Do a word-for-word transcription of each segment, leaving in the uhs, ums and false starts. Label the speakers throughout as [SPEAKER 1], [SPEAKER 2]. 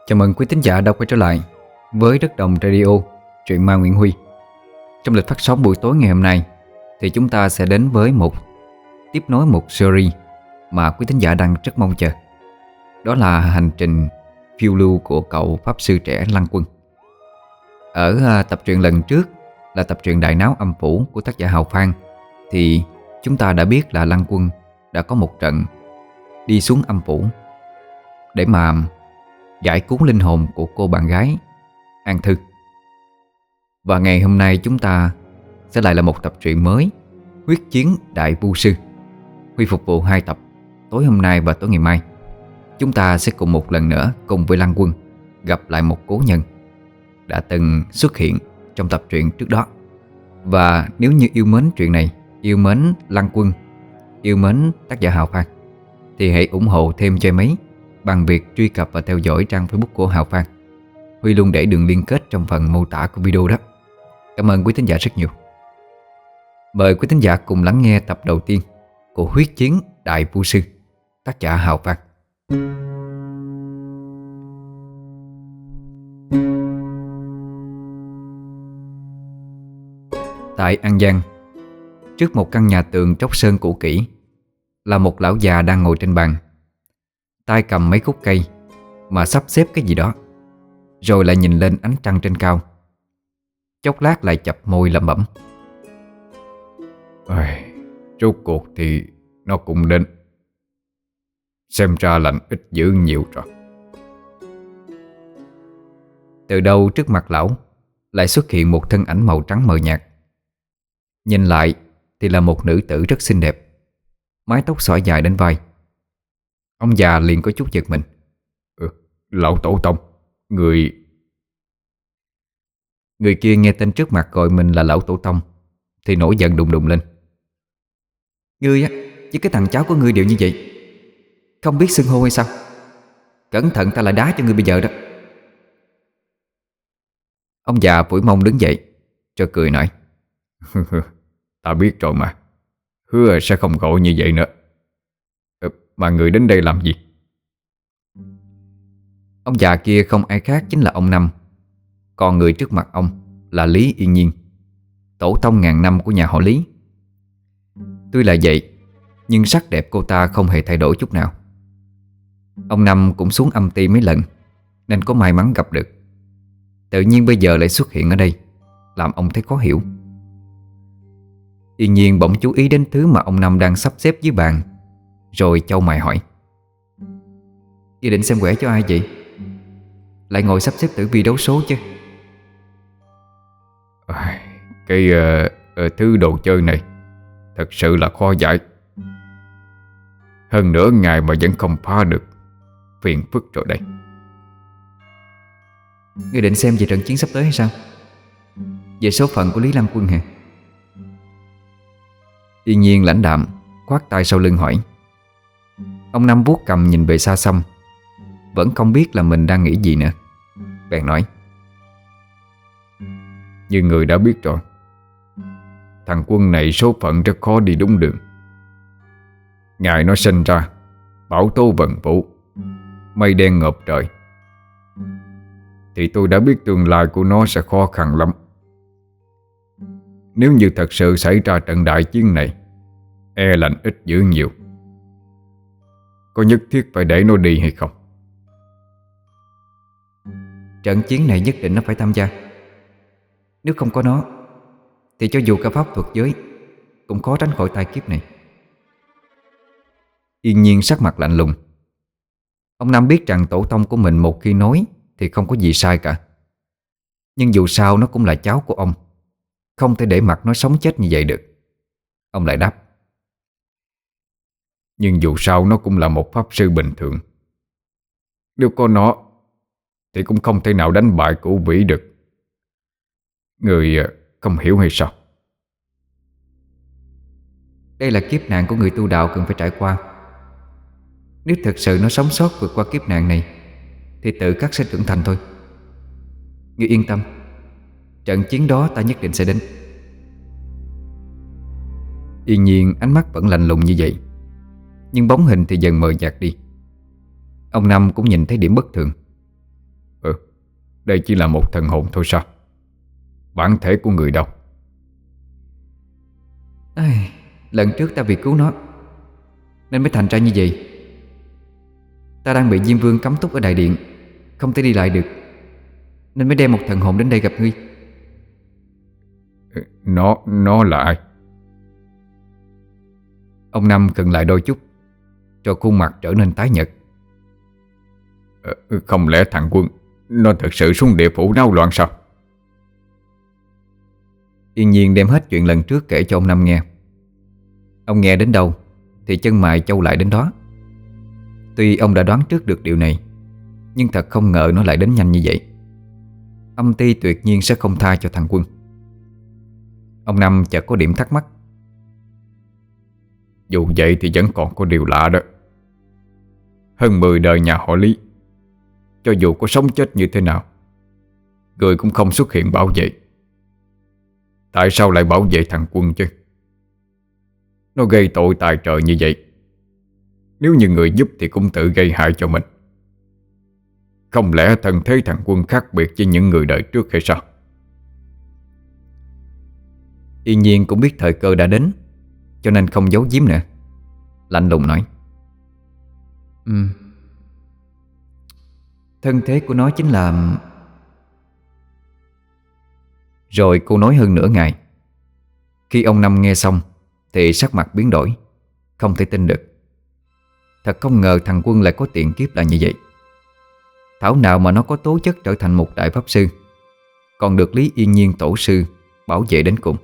[SPEAKER 1] Chào mừng quý thính giả đã quay trở lại với Đất Đồng Radio, truyện ma Nguyễn Huy. Trong lịch phát sóng buổi tối ngày hôm nay thì chúng ta sẽ đến với một tiếp nối một series mà quý thính giả đang rất mong chờ. Đó là hành trình phiêu lưu của cậu pháp sư trẻ Lăng Quân. Ở à, tập truyện lần trước là tập truyện Đại Náo Âm Phủ của tác giả Hào Phan, thì chúng ta đã biết là Lăng Quân đã có một trận đi xuống âm phủ để mà giải cứu linh hồn của cô bạn gái An Thư. Và ngày hôm nay chúng ta sẽ lại là một tập truyện mới, Huyết Chiến Đại Vu Sư. Huy phục vụ hai tập, tối hôm nay và tối ngày mai. Chúng ta sẽ cùng một lần nữa cùng với Lăng Quân gặp lại một cố nhân đã từng xuất hiện trong tập truyện trước đó. Và nếu như yêu mến truyện này, yêu mến Lăng Quân, yêu mến tác giả Hào Phan, thì hãy ủng hộ thêm cho em ấy bằng việc truy cập và theo dõi trang Facebook của Hào Phan. Huy luôn để đường liên kết trong phần mô tả của video đó. Cảm ơn quý thính giả rất nhiều. Mời quý thính giả cùng lắng nghe tập đầu tiên của Huyết Chiến Đại Vu Sư, tác giả Hào Phan. Tại An Giang, trước một căn nhà tường tróc sơn cũ kỹ, là một lão già đang ngồi trên bàn, tay cầm mấy khúc cây mà sắp xếp cái gì đó, rồi lại nhìn lên ánh trăng trên cao. Chốc lát lại chập môi lẩm bẩm: "Ôi, rốt cuộc thì nó cũng đến. Xem ra lành ít dữ nhiều rồi." Từ đâu trước mặt lão lại xuất hiện một thân ảnh màu trắng mờ nhạt. Nhìn lại thì là một nữ tử rất xinh đẹp, mái tóc xõa dài đến vai. Ông già liền có chút giật mình. ừ, Lão tổ tông, người... Người kia nghe tên trước mặt gọi mình là lão tổ tông thì nổi giận đùng đùng lên. "Ngươi á, với cái thằng cháu của ngươi đều như vậy, không biết xưng hô hay sao? Cẩn thận ta lại đá cho ngươi bây giờ đó." Ông già phủi mông đứng dậy rồi cười nói: "Ta biết rồi mà, hứa sẽ không gọi như vậy nữa. ừ, Mà người đến đây làm gì?" Ông già kia không ai khác chính là ông Năm. Còn người trước mặt ông là Lý Yên Nhiên, tổ tông ngàn năm của nhà họ Lý. Tuy là vậy, nhưng sắc đẹp cô ta không hề thay đổi chút nào. Ông Năm cũng xuống âm ty mấy lần nên có may mắn gặp được. Tự nhiên bây giờ lại xuất hiện ở đây, làm ông thấy khó hiểu. Yên Nhiên bỗng chú ý đến thứ mà ông Năm đang sắp xếp dưới bàn, rồi chau mày hỏi: "Ngươi định xem quẻ cho ai vậy? Lại ngồi sắp xếp tử vi đấu số chứ?" À, Cái uh, uh, thứ đồ chơi này thật sự là khó giải. Hơn nữa ngài mà vẫn không phá được, phiền phức rồi đây. "Ngươi định xem về trận chiến sắp tới hay sao? Về số phận của Lý Lăng Quân hả?" Yên Nhiên lãnh đạm khoát tay sau lưng hỏi. Ông Năm vuốt cằm nhìn về xa xăm, vẫn không biết là mình đang nghĩ gì nữa. Bèn nói: "Như người đã biết rồi, thằng Quân này số phận rất khó đi đúng đường. Ngày nó sinh ra bão tố vần vũ, mây đen ngập trời, thì tôi đã biết tương lai của nó sẽ khó khăn lắm. Nếu như thật sự xảy ra trận đại chiến này, e lành ít dữ nhiều. Có nhất thiết phải để nó đi hay không?" "Trận chiến này nhất định nó phải tham gia. Nếu không có nó thì cho dù cả pháp thuật giới cũng khó tránh khỏi tai kiếp này." Yên Nhiên sắc mặt lạnh lùng. Ông Năm biết rằng tổ tông của mình một khi nói thì không có gì sai cả. Nhưng dù sao nó cũng là cháu của ông, không thể để mặc nó sống chết như vậy được. Ông lại đáp: "Nhưng dù sao nó cũng là một pháp sư bình thường. Nếu có nó thì cũng không thể nào đánh bại Cửu Vĩ được. Người không hiểu hay sao?" "Đây là kiếp nạn của người tu đạo cần phải trải qua. Nếu thật sự nó sống sót vượt qua kiếp nạn này thì tự khắc sẽ trưởng thành thôi. Ngươi yên tâm, trận chiến đó ta nhất định sẽ đến." Yên Nhiên ánh mắt vẫn lạnh lùng như vậy, nhưng bóng hình thì dần mờ nhạt đi. Ông Năm cũng nhìn thấy điểm bất thường.
[SPEAKER 2] đây chỉ là một thần hồn thôi sao? Bản thể của người đâu?
[SPEAKER 1] Ai, lần trước ta vì cứu nó nên mới thành ra như vậy. Ta đang bị Diêm Vương cấm túc ở đại điện, không thể đi lại được, nên mới đem một thần hồn đến đây gặp ngươi.
[SPEAKER 2] Nó, nó là ai?
[SPEAKER 1] Ông Năm khựng lại đôi chút, cho khuôn mặt trở nên tái nhợt.
[SPEAKER 2] ờ, Không lẽ thằng Quân nó thật sự xuống địa phủ náo loạn sao?
[SPEAKER 1] Yên Nhiên đem hết chuyện lần trước kể cho ông Năm nghe. Ông nghe đến đâu thì chân mày chau lại đến đó. Tuy ông đã đoán trước được điều này, nhưng thật không ngờ nó lại đến nhanh như vậy. Âm Ty tuyệt nhiên sẽ không tha cho thằng Quân. Ông Năm chợt có điểm thắc mắc.
[SPEAKER 2] Dù vậy thì vẫn còn có điều lạ đó. Hơn mười đời nhà họ Lý, cho dù có sống chết như thế nào, người cũng không xuất hiện bảo vệ. Tại sao lại bảo vệ thằng Quân chứ? Nó gây tội tài trời như vậy, nếu như người giúp thì cũng tự gây hại cho mình. Không lẽ thân thế thằng Quân khác biệt với những người đời trước hay sao?
[SPEAKER 1] Yên Nhiên cũng biết thời cơ đã đến, cho nên không giấu giếm nữa, lạnh lùng nói: Ừ, thân thế của nó chính là... Rồi cô nói hơn nửa ngày. Khi ông Năm nghe xong thì sắc mặt biến đổi, không thể tin được. Thật không ngờ thằng Quân lại có tiền kiếp là như vậy. Thảo nào mà nó có tố chất trở thành một đại pháp sư, còn được Lý Yên Nhiên tổ sư bảo vệ đến cùng.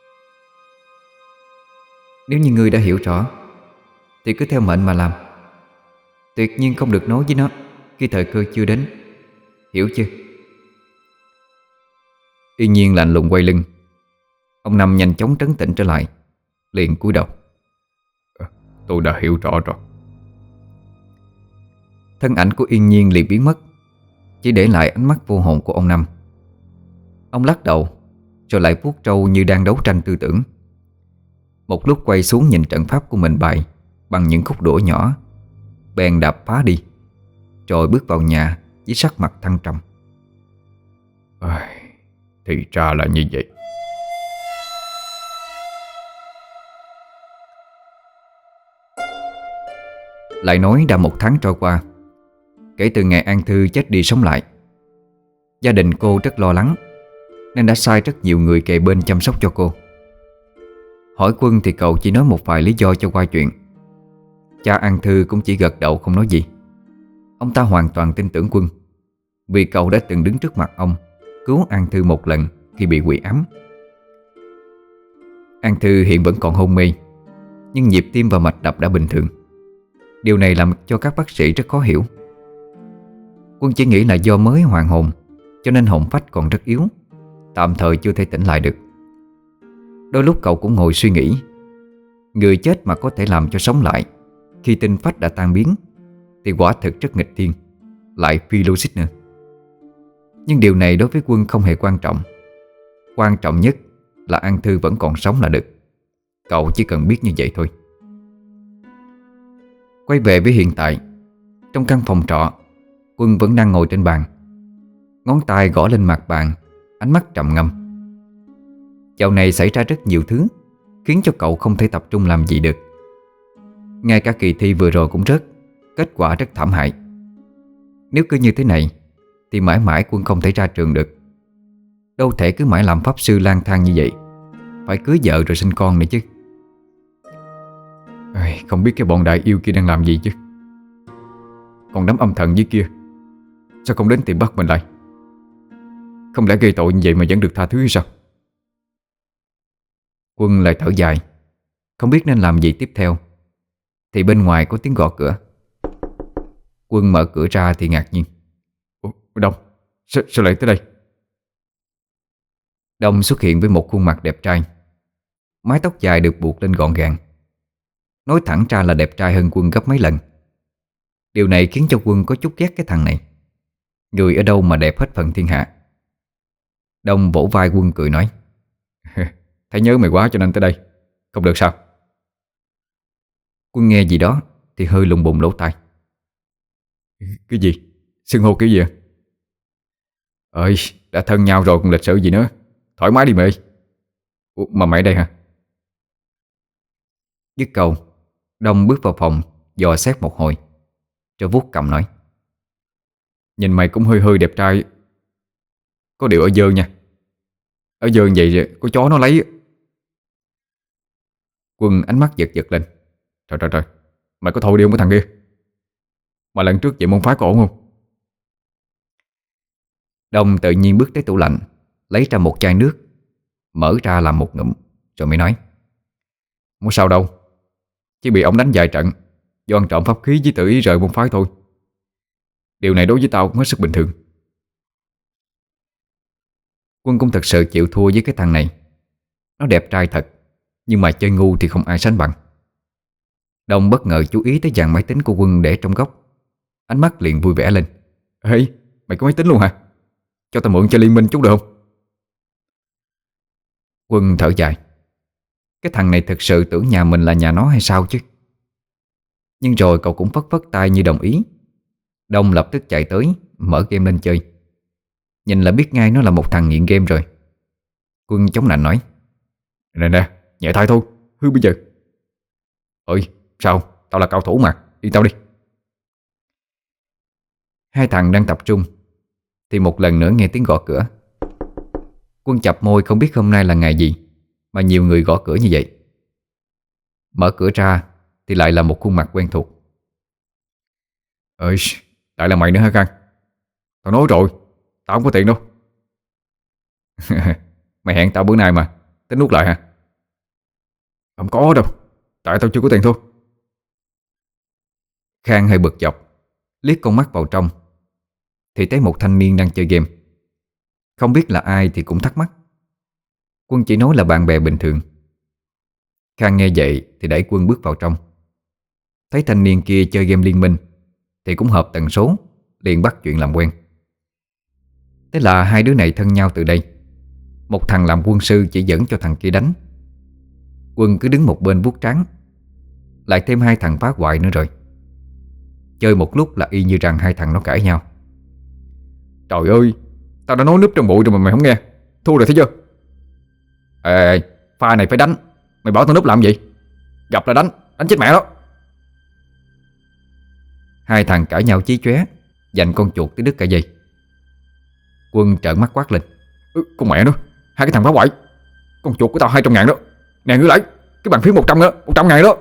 [SPEAKER 1] Nếu như ngươi đã hiểu rõ thì cứ theo mệnh mà làm. Tuyệt nhiên không được nói với nó khi thời cơ chưa đến, hiểu chưa? Yên Nhiên lạnh lùng quay lưng. Ông Năm nhanh chóng trấn tĩnh trở lại, liền cúi đầu.
[SPEAKER 2] à, Tôi đã hiểu rõ rồi.
[SPEAKER 1] Thân ảnh của Yên Nhiên liền biến mất, chỉ để lại ánh mắt vô hồn của ông Năm. Ông lắc đầu, rồi lại vuốt râu như đang đấu tranh tư tưởng. Một lúc quay xuống nhìn trận pháp của mình bày bằng những khúc đũa nhỏ, bèn đạp phá đi, rồi bước vào nhà với sắc mặt thăng trầm.
[SPEAKER 2] à, Thì ra là như vậy.
[SPEAKER 1] Lại nói đã một tháng trôi qua, kể từ ngày An Thư chết đi sống lại. Gia đình cô rất lo lắng, nên đã sai rất nhiều người kề bên chăm sóc cho cô. Hỏi Quân thì cậu chỉ nói một vài lý do cho qua chuyện. Cha An Thư cũng chỉ gật đầu không nói gì. Ông ta hoàn toàn tin tưởng Quân, vì cậu đã từng đứng trước mặt ông cứu An Thư một lần khi bị quỷ ám. An Thư hiện vẫn còn hôn mê, nhưng nhịp tim và mạch đập đã bình thường. Điều này làm cho các bác sĩ rất khó hiểu. Quân chỉ nghĩ là do mới hoàn hồn, cho nên hồn phách còn rất yếu, tạm thời chưa thể tỉnh lại được. Đôi lúc cậu cũng ngồi suy nghĩ, người chết mà có thể làm cho sống lại khi tinh phách đã tan biến thì quả thực rất nghịch thiên, lại phi logic nữa. Nhưng điều này đối với Quân không hề quan trọng. Quan trọng nhất là An Thư vẫn còn sống là được. Cậu chỉ cần biết như vậy thôi. Quay về với hiện tại, trong căn phòng trọ, Quân vẫn đang ngồi trên bàn, ngón tay gõ lên mặt bàn, ánh mắt trầm ngâm. Dạo này xảy ra rất nhiều thứ khiến cho cậu không thể tập trung làm gì được. Ngay cả kỳ thi vừa rồi cũng rớt, kết quả rất thảm hại. Nếu cứ như thế này thì mãi mãi Quân không thể ra trường được. Đâu thể cứ mãi làm pháp sư lang thang như vậy, phải cưới vợ rồi sinh con nữa chứ.
[SPEAKER 2] à, Không biết cái bọn đại yêu kia đang làm gì chứ. Còn đám âm thần dưới kia sao không đến tìm bắt mình lại? Không lẽ gây tội như vậy mà vẫn được tha thứ hay sao?
[SPEAKER 1] Quân lại thở dài, không biết nên làm gì tiếp theo. Thì bên ngoài có tiếng gõ cửa. Quân mở cửa ra thì ngạc nhiên.
[SPEAKER 2] Ủa, Đông, sao, sao lại tới đây?
[SPEAKER 1] Đông xuất hiện với một khuôn mặt đẹp trai, mái tóc dài được buộc lên gọn gàng. Nói thẳng ra là đẹp trai hơn Quân gấp mấy lần. Điều này khiến cho Quân có chút ghét cái thằng này. Người ở đâu mà đẹp hết phần thiên hạ. Đông vỗ vai Quân cười nói:
[SPEAKER 2] Thấy nhớ mày quá cho nên tới đây. Không được sao?
[SPEAKER 1] Quân nghe gì đó thì hơi lùng bùng lỗ tai.
[SPEAKER 2] Cái gì? Xưng hô kiểu gì à? Ơi, đã thân nhau rồi còn lịch sự gì nữa. Thoải mái đi mày. Ủa, mà mày đây hả?
[SPEAKER 1] Dứt câu, Đông bước vào phòng, dò xét một hồi, rồi vuốt cằm nói:
[SPEAKER 2] Nhìn mày cũng hơi hơi đẹp trai. Có điều ở dơ nha. Ở dơ như vậy có chó nó lấy.
[SPEAKER 1] Quân ánh mắt giật giật lên.
[SPEAKER 2] Trời trời trời, mày có thôi đi không cái thằng kia. Mà lần trước vậy môn phái có ổn không?
[SPEAKER 1] Đông tự nhiên bước tới tủ lạnh, lấy ra một chai nước, mở ra làm một ngụm, rồi mới nói:
[SPEAKER 2] Không có sao đâu. Chỉ bị ông đánh vài trận do ăn trộm pháp khí với tự ý rời môn phái thôi. Điều này đối với tao cũng hết sức bình thường.
[SPEAKER 1] Quân cũng thật sự chịu thua với cái thằng này. Nó đẹp trai thật, nhưng mà chơi ngu thì không ai sánh bằng. Đông bất ngờ chú ý tới dàn máy tính của Quân để trong góc. Ánh mắt liền vui vẻ lên.
[SPEAKER 2] Ê, mày có máy tính luôn hả? Cho tao mượn chơi liên minh chút được không?
[SPEAKER 1] Quân thở dài. Cái thằng này thực sự tưởng nhà mình là nhà nó hay sao chứ. Nhưng rồi cậu cũng phất phất tay như đồng ý. Đông lập tức chạy tới, mở game lên chơi. Nhìn là biết ngay nó là một thằng nghiện game rồi. Quân chống nạnh nói:
[SPEAKER 2] Nè nè, nhẹ tay thôi, hư bây giờ. Ơi, sao? Tao là cao thủ mà, đi tao đi.
[SPEAKER 1] Hai thằng đang tập trung thì một lần nữa nghe tiếng gõ cửa. Quân chập môi không biết hôm nay là ngày gì mà nhiều người gõ cửa như vậy. Mở cửa ra thì lại là một khuôn mặt quen thuộc.
[SPEAKER 2] Ơi, lại là mày nữa hả Khang? Tao nói rồi, tao không có tiền đâu. Mày hẹn tao bữa nay mà, tính nuốt lại hả? Không có đâu, tại tao chưa có tiền thôi.
[SPEAKER 1] Khang hơi bực dọc, liếc con mắt vào trong thì thấy một thanh niên đang chơi game. Không biết là ai thì cũng thắc mắc. Quân chỉ nói là bạn bè bình thường. Khang nghe vậy thì đẩy Quân bước vào trong. Thấy thanh niên kia chơi game liên minh thì cũng hợp tần số, liền bắt chuyện làm quen. Thế là hai đứa này thân nhau từ đây. Một thằng làm quân sư chỉ dẫn cho thằng kia đánh. Quân cứ đứng một bên vuốt trán. Lại thêm hai thằng phá hoại nữa rồi. Chơi một lúc là y như rằng hai thằng nó cãi nhau.
[SPEAKER 2] Trời ơi, tao đã nói núp trong bụi rồi mà mày không nghe. Thua rồi thấy chưa? Ê, ê, pha này phải đánh. Mày bảo tao núp làm gì? Gặp là đánh, đánh chết mẹ đó.
[SPEAKER 1] Hai thằng cãi nhau chí chóe, giành con chuột tới đứt cả dây. Quân trợn mắt quát lên:
[SPEAKER 2] Ừ, con mẹ nó, hai cái thằng phá hoại. Con chuột của tao hai trăm ngàn đó. Nè ngứa lại, cái bàn phím một trăm nữa, một trăm ngàn đó.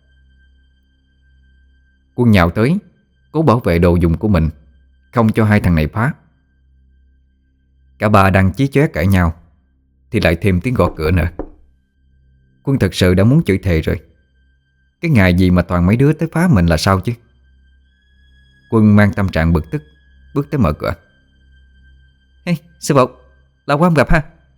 [SPEAKER 1] Quân nhào tới, cố bảo vệ đồ dùng của mình, không cho hai thằng này phá. Cả ba đang chí chóe cãi nhau thì lại thêm tiếng gõ cửa nữa. Quân thật sự đã muốn chửi thề rồi. Cái ngày gì mà toàn mấy đứa tới phá mình là sao chứ. Quân mang tâm trạng bực tức, bước tới mở cửa. Hey, sư phụ, lâu quá không gặp ha.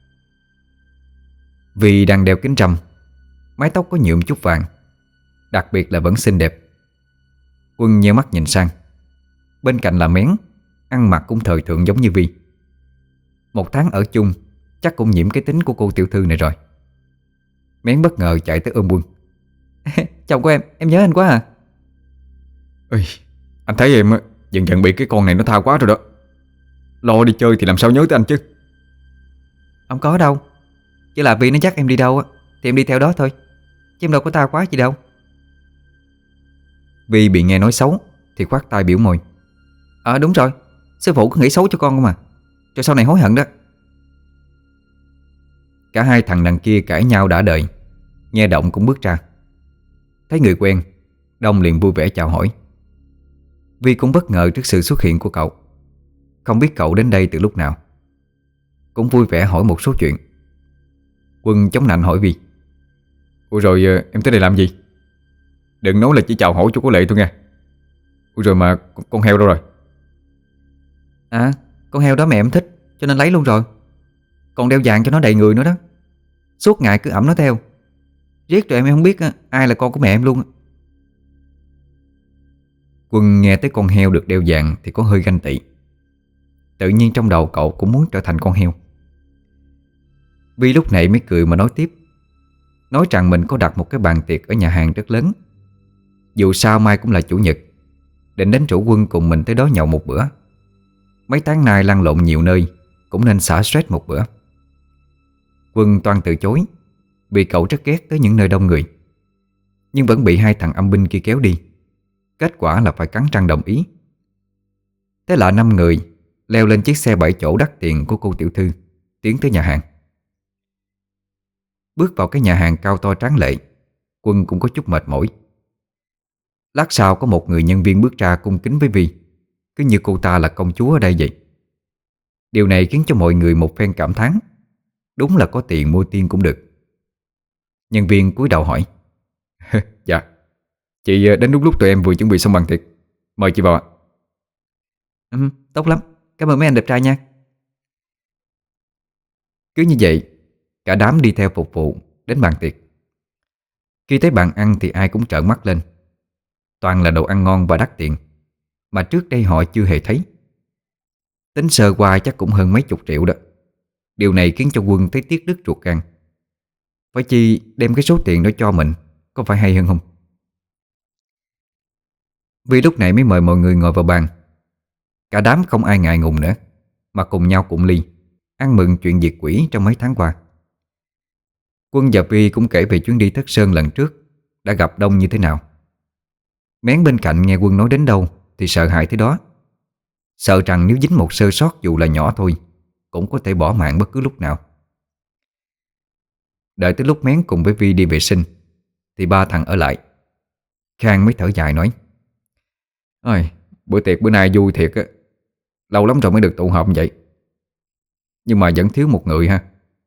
[SPEAKER 1] Vì đang đeo kính râm, mái tóc có nhuộm chút vàng, đặc biệt là vẫn xinh đẹp. Quân nheo mắt nhìn sang. Bên cạnh là Mén, ăn mặc cũng thời thượng giống như Vi. Một tháng ở chung chắc cũng nhiễm cái tính của cô tiểu thư này rồi. Mén bất ngờ chạy tới ôm Quân. Chồng của em, em nhớ anh quá à.
[SPEAKER 2] Ê, anh thấy em dần dần bị cái con này nó tha quá rồi đó. Lo đi chơi thì làm sao nhớ tới anh chứ.
[SPEAKER 1] Không có đâu, chỉ là vì nó dắt em đi đâu á thì em đi theo đó thôi, chứ em đâu có tha quá gì đâu. Vi bị nghe nói xấu thì khoát tay biểu môi. Ờ đúng rồi, sư phụ cứ nghĩ xấu cho con không mà, rồi sau này hối hận đó. Cả hai thằng đằng kia cãi nhau đã đợi, nghe động cũng bước ra. Thấy người quen, Đông liền vui vẻ chào hỏi. Vi cũng bất ngờ trước sự xuất hiện của cậu, không biết cậu đến đây từ lúc nào, cũng vui vẻ hỏi một số chuyện. Quân chống nạnh hỏi Vi.
[SPEAKER 2] Ủa rồi em tới đây làm gì? Đừng nói là chỉ chào hỏi cho có lệ thôi nghe. Ủa rồi mà con heo đâu rồi?
[SPEAKER 1] À, con heo đó mẹ em thích cho nên lấy luôn rồi. Còn đeo vàng cho nó đầy người nữa đó. Suốt ngày cứ ẵm nó theo. Riết rồi em không biết ai là con của mẹ em luôn. Quân nghe tới con heo được đeo vàng thì có hơi ganh tị. Tự nhiên trong đầu cậu cũng muốn trở thành con heo. Vi lúc này mới cười mà nói tiếp. Nói rằng mình có đặt một cái bàn tiệc ở nhà hàng rất lớn. Dù sao mai cũng là chủ nhật, định đến rủ Quân cùng mình tới đó nhậu một bữa. Mấy tháng nay lăn lộn nhiều nơi cũng nên xả stress một bữa. Quân toan từ chối vì cậu rất ghét tới những nơi đông người, nhưng vẫn bị hai thằng âm binh kia kéo đi. Kết quả là phải cắn răng đồng ý. Thế là năm người leo lên chiếc xe bảy chỗ đắt tiền của cô tiểu thư, tiến tới nhà hàng. Bước vào cái nhà hàng cao to tráng lệ, Quân cũng có chút mệt mỏi. Lát sau có một người nhân viên bước ra cung kính với Vi, cứ như cô ta là công chúa ở đây vậy. Điều này khiến cho mọi người một phen cảm thán. Đúng là có tiền mua tiên cũng được. Nhân viên cúi đầu hỏi: Dạ, chị đến đúng lúc tụi em vừa chuẩn bị xong bàn tiệc. Mời chị vào ạ. Ừ, tốt lắm, cảm ơn mấy anh đẹp trai nha. Cứ như vậy, cả đám đi theo phục vụ đến bàn tiệc. Khi thấy bàn ăn thì ai cũng trợn mắt lên. Toàn là đồ ăn ngon và đắt tiền mà trước đây họ chưa hề thấy. Tính sơ qua chắc cũng hơn mấy chục triệu đó. Điều này khiến cho Quân thấy tiếc đứt ruột gan. Phải chi đem cái số tiền đó cho mình, có phải hay hơn không? Vì lúc này mới mời mọi người ngồi vào bàn. Cả đám không ai ngại ngùng nữa, mà cùng nhau cụng ly, ăn mừng chuyện diệt quỷ trong mấy tháng qua. Quân và Vi cũng kể về chuyến đi Thất Sơn lần trước đã gặp Đông như thế nào. Mén bên cạnh nghe Quân nói đến đâu thì sợ hãi tới đó. Sợ rằng nếu dính một sơ sót dù là nhỏ thôi cũng có thể bỏ mạng bất cứ lúc nào. Đợi tới lúc Mén cùng với Vi đi vệ sinh thì ba thằng ở lại. Khang mới thở dài nói: Ôi, bữa tiệc bữa nay vui thiệt á. Lâu lắm rồi mới được tụ họp vậy. Nhưng mà vẫn thiếu một người ha.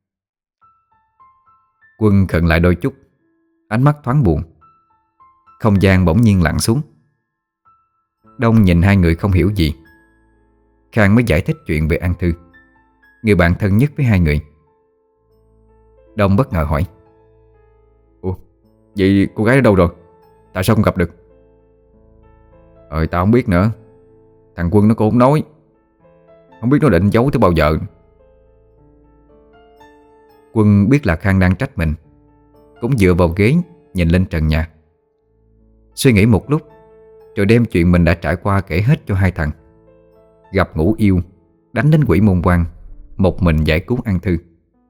[SPEAKER 1] Quân khựng lại đôi chút, ánh mắt thoáng buồn. Không gian bỗng nhiên lặng xuống. Đông nhìn hai người không hiểu gì. Khang mới giải thích chuyện về An Thư, người bạn thân nhất với hai người. Đông bất ngờ hỏi: Ủa, vậy cô gái ở đâu rồi? Tại sao không gặp được? Ờ, tao không biết nữa. Thằng Quân nó cũng không nói. Không biết nó định giấu tới bao giờ. Quân biết là Khang đang trách mình, cũng dựa vào ghế nhìn lên trần nhà, suy nghĩ một lúc rồi đem chuyện mình đã trải qua kể hết cho hai thằng. Gặp ngũ yêu, đánh đến quỷ môn quan, một mình giải cứu An Thư.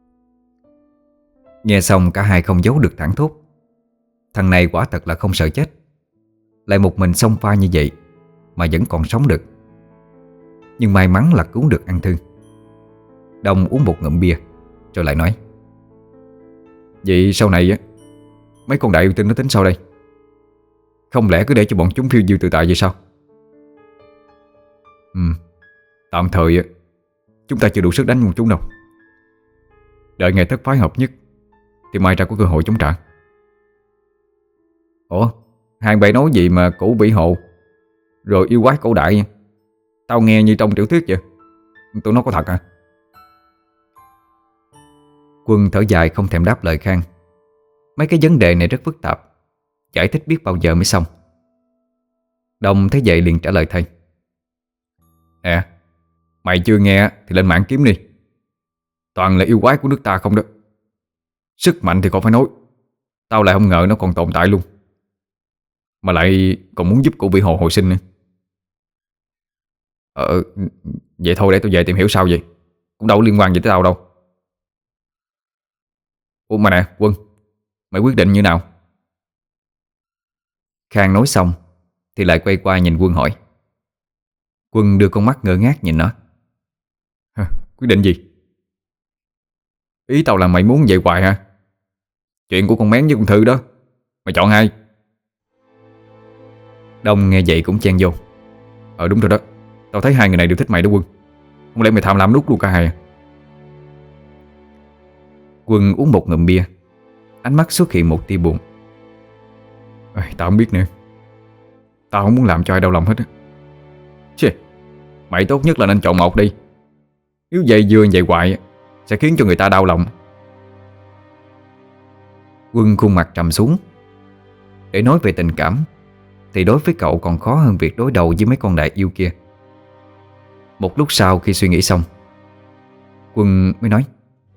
[SPEAKER 1] Nghe xong cả hai không giấu được thẳng thốt: Thằng này quả thật là không sợ chết, lại một mình xông pha như vậy mà vẫn còn sống được. Nhưng may mắn là cứu được An Thư. Đông uống một ngụm bia rồi lại nói: Vậy sau này á, mấy con đại yêu tinh nó tính sao đây? Không lẽ cứ để cho bọn chúng phiêu diêu tự tại vậy sao? Ừ, tạm thời á, chúng ta chưa đủ sức đánh bọn chúng đâu. Đợi ngày thất phái hợp nhất thì mai ra có cơ hội chống trả. Ủa, hàng bậy nói gì mà cổ vĩ hộ rồi yêu quái cổ đại? Tao nghe như trong tiểu thuyết vậy. Tụi nó có thật à? Quân thở dài không thèm đáp lời Khang. Mấy cái vấn đề này rất phức tạp, giải thích biết bao giờ mới xong. Đông thấy vậy liền trả lời thay: Nè, mày chưa nghe thì lên mạng kiếm đi. Toàn là yêu quái của nước ta không đó. Sức mạnh thì còn phải nói, tao lại không ngờ nó còn tồn tại luôn. Mà lại còn muốn giúp cụ bị hồ hồi sinh nữa. Ờ, vậy thôi để tôi về tìm hiểu sao vậy. Cũng đâu có liên quan gì tới tao đâu. Ủa mà nè, Quân, mày quyết định như nào? Khang nói xong thì lại quay qua nhìn Quân hỏi. Quân đưa con mắt ngơ ngác nhìn nó. Hả, quyết định gì? Ý tao là mày muốn vậy hoài hả? Chuyện của con Mén với con Thư đó, mày chọn ai? Đông nghe vậy cũng chen vô. Ờ đúng rồi đó, tao thấy hai người này đều thích mày đó Quân. Không lẽ mày tham lam nút luôn cả hai à? Quân uống một ngụm bia, ánh mắt xuất hiện một tia buồn. Ê, tao không biết nữa. Tao không muốn làm cho ai đau lòng hết á. Chê, mày tốt nhất là nên chọn một đi. Nếu vậy vừa vậy hoài sẽ khiến cho người ta đau lòng. Quân khuôn mặt trầm xuống. Để nói về tình cảm thì đối với cậu còn khó hơn việc đối đầu với mấy con đại yêu kia. Một lúc sau khi suy nghĩ xong, Quân mới nói: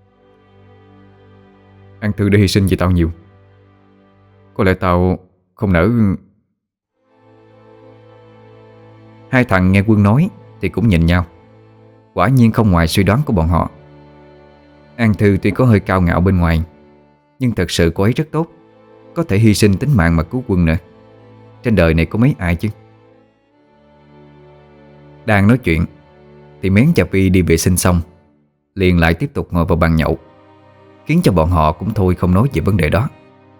[SPEAKER 1] An Thư đã hy sinh vì tao nhiều. Có lẽ tao không nỡ. Hai thằng nghe Quân nói thì cũng nhìn nhau. quả nhiên không ngoài suy đoán của bọn họ. An Thư tuy có hơi cao ngạo bên ngoài, nhưng thật sự cô ấy rất tốt, có thể hy sinh tính mạng mà cứu Quân nữa. Trên đời này có mấy ai chứ. Đang nói chuyện thì Mén và Vi đi vệ sinh xong, liền lại tiếp tục ngồi vào bàn nhậu, khiến cho bọn họ cũng thôi không nói về vấn đề đó.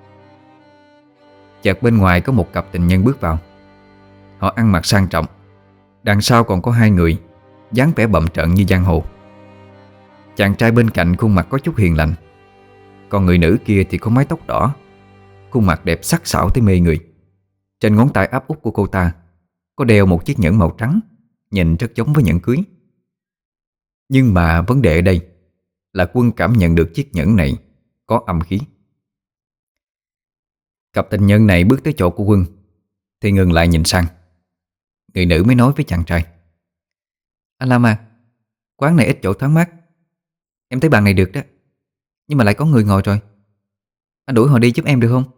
[SPEAKER 1] Chợt bên ngoài có một cặp tình nhân bước vào. Họ ăn mặc sang trọng, đằng sau còn có hai người dáng vẻ bậm trợn như giang hồ. Chàng trai bên cạnh khuôn mặt có chút hiền lành, còn người nữ kia thì có mái tóc đỏ, khuôn mặt đẹp sắc sảo tới mê người. Trên ngón tay áp út của cô ta có đeo một chiếc nhẫn màu trắng, nhìn rất giống với nhẫn cưới. Nhưng mà vấn đề ở đây là Quân cảm nhận được chiếc nhẫn này có âm khí. Cặp tình nhân này bước tới chỗ của Quân thì ngừng lại nhìn sang. Người nữ mới nói với chàng trai: "Anh Lâm à, quán này ít chỗ thoáng mát. Em thấy bàn này được đó, nhưng mà lại có người ngồi rồi. Anh đuổi họ đi giúp em được không?"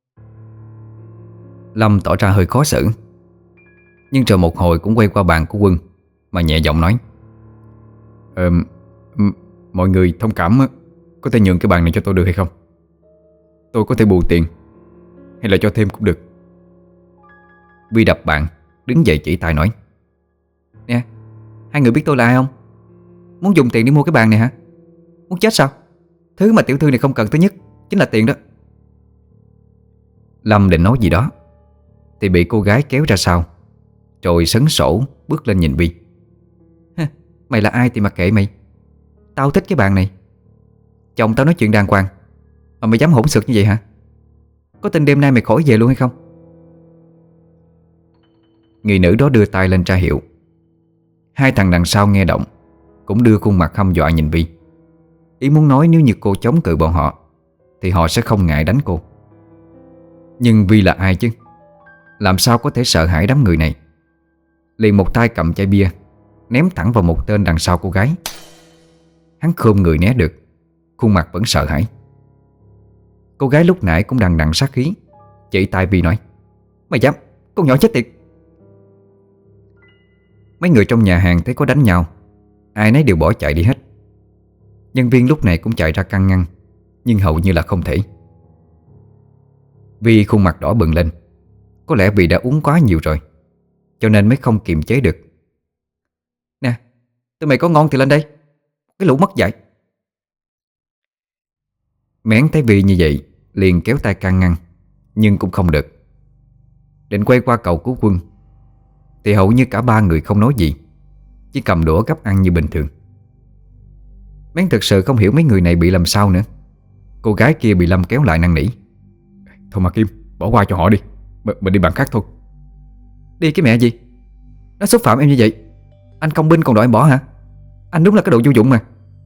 [SPEAKER 1] Lâm tỏ ra hơi khó xử, nhưng rồi một hồi cũng quay qua bàn của Quân mà nhẹ giọng nói: Ờ, m- mọi người thông cảm á, có thể nhường cái bàn này cho tôi được hay không? Tôi có thể bù tiền hay là cho thêm cũng được. Vi đập bàn, đứng dậy chỉ tay nói: "Nè, hai người biết tôi là ai không? Muốn dùng tiền đi mua cái bàn này hả? Muốn chết sao? Thứ mà tiểu thư này không cần thứ nhất chính là tiền đó." Lâm định nói gì đó thì bị cô gái kéo ra sau, rồi sấn sổ bước lên nhìn Vi. "Hả, mày là ai thì mặc kệ mày. Tao thích cái bàn này. Chồng tao nói chuyện đàng hoàng mà mày dám hỗn xược như vậy hả? Có tin đêm nay mày khỏi về luôn hay không?" Người nữ đó đưa tay lên tra hiệu. Hai thằng đằng sau nghe động cũng đưa khuôn mặt hăm dọa nhìn Vi, ý muốn nói nếu như cô chống cự bọn họ thì họ sẽ không ngại đánh cô. Nhưng Vi là ai chứ, làm sao có thể sợ hãi đám người này. Liền một tay cầm chai bia ném thẳng vào một tên đằng sau cô gái. Hắn khom người né được, khuôn mặt vẫn sợ hãi. Cô gái lúc nãy cũng đằng đằng sát khí, chỉ tay Vi nói: "Mày dám, con nhỏ chết tiệt." Mấy người trong nhà hàng thấy có đánh nhau, ai nấy đều bỏ chạy đi hết. Nhân viên lúc này cũng chạy ra can ngăn, nhưng hầu như là không thể. Vi khuôn mặt đỏ bừng lên, có lẽ vì đã uống quá nhiều rồi, cho nên mới không kiềm chế được. "Nè, tụi mày có ngon thì lên đây, cái lũ mất dạy." Mén thấy Vi như vậy liền kéo tay can ngăn, nhưng cũng không được. Định quay qua cầu cứu Quân thì hầu như cả ba người không nói gì, chỉ cầm đũa gắp ăn như bình thường. Mén thực sự không hiểu mấy người này bị làm sao nữa. Cô gái kia bị Lâm kéo lại năn nỉ: "Thôi mà Kim, bỏ qua cho họ đi, M mình đi bàn khác thôi." "Đi cái mẹ gì, nó xúc phạm em như vậy, anh công binh còn đòi em bỏ hả? Anh đúng là cái đồ vô dụng mà."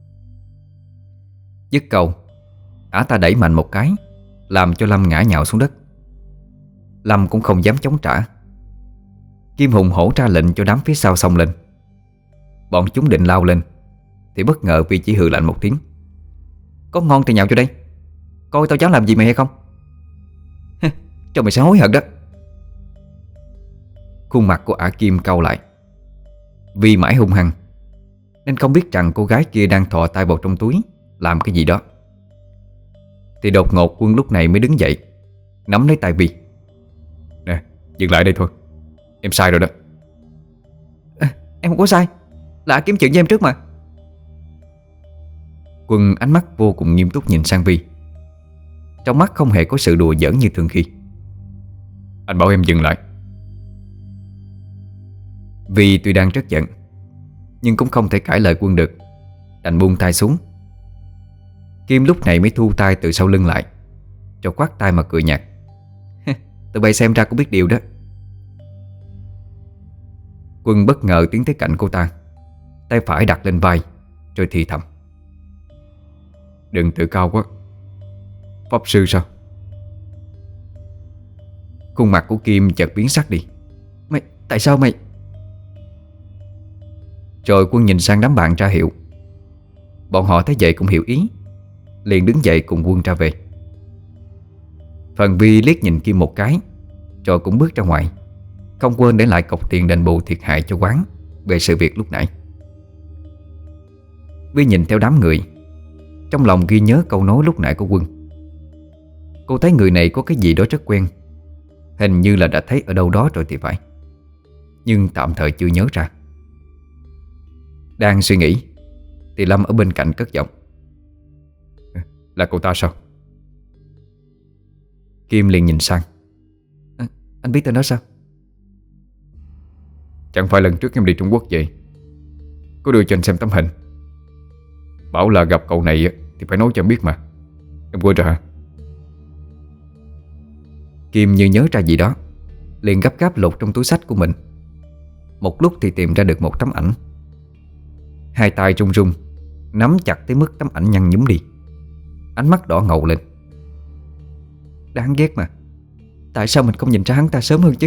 [SPEAKER 1] Dứt câu, ả ta đẩy mạnh một cái, làm cho Lâm ngã nhào xuống đất. Lâm cũng không dám chống trả. Kim hùng hổ ra lệnh cho đám phía sau xông lên. Bọn chúng định lao lên thì bất ngờ Vi chỉ hừ lạnh một tiếng: "Có ngon thì nhào cho đây, coi tao dám làm gì mày hay không. Cho mày sẽ hối hận đó." Khuôn mặt của ả Kim cau lại. Vi mãi hung hăng nên không biết rằng cô gái kia đang thò tay vào trong túi làm cái gì đó. Thì đột ngột Quân lúc này mới đứng dậy, nắm lấy tay Vi: "Nè, dừng lại đây thôi, em sai rồi đó." À, "Em không có sai, là ả kiếm chuyện với em trước mà." Quân ánh mắt vô cùng nghiêm túc nhìn sang Vi, trong mắt không hề có sự đùa giỡn như thường khi. "Anh bảo em dừng lại." Vi tuy đang rất giận, nhưng cũng không thể cãi lời Quân được, đành buông tay xuống. Kim lúc này mới thu tay từ sau lưng lại, cho quát tay mà cười nhạt: "Tụi bay xem ra cũng biết điều đó." Quân bất ngờ tiến tới cạnh cô ta, tay phải đặt lên vai, rồi thì thầm: "Đừng tự cao quá. Pháp sư sao?" Khuôn mặt của Kim chợt biến sắc đi: "Mày, tại sao mày?" Rồi Quân nhìn sang đám bạn ra hiệu. Bọn họ thấy vậy cũng hiểu ý, liền đứng dậy cùng Quân ra về. Phần Vi liếc nhìn Kim một cái, rồi cũng bước ra ngoài, không quên để lại cọc tiền đền bù thiệt hại cho quán về sự việc lúc nãy. Vi nhìn theo đám người, trong lòng ghi nhớ câu nói lúc nãy của Quân. Cô thấy người này có cái gì đó rất quen, hình như là đã thấy ở đâu đó rồi thì phải, nhưng tạm thời chưa nhớ ra. Đang suy nghĩ thì Lâm ở bên cạnh cất giọng: "Là cậu ta sao?" Kim liền nhìn sang: à, "Anh biết tên đó sao?"
[SPEAKER 2] Chẳng phải lần trước em đi Trung Quốc vậy, có đưa cho anh xem tấm hình, bảo là gặp cậu này thì phải nói cho em biết mà. Em quên rồi hả?
[SPEAKER 1] Kim như nhớ ra gì đó, liền gấp gáp lục trong túi xách của mình. Một lúc thì tìm ra được một tấm ảnh. Hai tay run run nắm chặt tới mức tấm ảnh nhăn nhúm đi. Ánh mắt đỏ ngầu lên. Đáng ghét mà, tại sao mình không nhìn ra hắn ta sớm hơn chứ?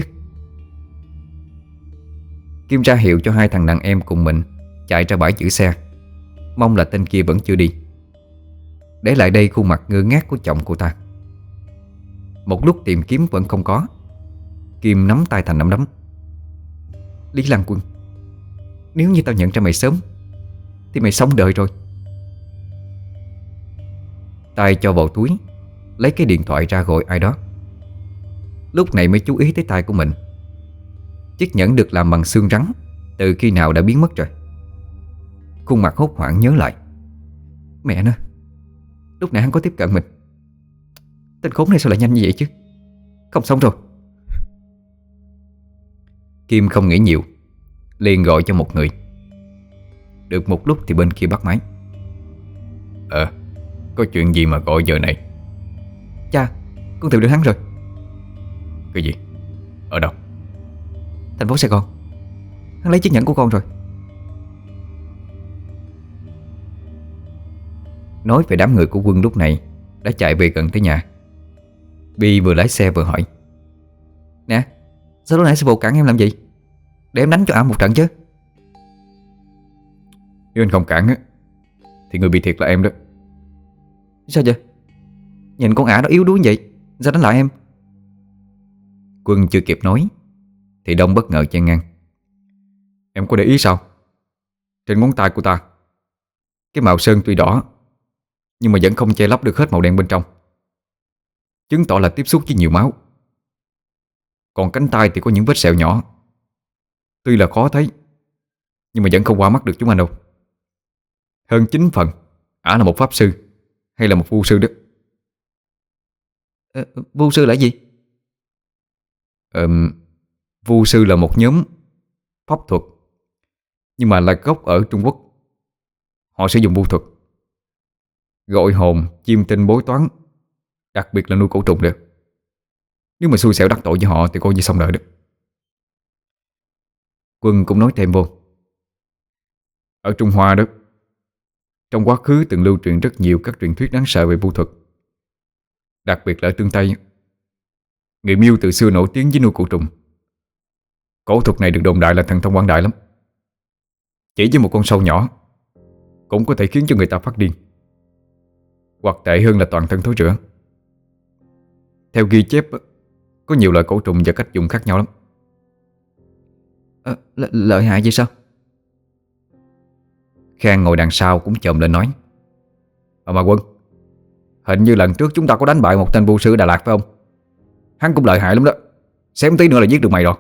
[SPEAKER 1] Kim ra hiệu cho hai thằng đàn em cùng mình chạy ra bãi giữ xe, mong là tên kia vẫn chưa đi. Để lại đây khuôn mặt ngơ ngác của chồng cô ta. Một lúc tìm kiếm vẫn không có, Kim nắm tay thành nắm đấm: "Lý Lăng Quân, nếu như tao nhận ra mày sớm thì mày xong đời rồi." Tay cho vào túi, lấy cái điện thoại ra gọi ai đó. Lúc này mới chú ý tới tay của mình. Chiếc nhẫn được làm bằng xương rắn từ khi nào đã biến mất rồi. Khuôn mặt hốt hoảng nhớ lại: mẹ nó, lúc nãy hắn có tiếp cận mình. Tên khốn này sao lại nhanh như vậy chứ? Không xong rồi. Kim không nghĩ nhiều, liền gọi cho một người. Được một lúc thì bên kia bắt máy:
[SPEAKER 2] Ờ, có chuyện gì mà gọi giờ này?
[SPEAKER 1] Cha, con tìm được hắn rồi.
[SPEAKER 2] Cái gì? Ở đâu?
[SPEAKER 1] Thành phố Sài Gòn. Hắn lấy chiếc nhẫn của con rồi. Nói về đám người của Quân lúc này đã chạy về gần tới nhà. Bi vừa lái xe vừa hỏi: "Nè, sao lúc nãy sư phụ cản em làm gì? Để em đánh cho ả một trận chứ."
[SPEAKER 2] Nếu anh không cản á thì người bị thiệt là em đó.
[SPEAKER 1] Sao vậy? Nhìn con ả đó yếu đuối vậy, sao đánh lại em? Quân chưa kịp nói thì Đông bất ngờ chen ngang:
[SPEAKER 2] Em có để ý sao? Trên ngón tay của ta, cái màu sơn tuy đỏ nhưng mà vẫn không che lấp được hết màu đen bên trong, chứng tỏ là tiếp xúc với nhiều máu. Còn cánh tay thì có những vết sẹo nhỏ, tuy là khó thấy nhưng mà vẫn không qua mắt được chúng anh đâu. Hơn chín phần ả là một pháp sư hay là một vu sư đó.
[SPEAKER 1] Ờ, Vu sư là gì?
[SPEAKER 2] Ờ, vu sư là một nhóm pháp thuật, nhưng mà là gốc ở Trung Quốc. Họ sử dụng vu thuật, gọi hồn, chiêm tinh, bói toán, đặc biệt là nuôi cổ trùng được. Nếu mà xui xẻo đắc tội với họ thì coi như xong đời đó.
[SPEAKER 1] Quân cũng nói thêm vô:
[SPEAKER 2] Ở Trung Hoa đó, trong quá khứ từng lưu truyền rất nhiều các truyền thuyết đáng sợ về vu thuật. Đặc biệt là ở tương Tây, người Miêu từ xưa nổi tiếng với nuôi cổ trùng. Cổ thuật này được đồn đại là thần thông quảng đại lắm. Chỉ với một con sâu nhỏ cũng có thể khiến cho người ta phát điên, hoặc tệ hơn là toàn thân thối rữa. Theo ghi chép, có nhiều loại cổ trùng và cách dùng khác nhau lắm.
[SPEAKER 1] Ờ, l- lợi hại vậy sao?
[SPEAKER 2] Khang ngồi đằng sau cũng chồm lên nói: Ờ mà Quân, hình như lần trước chúng ta có đánh bại một tên vu sư Đà Lạt phải không? Hắn cũng lợi hại lắm đó, xém tí nữa là giết được mày rồi.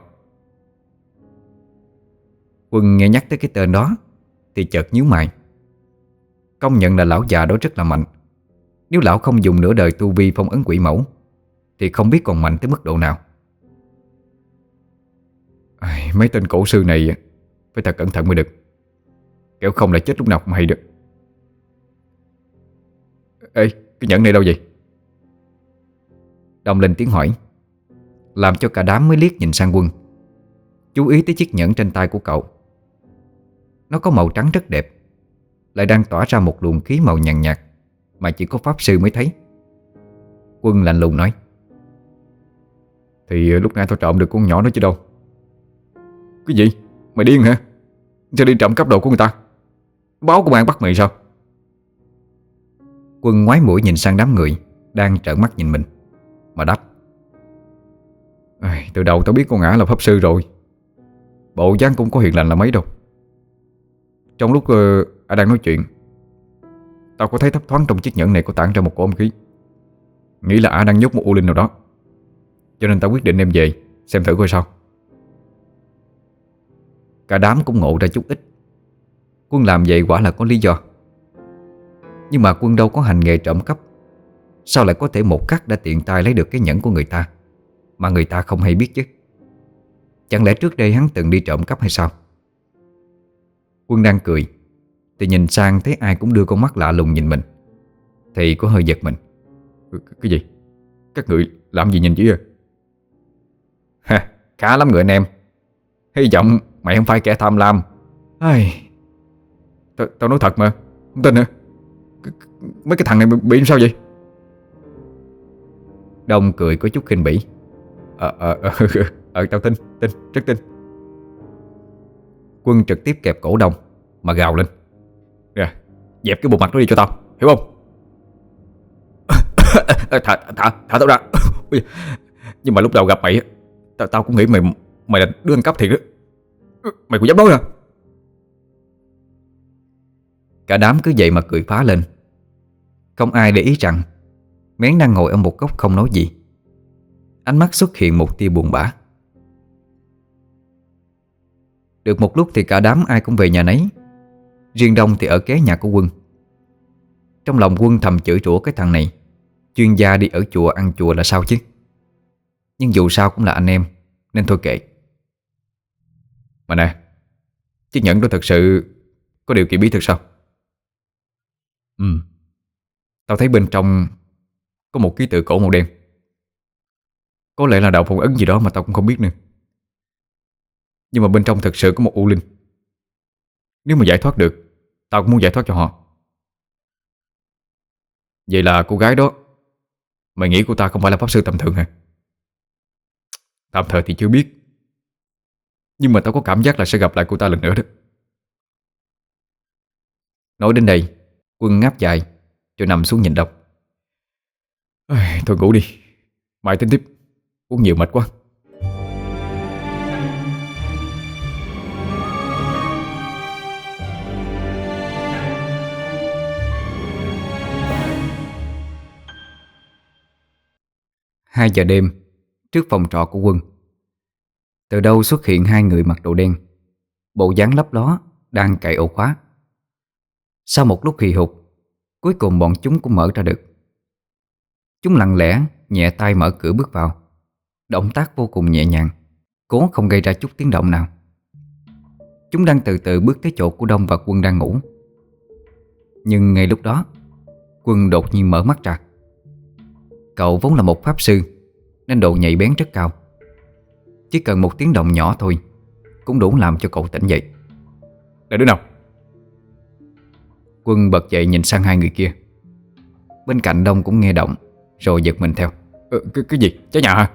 [SPEAKER 1] Quân nghe nhắc tới cái tên đó thì chợt nhíu mày. Công nhận là lão già đó rất là mạnh. Nếu lão không dùng nửa đời tu vi phong ấn quỷ mẫu thì không biết còn mạnh tới mức độ nào.
[SPEAKER 2] Ai, mấy tên cổ sư này phải thật cẩn thận mới được, kẻo không lại chết lúc nào không hay được. Ê, cái nhẫn này đâu vậy?
[SPEAKER 1] Đông lên tiếng hỏi, làm cho cả đám mới liếc nhìn sang Quân, chú ý tới chiếc nhẫn trên tay của cậu. Nó có màu trắng rất đẹp, lại đang tỏa ra một luồng khí màu nhàn nhạt mà chỉ có pháp sư mới thấy. Quân lạnh lùng nói:
[SPEAKER 2] Thì lúc nãy tao trộm được con nhỏ đó chứ đâu. Cái gì? Mày điên hả? Sao đi trộm cắp đồ của người ta? Báo công an bắt mày sao?
[SPEAKER 1] Quân ngoái mũi nhìn sang đám người đang trợn mắt nhìn mình mà đáp:
[SPEAKER 2] À, từ đầu tao biết con ả là pháp sư rồi, bộ dáng cũng có hiền lành là mấy đâu. Trong lúc uh, ả đang nói chuyện Tao có thấy thấp thoáng trong chiếc nhẫn này có tản ra một cổ âm khí. Nghĩ là ả đang nhốt một u linh nào đó, cho nên tao quyết định đem về xem thử coi sao.
[SPEAKER 1] Cả đám cũng ngộ ra chút ít. Quân làm vậy quả là có lý do. Nhưng mà Quân đâu có hành nghề trộm cắp, sao lại có thể một khắc đã tiện tay lấy được cái nhẫn của người ta mà người ta không hay biết chứ? Chẳng lẽ trước đây hắn từng đi trộm cắp hay sao? Quân đang cười thì nhìn sang thấy ai cũng đưa con mắt lạ lùng nhìn mình, thì có hơi giật mình.
[SPEAKER 2] Cái gì? Các người làm gì nhìn chứ à?
[SPEAKER 1] Ha, khá lắm người anh em. Hy vọng mày không phải kẻ tham lam.
[SPEAKER 2] Ai... Tao, tao nói thật mà, không tin hả? Mấy cái thằng này bị sao vậy?
[SPEAKER 1] Đông cười có chút khinh bỉ.
[SPEAKER 2] Ờ, ờ, ờ, ờ, tao tin, tin, rất tin.
[SPEAKER 1] Quân trực tiếp kẹp cổ Đông mà gào lên.
[SPEAKER 2] Nè, dẹp cái bộ mặt đó đi cho tao, hiểu không? Thả, thả, thả tao ra. Nhưng mà lúc đầu gặp mày, tao, tao cũng nghĩ mày Mày là đứa ăn cắp thiệt đó. Mày cũng dám nói à?
[SPEAKER 1] Cả đám cứ vậy mà cười phá lên. Không ai để ý rằng Mén đang ngồi ở một góc không nói gì. Ánh mắt xuất hiện một tia buồn bã. Được một lúc thì cả đám ai cũng về nhà nấy. Riêng Đông thì ở kế nhà của Quân. Trong lòng Quân thầm chửi rủa cái thằng này, chuyên gia đi ở chùa ăn chùa là sao chứ. Nhưng dù sao cũng là anh em, nên thôi kệ.
[SPEAKER 2] Mà nè, chiếc nhẫn đó thật sự có điều kỳ bí thật sao?
[SPEAKER 1] Ừ. Tao thấy bên trong có một ký tự cổ màu đen. Có lẽ là đạo phong ấn gì đó mà tao cũng không biết nữa. Nhưng mà bên trong thật sự có một u linh. Nếu mà giải thoát được, tao cũng muốn giải thoát cho họ.
[SPEAKER 2] Vậy là cô gái đó, mày nghĩ cô ta không phải là pháp sư tầm thường hả?
[SPEAKER 1] Tạm thời thì chưa biết, nhưng mà tao có cảm giác là sẽ gặp lại cô ta lần nữa đó. Nói đến đây, Quân ngáp dài rồi nằm xuống nhìn Đông.
[SPEAKER 2] Thôi ngủ đi, mai tính tiếp. Uống nhiều mệt quá.
[SPEAKER 1] Hai giờ đêm, trước phòng trọ của Quân, từ đâu xuất hiện hai người mặc đồ đen, bộ dáng lấp ló, đang cạy ổ khóa. Sau một lúc hì hục, cuối cùng bọn chúng cũng mở ra được. Chúng lặng lẽ, nhẹ tay mở cửa bước vào. Động tác vô cùng nhẹ nhàng, cố không gây ra chút tiếng động nào. Chúng đang từ từ bước tới chỗ của Đông và Quân đang ngủ. Nhưng ngay lúc đó, Quân đột nhiên mở mắt ra. Cậu vốn là một pháp sư nên độ nhạy bén rất cao. Chỉ cần một tiếng động nhỏ thôi cũng đủ làm cho cậu tỉnh dậy.
[SPEAKER 2] Là đứa nào?
[SPEAKER 1] Quân bật dậy nhìn sang hai người kia. Bên cạnh Đông cũng nghe động, rồi giật mình theo.
[SPEAKER 2] Ờ, cái, cái gì? Cháy nhà hả?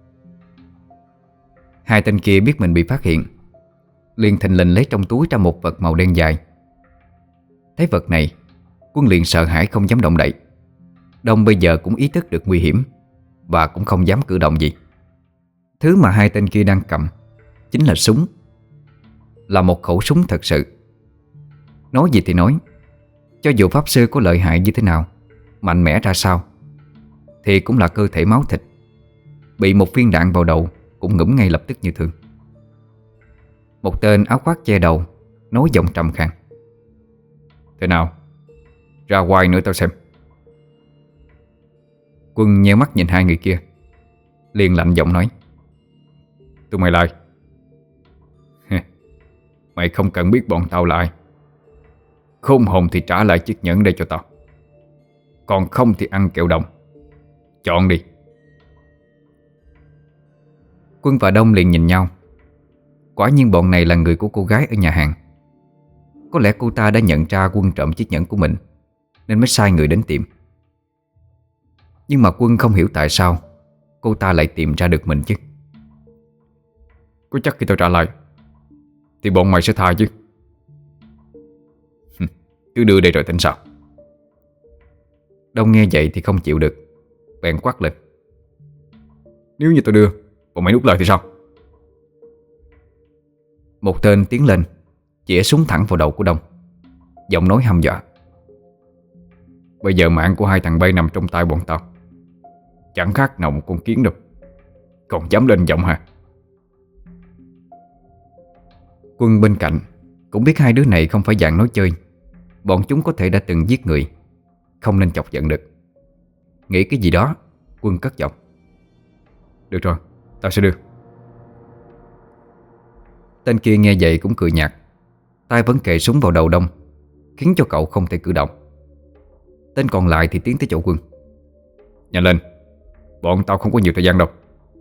[SPEAKER 1] Hai tên kia biết mình bị phát hiện, liền thình lình lấy trong túi ra một vật màu đen dài. Thấy vật này, Quân liền sợ hãi không dám động đậy. Đông bây giờ cũng ý thức được nguy hiểm và cũng không dám cử động gì. Thứ mà hai tên kia đang cầm chính là súng. Là một khẩu súng thật sự. Nói gì thì nói, cho dù pháp sư có lợi hại như thế nào, mạnh mẽ ra sao, thì cũng là cơ thể máu thịt. Bị một viên đạn vào đầu cũng ngủm ngay lập tức như thường. Một tên áo khoác che đầu nói giọng trầm khàn.
[SPEAKER 2] Thế nào? Ra ngoài nữa tao xem.
[SPEAKER 1] Quân nheo mắt nhìn hai người kia, liền lạnh giọng nói.
[SPEAKER 2] Tụi mày lại. Mày không cần biết bọn tao là ai. Khôn hồn thì trả lại chiếc nhẫn đây cho tao, còn không thì ăn kẹo đồng. Chọn đi.
[SPEAKER 1] Quân và Đông liền nhìn nhau. Quả nhiên bọn này là người của cô gái ở nhà hàng. Có lẽ cô ta đã nhận ra Quân trộm chiếc nhẫn của mình, nên mới sai người đến tìm. Nhưng mà Quân không hiểu tại sao cô ta lại tìm ra được mình chứ.
[SPEAKER 2] Có chắc khi tao trả lại thì bọn mày sẽ tha chứ? Cứ đưa đây rồi tính sao?
[SPEAKER 1] Đông nghe vậy thì không chịu được, bèn quát lên.
[SPEAKER 2] Nếu như tao đưa, bọn mày nuốt lời thì sao?
[SPEAKER 1] Một tên tiến lên, chĩa súng thẳng vào đầu của Đông, giọng nói hăm dọa.
[SPEAKER 2] Bây giờ mạng của hai thằng bay nằm trong tay bọn tao. Chẳng khác nào một con kiến đâu. Còn dám lên giọng hả?
[SPEAKER 1] Quân bên cạnh cũng biết hai đứa này không phải dạng nói chơi. Bọn chúng có thể đã từng giết người, không nên chọc giận được. Nghĩ cái gì đó, Quân cất giọng:
[SPEAKER 2] Được rồi, tao sẽ đưa.
[SPEAKER 1] Tên kia nghe vậy cũng cười nhạt, tay vẫn kề súng vào đầu Đông, khiến cho cậu không thể cử động. Tên còn lại thì tiến tới chỗ Quân:
[SPEAKER 2] Nhanh lên, bọn tao không có nhiều thời gian đâu.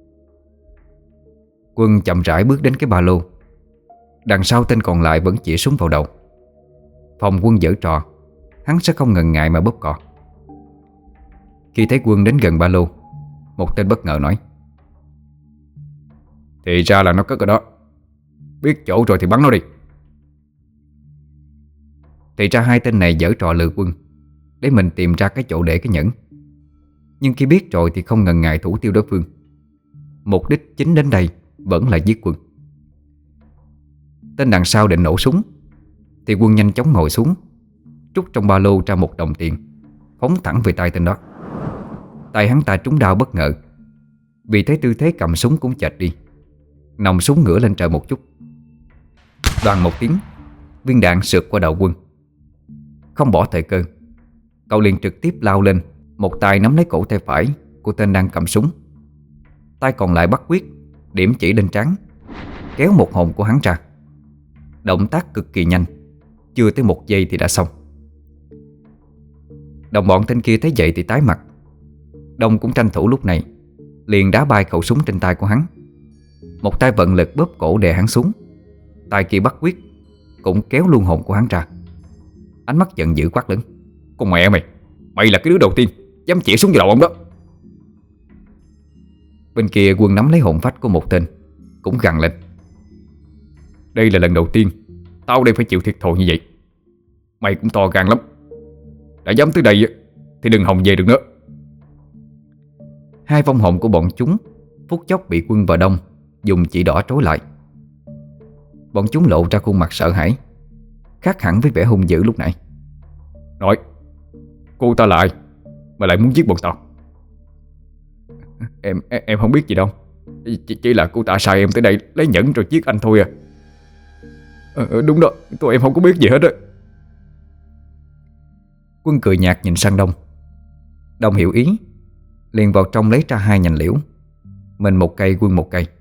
[SPEAKER 1] Quân chậm rãi bước đến cái ba lô. Đằng sau tên còn lại vẫn chỉ súng vào đầu. Phòng Quân giở trò, hắn sẽ không ngần ngại mà bóp cò. Khi thấy Quân đến gần ba lô, một tên bất ngờ nói:
[SPEAKER 2] Thì ra là nó cất ở đó. Biết chỗ rồi thì bắn nó đi.
[SPEAKER 1] Thì ra hai tên này giở trò lừa Quân để mình tìm ra cái chỗ để cái nhẫn. Nhưng khi biết rồi thì không ngần ngại thủ tiêu đối phương. Mục đích chính đến đây vẫn là giết Quân. Tên đằng sau định nổ súng thì Quân nhanh chóng ngồi xuống, trút trong ba lô ra một đồng tiền, phóng thẳng về tay tên đó. Tay hắn ta trúng đau bất ngờ, vì thấy tư thế cầm súng cũng chệch đi. Nòng súng ngửa lên trời một chút. Đoàn một tiếng, viên đạn sượt qua đầu Quân. Không bỏ thời cơ, cậu liền trực tiếp lao lên, một tay nắm lấy cổ tay phải của tên đang cầm súng, tay còn lại bắt quyết điểm chỉ lên trán, kéo một hồn của hắn ra. Động tác cực kỳ nhanh, chưa tới một giây thì đã xong. Đồng bọn tên kia thấy vậy thì tái mặt. Đông cũng tranh thủ lúc này, liền đá bay khẩu súng trên tay của hắn. Một tay vận lực bóp cổ đè hắn xuống, tay kia bắt quyết cũng kéo luôn hồn của hắn ra. Ánh mắt giận dữ quát lớn:
[SPEAKER 2] Con mẹ mày, mày là cái đứa đầu tiên dám chĩa súng vào đầu ông đó.
[SPEAKER 1] Bên kia Quân nắm lấy hồn phách của một tên, cũng gằn lên:
[SPEAKER 2] Đây là lần đầu tiên tao đây phải chịu thiệt thòi như vậy. Mày cũng to gan lắm. Đã dám tới đây thì đừng hòng về được nữa.
[SPEAKER 1] Hai vong hồn của bọn chúng phút chốc bị Quân và Đông dùng chỉ đỏ trối lại. Bọn chúng lộ ra khuôn mặt sợ hãi, khác hẳn với vẻ hung dữ lúc nãy.
[SPEAKER 2] Nói, cô ta là ai mà lại muốn giết bọn tao? Em em, em không biết gì đâu. Chỉ, chỉ là cô ta sai em tới đây lấy nhẫn rồi giết anh thôi à. Ờ, đúng đó, tụi em không có biết gì hết á.
[SPEAKER 1] Quân cười nhạt nhìn sang Đông. Đông hiểu ý, liền vào trong lấy ra hai nhành liễu, mình một cây, Quân một cây.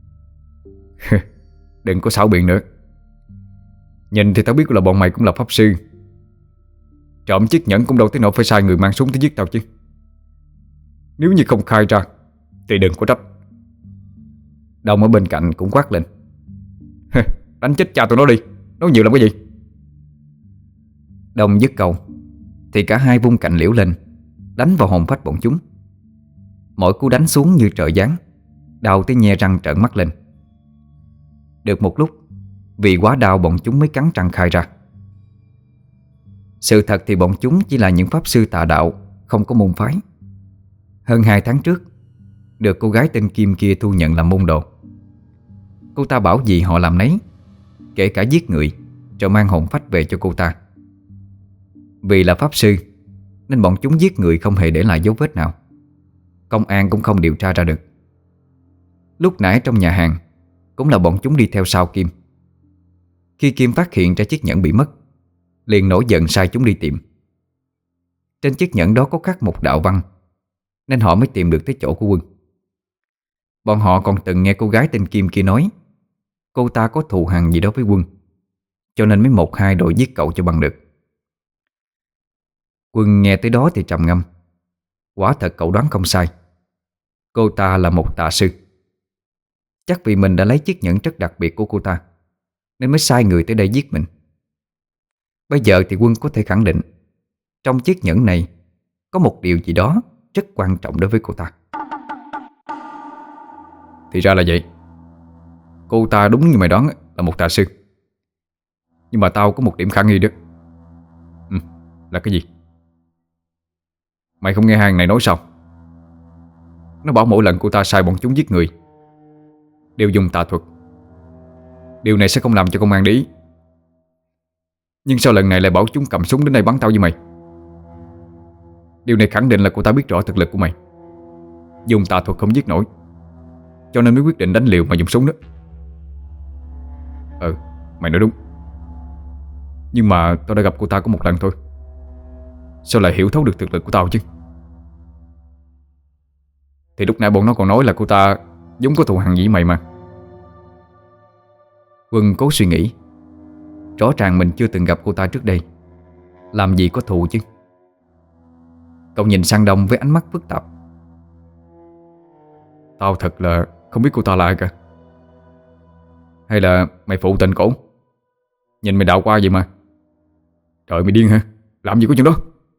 [SPEAKER 2] Đừng có xảo biện nữa. Nhìn thì tao biết là bọn mày cũng là pháp sư. Trộm chiếc nhẫn cũng đâu tới nỗi phải sai người mang súng tới giết tao chứ. Nếu như không khai ra thì đừng có trách.
[SPEAKER 1] Đông ở bên cạnh cũng quát lên:
[SPEAKER 2] Đánh chết cha tụi nó đi, nói nhiều làm cái gì.
[SPEAKER 1] Đông dứt câu thì cả hai vung cành liễu lên, đánh vào hồn phách bọn chúng. Mỗi cú đánh xuống như trời giáng, đau tới nhe răng trợn mắt lên. Được một lúc, vì quá đau bọn chúng mới cắn răng khai ra. Sự thật thì bọn chúng chỉ là những pháp sư tà đạo, không có môn phái. Hơn hai tháng trước, được cô gái tên Kim kia thu nhận làm môn đồ. Cô ta bảo gì họ làm nấy, kể cả giết người, rồi mang hồn phách về cho cô ta. Vì là pháp sư nên bọn chúng giết người không hề để lại dấu vết nào. Công an cũng không điều tra ra được. Lúc nãy trong nhà hàng cũng là bọn chúng đi theo sau Kim. Khi Kim phát hiện ra chiếc nhẫn bị mất, liền nổi giận sai chúng đi tìm. Trên chiếc nhẫn đó có khắc một đạo văn, nên họ mới tìm được tới chỗ của Quân. Bọn họ còn từng nghe cô gái tên Kim kia nói cô ta có thù hằn gì đó với Quân, cho nên mới một hai đội giết cậu cho bằng được. Quân nghe tới đó thì trầm ngâm. Quả thật cậu đoán không sai, cô ta là một tà sư. Chắc vì mình đã lấy chiếc nhẫn rất đặc biệt của cô ta nên mới sai người tới đây giết mình. Bây giờ thì Quân có thể khẳng định trong chiếc nhẫn này có một điều gì đó rất quan trọng đối với cô ta.
[SPEAKER 2] Thì ra là vậy. Cô ta đúng như mày đoán là một tà sư. Nhưng mà tao có một điểm khả nghi đó. Ừ, là cái gì? Mày không nghe hàng này nói sao? Nó bảo mỗi lần cô ta sai bọn chúng giết người đều dùng tà thuật. Điều này sẽ không làm cho công an để ý. Nhưng sao lần này lại bảo chúng cầm súng đến đây bắn tao với mày? Điều này khẳng định là cô ta biết rõ thực lực của mày. Dùng tà thuật không giết nổi, cho nên mới quyết định đánh liều mà dùng súng đó. Ừ, mày nói đúng. Nhưng mà tao đã gặp cô ta có một lần thôi, sao lại hiểu thấu được thực lực của tao chứ? Thì lúc nãy bọn nó còn nói là cô ta giống có thù hằn gì mày mà. Quân cố suy nghĩ. Rõ ràng mình chưa từng gặp cô ta trước đây, làm gì có thù chứ. Cậu nhìn sang Đông với ánh mắt phức tạp. Tao thật là không biết cô ta là ai cả. Hay là mày phụ tình cổ? Nhìn mày đạo qua vậy mà. Trời, mày điên hả? Làm gì có chuyện đó.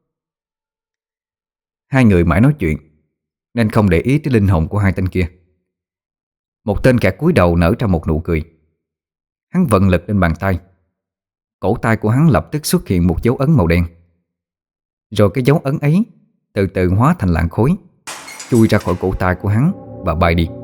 [SPEAKER 2] Hai người mãi nói chuyện nên không để ý tới linh hồn của hai tên kia. Một tên kẻ cúi đầu nở ra một nụ cười. Hắn vận lực lên bàn tay. Cổ tay của hắn lập tức xuất hiện một dấu ấn màu đen. Rồi cái dấu ấn ấy từ từ hóa thành làn khói, chui ra khỏi cổ tay của hắn và bay đi.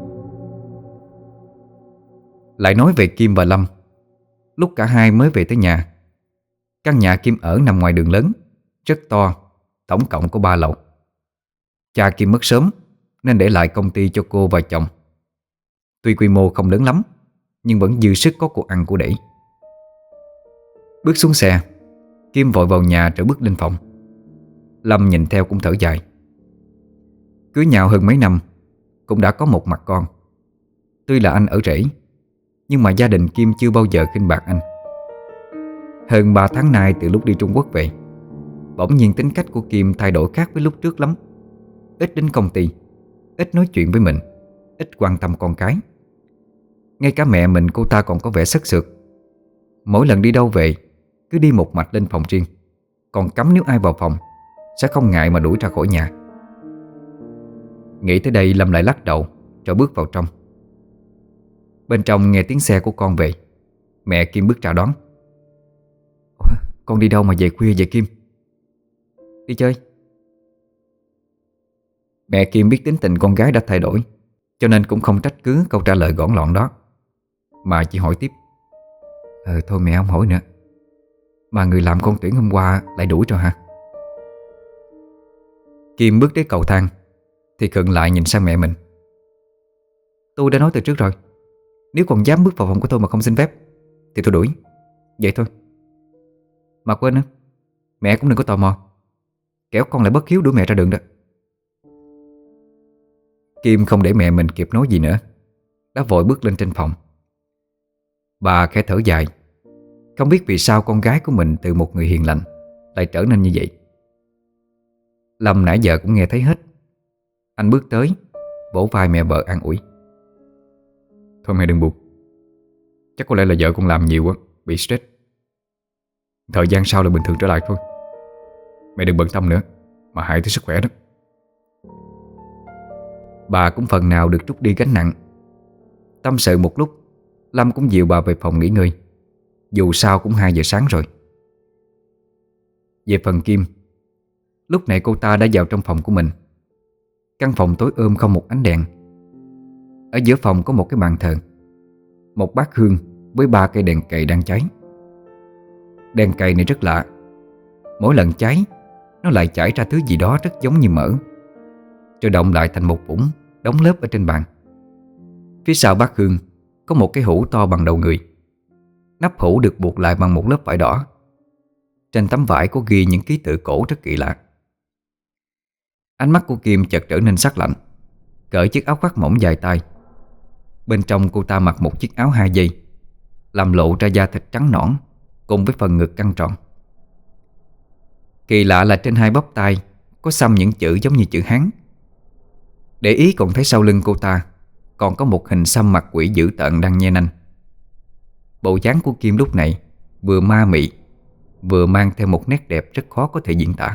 [SPEAKER 2] Lại nói về Kim và Lâm. Lúc cả hai mới về tới nhà, căn nhà Kim ở nằm ngoài đường lớn, rất to, tổng cộng có ba lầu. Cha Kim mất sớm nên để lại công ty cho cô và chồng. Tuy quy mô không lớn lắm, nhưng vẫn dư sức có của ăn của để. Bước xuống xe, Kim vội vào nhà rồi bước lên phòng. Lâm nhìn theo cũng thở dài. Cưới nhau hơn mấy năm, cũng đã có một mặt con. Tuy là anh ở rể, nhưng mà gia đình Kim chưa bao giờ khinh bạc anh. Hơn ba tháng nay từ lúc đi Trung Quốc về, bỗng nhiên tính cách của Kim thay đổi khác với lúc trước lắm. Ít đến công ty, ít nói chuyện với mình, ít quan tâm con cái. Ngay cả mẹ mình cô ta còn có vẻ sất sượt. Mỗi lần đi đâu về cứ đi một mạch lên phòng riêng, còn cấm nếu ai vào phòng sẽ không ngại mà đuổi ra khỏi nhà. Nghĩ tới đây Lâm lại lắc đầu rồi bước vào trong. Bên trong nghe tiếng xe của con về. Mẹ Kim bước ra đón. Ủa, con đi đâu mà về khuya vậy Kim? Đi chơi. Mẹ Kim biết tính tình con gái đã thay đổi, cho nên cũng không trách cứ câu trả lời gọn lọn đó, mà chỉ hỏi tiếp. Ờ thôi mẹ không hỏi nữa. Mà người làm con tuyển hôm qua lại đuổi rồi hả? Kim bước tới cầu thang thì khựng lại nhìn sang mẹ mình. Tôi đã nói từ trước rồi, nếu còn dám bước vào phòng của tôi mà không xin phép thì tôi đuổi. Vậy thôi. Mà quên nữa, mẹ cũng đừng có tò mò, kẻo con lại bất hiếu đuổi mẹ ra đường đó. Kim không để mẹ mình kịp nói gì nữa, đã vội bước lên trên phòng. Bà khẽ thở dài. Không biết vì sao con gái của mình từ một người hiền lành lại trở nên như vậy. Lâm nãy giờ cũng nghe thấy hết. Anh bước tới, vỗ vai mẹ vợ an ủi. Thôi mẹ đừng buồn, chắc có lẽ là vợ con làm nhiều quá, bị stress. Thời gian sau là bình thường trở lại thôi. Mẹ đừng bận tâm nữa, mà hại tới sức khỏe đó. Bà cũng phần nào được trút đi gánh nặng. Tâm sự một lúc, Lâm cũng dìu bà về phòng nghỉ ngơi. Dù sao cũng hai giờ sáng rồi. Về phần Kim, lúc này cô ta đã vào trong phòng của mình. Căn phòng tối ôm không một ánh đèn. Ở giữa phòng có một cái bàn thờ, một bát hương với ba cây đèn cầy đang cháy. Đèn cầy này rất lạ. Mỗi lần cháy, nó lại chảy ra thứ gì đó rất giống như mỡ, rồi động lại thành một vũng đóng lớp ở trên bàn. Phía sau bát hương có một cái hũ to bằng đầu người. Nắp hũ được buộc lại bằng một lớp vải đỏ. Trên tấm vải có ghi những ký tự cổ rất kỳ lạ. Ánh mắt của Kim chợt trở nên sắc lạnh, cởi chiếc áo khoác mỏng dài tay. Bên trong cô ta mặc một chiếc áo hai dây, làm lộ ra da thịt trắng nõn cùng với phần ngực căng tròn. Kỳ lạ là trên hai bắp tay có xăm những chữ giống như chữ Hán. Để ý còn thấy sau lưng cô ta còn có một hình xăm mặt quỷ dữ tợn đang nhe nanh. Bộ dáng của Kim lúc này vừa ma mị, vừa mang theo một nét đẹp rất khó có thể diễn tả.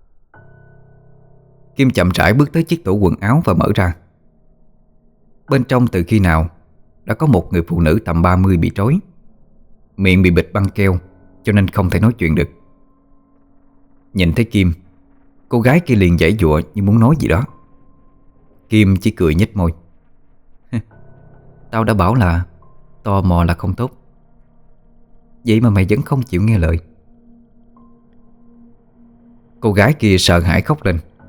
[SPEAKER 2] Kim chậm rãi bước tới chiếc tủ quần áo và mở ra. Bên trong từ khi nào đã có một người phụ nữ tầm ba mươi bị trói. Miệng bị bịt băng keo cho nên không thể nói chuyện được. Nhìn thấy Kim, cô gái kia liền giãy giụa như muốn nói gì đó. Kim chỉ cười nhếch môi. Tao đã bảo là tò mò là không tốt, vậy mà mày vẫn không chịu nghe lời. Cô gái kia sợ hãi khóc lên.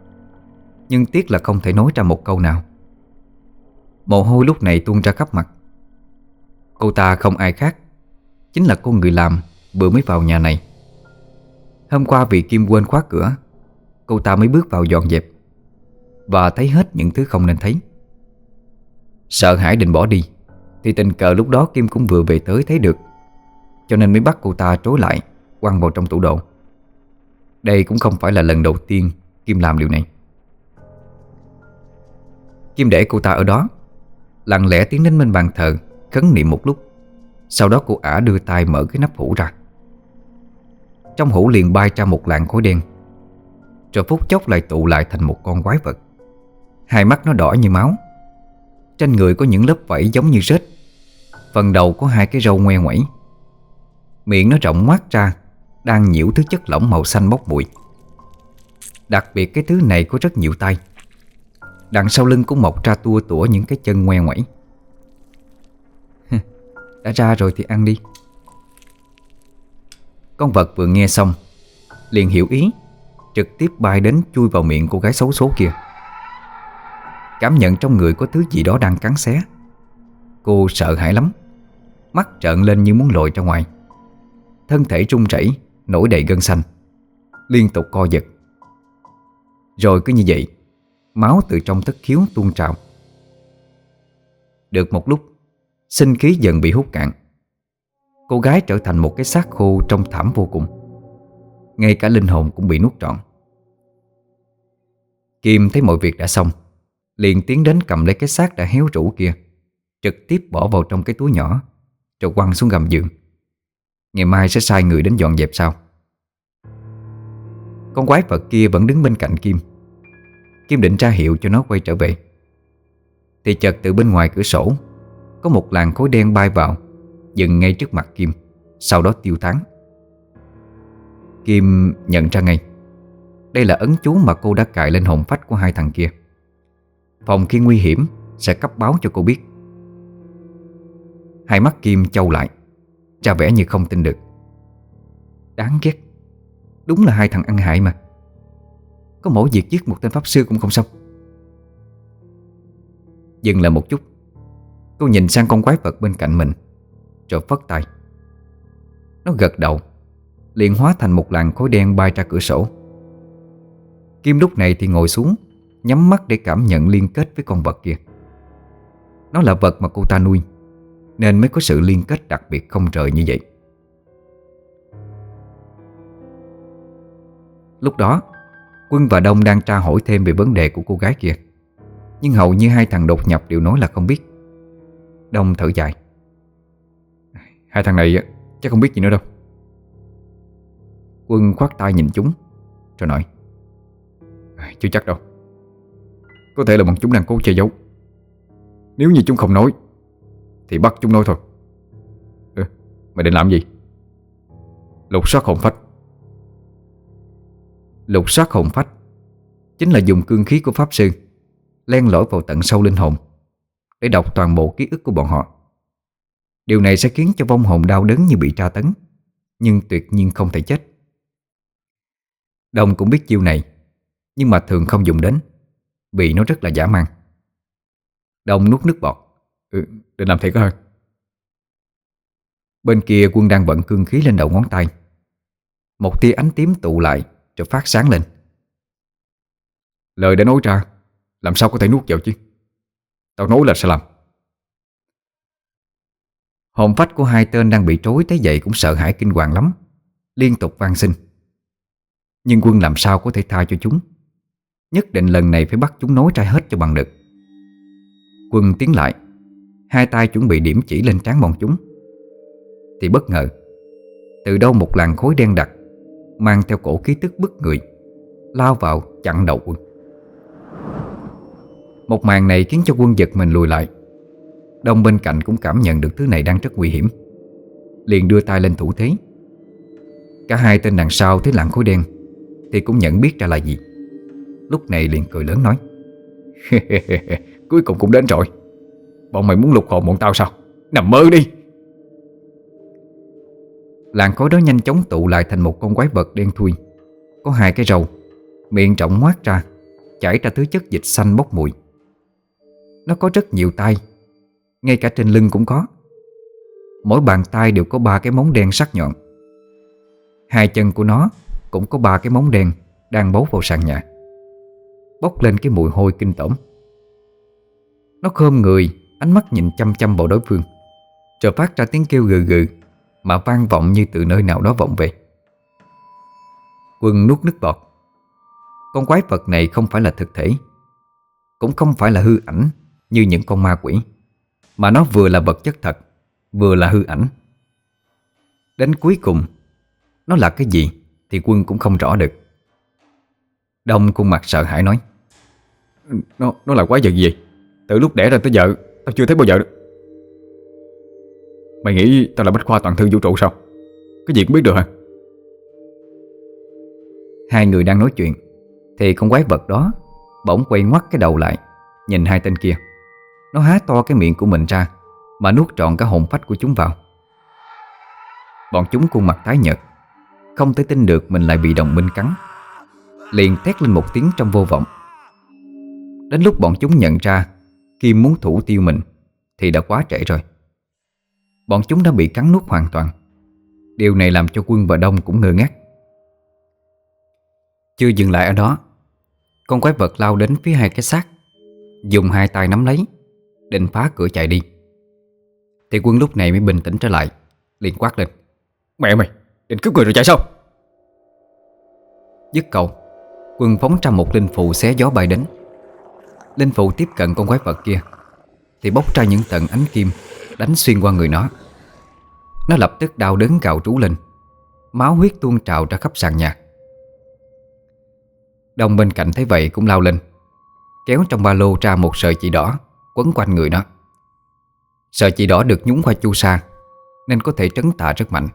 [SPEAKER 1] nhưng tiếc là không thể nói ra một câu nào. Mồ hôi lúc này tuôn ra khắp mặt. Cô ta không ai khác, chính là cô người làm vừa mới vào nhà này. Hôm qua vì Kim quên khóa cửa, cô ta mới bước vào dọn dẹp và thấy hết những thứ không nên thấy. Sợ hãi định bỏ đi thì tình cờ lúc đó Kim cũng vừa về tới thấy được, cho nên mới bắt cô ta trối lại, quăng vào trong tủ đồ. Đây cũng không phải là lần đầu tiên Kim làm điều này. Kim để cô ta ở đó, lặng lẽ tiến đến bên bàn thờ, khấn niệm một lúc. Sau đó cô ả đưa tay mở cái nắp hũ ra. Trong hũ liền bay ra một làn khói đen, rồi phút chốc lại tụ lại thành một con quái vật. Hai mắt nó đỏ như máu, trên người có những lớp vảy giống như rết. Phần đầu có hai cái râu ngoe ngoẩy. Miệng nó rộng ngoác ra, đang nhiễu thứ chất lỏng màu xanh bốc bụi. Đặc biệt cái thứ này có rất nhiều tay. Đằng sau lưng cũng mọc ra tua tủa những cái chân ngoe ngoẩy. Đã ra rồi thì ăn đi. Con vật vừa nghe xong liền hiểu ý, trực tiếp bay đến chui vào miệng cô gái xấu số kia. Cảm nhận trong người có thứ gì đó đang cắn xé. Cô sợ hãi lắm, mắt trợn lên như muốn lồi ra ngoài. Thân thể run rẩy, nổi đầy gân xanh, liên tục co giật. Rồi cứ như vậy, máu từ trong thất khiếu tuôn trào. Được một lúc, sinh khí dần bị hút cạn. Cô gái trở thành một cái xác khô trông thảm vô cùng. Ngay cả linh hồn cũng bị nuốt trọn. Kim thấy mọi việc đã xong, liền tiến đến cầm lấy cái xác đã héo rũ kia, trực tiếp bỏ vào trong cái túi nhỏ, rồi quăng xuống gầm giường. Ngày mai sẽ sai người đến dọn dẹp sau. Con quái vật kia vẫn đứng bên cạnh Kim. Kim định ra hiệu cho nó quay trở về, thì chợt từ bên ngoài cửa sổ có một làn khói đen bay vào, dừng ngay trước mặt Kim, sau đó tiêu tán. Kim nhận ra ngay, đây là ấn chú mà cô đã cài lên hồn phách của hai thằng kia. Phòng khi nguy hiểm sẽ cấp báo cho cô biết. Hai mắt Kim chau lại, ra vẻ như không tin được. Đáng ghét, đúng là hai thằng ăn hại mà. Có mỗi việc giết một tên pháp sư cũng không xong. Dừng lại một chút, cô nhìn sang con quái vật bên cạnh mình, rồi phất tay. Nó gật đầu, liền hóa thành một làn khói đen bay ra cửa sổ. Kim lúc này thì ngồi xuống, nhắm mắt để cảm nhận liên kết với con vật kia. Nó là vật mà cô ta nuôi, nên mới có sự liên kết đặc biệt không rời như vậy. Lúc đó, Quân và Đông đang tra hỏi thêm về vấn đề của cô gái kia, nhưng hầu như hai thằng đột nhập đều nói là không biết. Đông thở dài. Hai thằng này chắc không biết gì nữa đâu. Quân khoát tay nhìn chúng, rồi nói: Chưa chắc đâu. Có thể là bọn chúng đang cố che giấu. Nếu như chúng không nói thì bắt chúng nói thôi. Ừ, mày định làm gì? Lục soát hồn phách. Lục soát hồn phách chính là dùng cương khí của pháp sư len lỏi vào tận sâu linh hồn để đọc toàn bộ ký ức của bọn họ. Điều này sẽ khiến cho vong hồn đau đớn như bị tra tấn, nhưng tuyệt nhiên không thể chết. Đông cũng biết chiêu này, nhưng mà thường không dùng đến, vì nó rất là dã man. Đông nuốt nước bọt. Ừ, định làm thiệt hơn. Bên kia Quân đang vận cương khí lên đầu ngón tay. Một tia ánh tím tụ lại rồi phát sáng lên. Lời đã nói ra, làm sao có thể nuốt vào chứ? Tao nói là sẽ làm. Hồn phách của hai tên đang bị trối thấy vậy cũng sợ hãi kinh hoàng lắm, liên tục van xin. Nhưng Quân làm sao có thể tha cho chúng. Nhất định lần này phải bắt chúng nói ra hết cho bằng được. Quân tiến lại, hai tay chuẩn bị điểm chỉ lên trán bọn chúng, thì bất ngờ từ đâu một làn khói đen đặc mang theo cổ khí tức bức người lao vào chặn đầu Quân. Một màn này khiến cho Quân giật mình lùi lại. Đông bên cạnh cũng cảm nhận được thứ này đang rất nguy hiểm, liền đưa tay lên thủ thế. Cả hai tên đằng sau thấy làn khói đen thì cũng nhận biết ra là gì. Lúc này liền cười lớn nói: Cuối cùng cũng đến rồi. Bọn mày muốn lục hồn bọn tao sao? Nằm mơ đi. Làn khói đó nhanh chóng tụ lại thành một con quái vật đen thui, có hai cái râu, miệng rộng ngoác ra, chảy ra thứ chất dịch xanh bốc mùi. Nó có rất nhiều tay, ngay cả trên lưng cũng có. Mỗi bàn tay đều có ba cái móng đen sắc nhọn. Hai chân của nó cũng có ba cái móng đen đang bấu vào sàn nhà, bốc lên cái mùi hôi kinh tởm. Nó khom người, ánh mắt nhìn chăm chăm vào đối phương, rồi phát ra tiếng kêu gừ gừ mà vang vọng như từ nơi nào đó vọng về. Quân nuốt nước bọt. Con quái vật này không phải là thực thể, cũng không phải là hư ảnh như những con ma quỷ, mà nó vừa là vật chất thật, vừa là hư ảnh. Đến cuối cùng nó là cái gì thì Quân cũng không rõ được. Đông khuôn mặt sợ hãi nói:
[SPEAKER 2] Nó nó là quái vật gì? Từ lúc đẻ ra tới giờ tao chưa thấy bao giờ được. Mày nghĩ tao là bách khoa toàn thư vũ trụ sao? Cái gì cũng biết được hả?
[SPEAKER 1] Hai người đang nói chuyện thì con quái vật đó bỗng quay ngoắt cái đầu lại, nhìn hai tên kia. Nó há to cái miệng của mình ra mà nuốt trọn cả hồn phách của chúng vào. Bọn chúng khuôn mặt tái nhợt, không thể tin được mình lại bị đồng minh cắn, liền thét lên một tiếng trong vô vọng. Đến lúc bọn chúng nhận ra Kim muốn thủ tiêu mình thì đã quá trễ rồi. Bọn chúng đã bị cắn nuốt hoàn toàn. Điều này làm cho Quân và Đông cũng ngơ ngác. Chưa dừng lại ở đó, con quái vật lao đến phía hai cái xác, dùng hai tay nắm lấy, định phá cửa chạy đi. Thì Quân lúc này mới bình tĩnh trở lại, liền quát lên:
[SPEAKER 2] Mẹ mày, định cướp người rồi chạy sao?
[SPEAKER 1] Dứt câu, Quân phóng ra một linh phù xé gió bay đến. Linh phù tiếp cận con quái vật kia thì bốc ra những tầng ánh kim đánh xuyên qua người nó. Nó lập tức đau đớn gào trú lên, máu huyết tuôn trào ra khắp sàn nhà. Đông bên cạnh thấy vậy cũng lao lên, kéo trong ba lô ra một sợi chỉ đỏ quấn quanh người nó. Sợi chỉ đỏ được nhúng qua chu sa nên có thể trấn tà rất mạnh.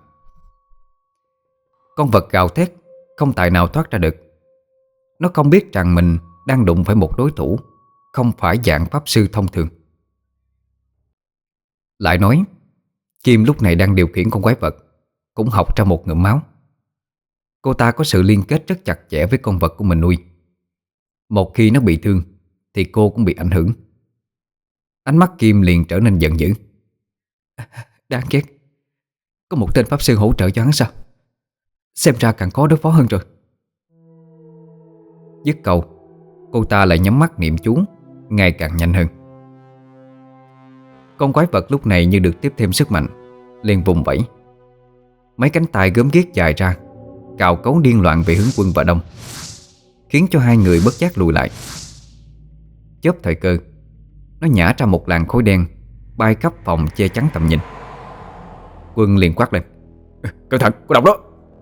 [SPEAKER 1] Con vật gào thét không tài nào thoát ra được. Nó không biết rằng mình đang đụng phải một đối thủ không phải dạng pháp sư thông thường. Lại nói, Kim lúc này đang điều khiển con quái vật, cũng học ra một ngụm máu. Cô ta có sự liên kết rất chặt chẽ với con vật của mình nuôi. Một khi nó bị thương thì cô cũng bị ảnh hưởng. Ánh mắt Kim liền trở nên giận dữ. Đáng ghét, có một tên pháp sư hỗ trợ cho hắn sao? Xem ra càng khó đối phó hơn rồi. Dứt câu, cô ta lại nhắm mắt niệm chú ngày càng nhanh hơn. Con quái vật lúc này như được tiếp thêm sức mạnh, liền vùng vẫy. Mấy cánh tay gớm ghiếc dài ra, cào cấu điên loạn về hướng Quân và Đông, khiến cho hai người bất giác lùi lại. Chớp thời cơ, nó nhả ra một làn khói đen bay khắp phòng che chắn tầm nhìn. Quân liền quát lên:
[SPEAKER 2] Cẩn thận, có độc đó!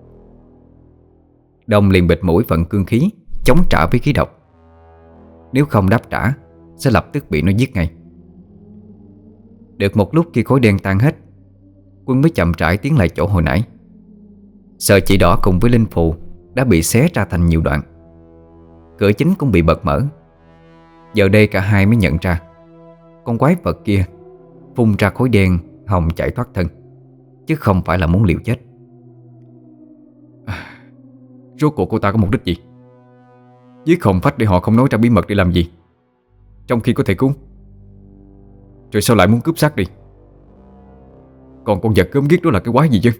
[SPEAKER 1] Đông liền bịt mũi vận cương khí chống trả với khí độc. Nếu không đáp trả sẽ lập tức bị nó giết ngay. Được một lúc khi khói đen tan hết, Quân mới chậm rãi tiến lại chỗ hồi nãy. Sợi chỉ đỏ cùng với linh phù đã bị xé ra thành nhiều đoạn. Cửa chính cũng bị bật mở. Giờ đây cả hai mới nhận ra con quái vật kia phun ra khói đen hòng chạy thoát thân, chứ không phải là muốn liều chết.
[SPEAKER 2] à, Rốt cuộc cô ta có mục đích gì? Giết hồn phách để họ không nói ra bí mật để làm gì, trong khi có thể cứu? Rồi sao lại muốn cướp xác đi? Còn con vật gớm ghiếc đó là cái quái gì chứ?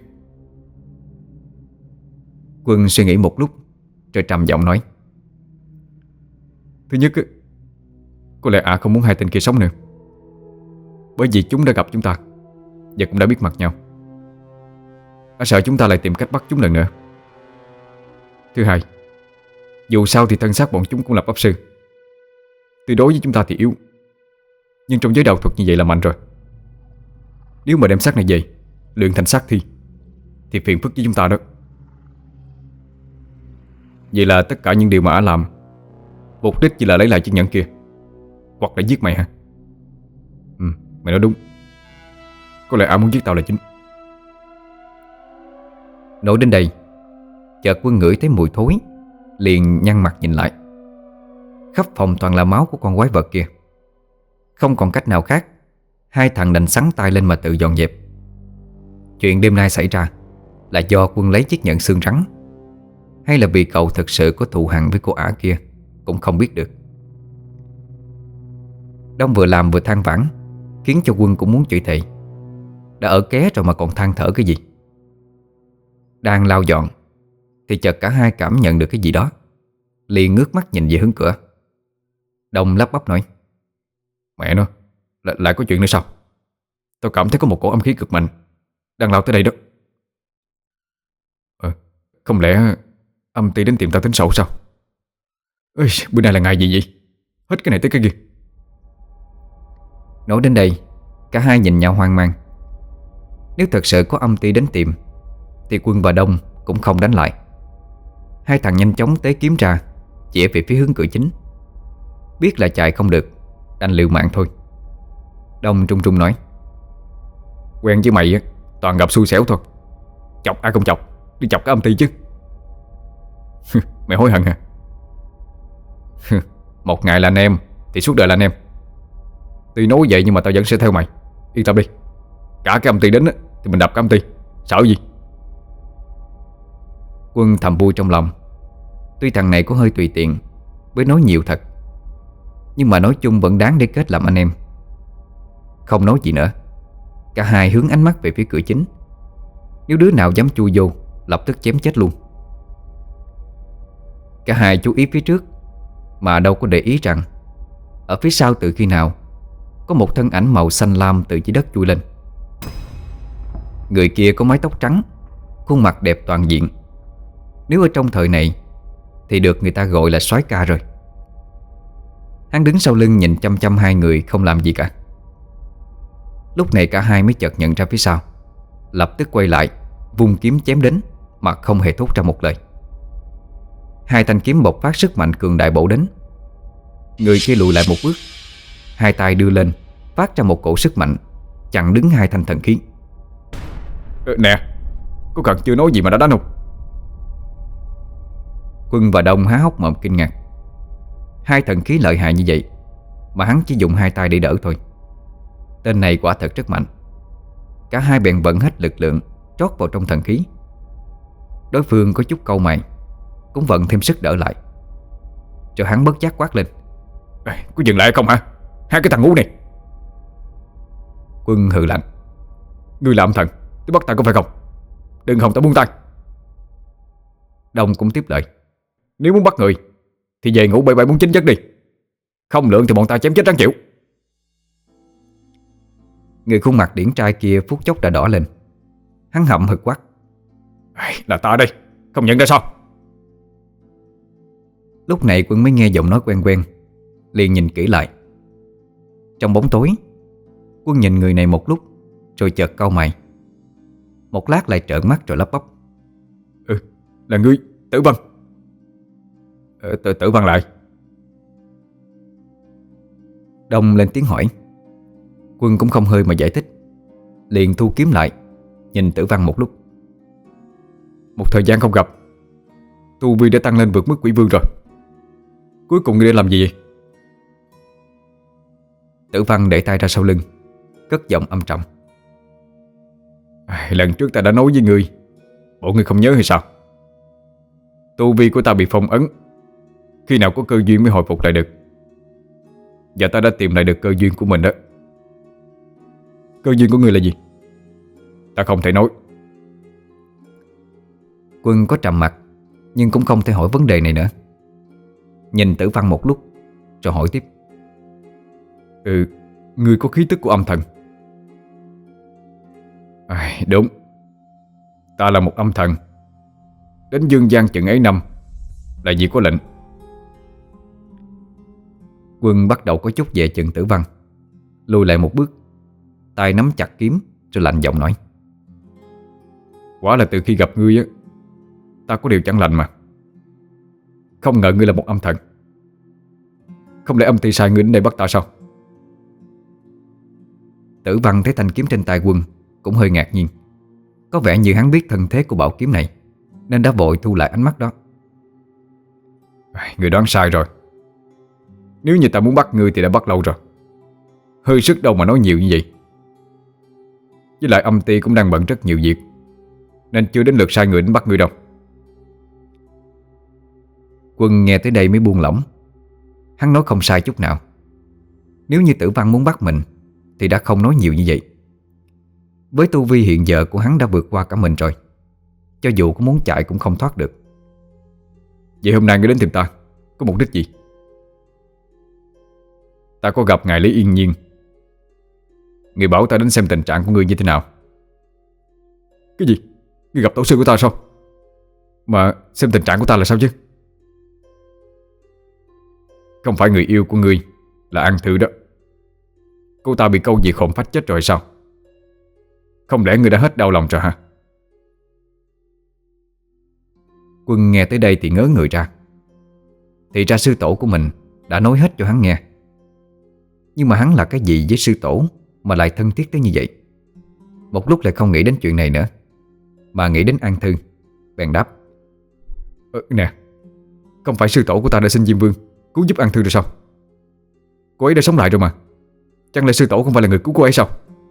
[SPEAKER 1] Quân suy nghĩ một lúc rồi trầm giọng nói:
[SPEAKER 2] Thứ nhất, có lẽ ả không muốn hai tên kia sống nữa, bởi vì chúng đã gặp chúng ta và cũng đã biết mặt nhau. Ả sợ chúng ta lại tìm cách bắt chúng lần nữa. Thứ hai, dù sao thì thân xác bọn chúng cũng là pháp sư. Tuy đối với chúng ta thì yếu, nhưng trong giới đạo thuật như vậy là mạnh rồi. Nếu mà đem xác này về luyện thành xác thi thì phiền phức với chúng ta đó. Vậy là tất cả những điều mà ả làm mục đích chỉ là lấy lại chiếc nhẫn kia, hoặc là giết mày hả? Ừ, mày nói đúng. Có lẽ ả muốn giết tao là chính.
[SPEAKER 1] Nói đến đây, chợt Quân ngửi thấy mùi thối, liền nhăn mặt nhìn lại. Khắp phòng toàn là máu của con quái vật kia. Không còn cách nào khác, hai thằng đành sắn tay lên mà tự dọn dẹp. Chuyện đêm nay xảy ra là do Quân lấy chiếc nhẫn xương rắn, hay là vì cậu thực sự có thù hằn với cô ả kia cũng không biết được. Đông vừa làm vừa than vãn, khiến cho Quân cũng muốn chửi thề. Đã ở ké rồi mà còn than thở cái gì. Đang lau dọn thì chợt cả hai cảm nhận được cái gì đó, liền ngước mắt nhìn về hướng cửa. Đông lắp bắp nói:
[SPEAKER 2] Mẹ nó, lại, lại có chuyện nữa sao? Tôi cảm thấy có một cổ âm khí cực mạnh đang lao tới đây đó. Ờ, không lẽ âm ty đến tìm tao tính sổ sao? Ê, bữa nay là ngày gì vậy? Hết cái này tới cái kia.
[SPEAKER 1] Nói đến đây, cả hai nhìn nhau hoang mang. Nếu thật sự có âm ty đến tìm thì Quân và Đông cũng không đánh lại. Hai thằng nhanh chóng tế kiếm ra, chĩa về phía hướng cửa chính. Biết là chạy không được, đành liều mạng thôi. Đông trung trung nói:
[SPEAKER 2] Quen với mày á, toàn gặp xui xẻo thôi. Chọc ai không chọc, đi chọc cái âm ty chứ. Mày hối hận hả? Một ngày là anh em thì suốt đời là anh em. Tuy nói vậy nhưng mà tao vẫn sẽ theo mày. Yên tâm đi. Cả cái âm ty đến á, thì mình đập cái âm ty. Sợ gì?
[SPEAKER 1] Quân thầm vui trong lòng. Tuy thằng này có hơi tùy tiện với nói nhiều thật, nhưng mà nói chung vẫn đáng để kết làm anh em. Không nói gì nữa, cả hai hướng ánh mắt về phía cửa chính. Nếu đứa nào dám chui vô, lập tức chém chết luôn. Cả hai chú ý phía trước, mà đâu có để ý rằng ở phía sau từ khi nào có một thân ảnh màu xanh lam từ dưới đất chui lên. Người kia có mái tóc trắng, khuôn mặt đẹp toàn diện. Nếu ở trong thời này thì được người ta gọi là soái ca rồi. Hắn đứng sau lưng nhìn chăm chăm hai người không làm gì cả. Lúc này cả hai mới chợt nhận ra phía sau, lập tức quay lại, vung kiếm chém đến mà không hề thốt ra một lời. Hai thanh kiếm bộc phát sức mạnh cường đại bổ đến. Người kia lùi lại một bước, hai tay đưa lên, phát ra một cổ sức mạnh chặn đứng hai thanh thần khí.
[SPEAKER 2] Ờ, Nè, có cần chưa nói gì mà đã đánh không?
[SPEAKER 1] Quân và Đông há hốc mồm kinh ngạc. Hai thần khí lợi hại như vậy mà hắn chỉ dùng hai tay để đỡ thôi. Tên này quả thật rất mạnh. Cả hai bèn vận hết lực lượng trót vào trong thần khí. Đối phương có chút cau mày, cũng vận thêm sức đỡ lại. Rồi hắn bất giác quát lên:
[SPEAKER 2] Ê, có dừng lại không hả? Hai cái thằng ngu này.
[SPEAKER 1] Quân hừ lạnh:
[SPEAKER 2] Ngươi làm thần, tôi bắt ta có phải không? Đừng hòng tao buông tay.
[SPEAKER 1] Đông cũng tiếp lời:
[SPEAKER 2] Nếu muốn bắt người thì về ngủ bảy bảy bốn chín giấc đi. Không lượng thì bọn ta chém chết rắn chịu.
[SPEAKER 1] Người khuôn mặt điển trai kia phút chốc đã đỏ lên. Hắn hậm hực quát:
[SPEAKER 2] Là ta đây, không nhận ra sao?
[SPEAKER 1] Lúc này Quân mới nghe giọng nói quen quen, liền nhìn kỹ lại. Trong bóng tối, Quân nhìn người này một lúc, rồi chợt cau mày. Một lát lại trợn mắt rồi lắp bắp:
[SPEAKER 2] Ừ, là ngươi, Tử Văn. ờ, tử, tử Văn lại.
[SPEAKER 1] Đông lên tiếng hỏi. Quân cũng không hơi mà giải thích, liền thu kiếm lại, nhìn Tử Văn một lúc.
[SPEAKER 2] Một thời gian không gặp, tu vi đã tăng lên vượt mức quỷ vương rồi. Cuối cùng ngươi đã làm gì vậy?
[SPEAKER 1] Tử Văn để tay ra sau lưng, cất giọng âm trầm:
[SPEAKER 2] à, Lần trước ta đã nói với ngươi, bộ ngươi không nhớ hay sao? Tu vi của ta bị phong ấn, khi nào có cơ duyên mới hồi phục lại được. Và ta đã tìm lại được cơ duyên của mình đó. Cơ duyên của ngươi là gì? Ta không thể nói.
[SPEAKER 1] Quân có trầm mặt, nhưng cũng không thể hỏi vấn đề này nữa. Nhìn Tử Văn một lúc, rồi hỏi tiếp:
[SPEAKER 2] Ừ, ngươi có khí tức của âm thần. À, đúng, ta là một âm thần. Đến dương gian chừng ấy năm là vì có lệnh.
[SPEAKER 1] Quân bắt đầu có chút về chừng Tử Văn, lùi lại một bước, tay nắm chặt kiếm, rồi lạnh giọng nói:
[SPEAKER 2] Quả là từ khi gặp ngươi á, ta có điều chẳng lành mà. Không ngờ ngươi là một âm thần. Không lẽ âm ty sai ngươi đến đây bắt ta sao?
[SPEAKER 1] Tử Văn thấy thanh kiếm trên tay Quân cũng hơi ngạc nhiên. Có vẻ như hắn biết thân thế của bảo kiếm này, nên đã vội thu lại ánh mắt đó.
[SPEAKER 2] Ngươi đoán sai rồi. Nếu như ta muốn bắt ngươi thì đã bắt lâu rồi. Hơi sức đâu mà nói nhiều như vậy. Với lại âm ty cũng đang bận rất nhiều việc, nên chưa đến lượt sai người đến bắt ngươi đâu.
[SPEAKER 1] Quân nghe tới đây mới buông lỏng, Hắn nói không sai chút nào. Nếu như Tử Văn muốn bắt mình thì đã không nói nhiều như vậy. Với tu vi hiện giờ của hắn đã vượt qua cả mình rồi, cho dù có muốn chạy cũng không thoát được.
[SPEAKER 2] Vậy hôm nay ngươi đến tìm ta có mục đích gì? Ta có gặp ngài Lý Yên Nhiên. Người bảo ta đến xem tình trạng của ngươi như thế nào. Cái gì? Ngươi gặp tổ sư của ta sao? Mà xem tình trạng của ta là sao chứ? Không phải người yêu của ngươi là An Thư đó. Cô ta bị câu diệt hồn phách chết rồi sao? Không lẽ ngươi đã hết đau lòng rồi hả?
[SPEAKER 1] Quân nghe tới đây thì ngớ người ra. Thì ra sư tổ của mình đã nói hết cho hắn nghe. Nhưng mà hắn là cái gì với sư tổ mà lại thân thiết tới như vậy? Một lúc lại không nghĩ đến chuyện này nữa, mà nghĩ đến An Thư, bèn đáp:
[SPEAKER 2] ờ, Nè, không phải sư tổ của ta đã xin Diêm Vương cứu giúp An Thư rồi sao? Cô ấy đã sống lại rồi mà. Chẳng lẽ sư tổ không phải là người cứu cô ấy sao?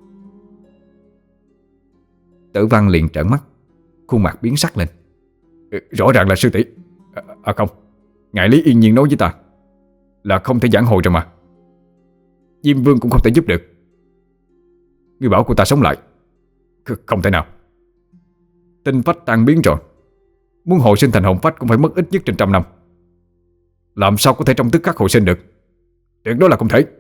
[SPEAKER 1] Tử Văn liền trợn mắt, khuôn mặt biến sắc lên.
[SPEAKER 2] ừ, Rõ ràng là sư tỷ. À, à không, ngài Lý Yên Nhiên nói với ta là không thể giảng hồi rồi mà. Diêm Vương cũng không thể giúp được. Ngươi bảo cô ta sống lại? Không thể nào. Tinh phách tan biến rồi, muốn hồi sinh thành hồn phách cũng phải mất ít nhất trên trăm năm. Làm sao có thể trong tức khắc hồi sinh được? Tuyệt đối là không thể.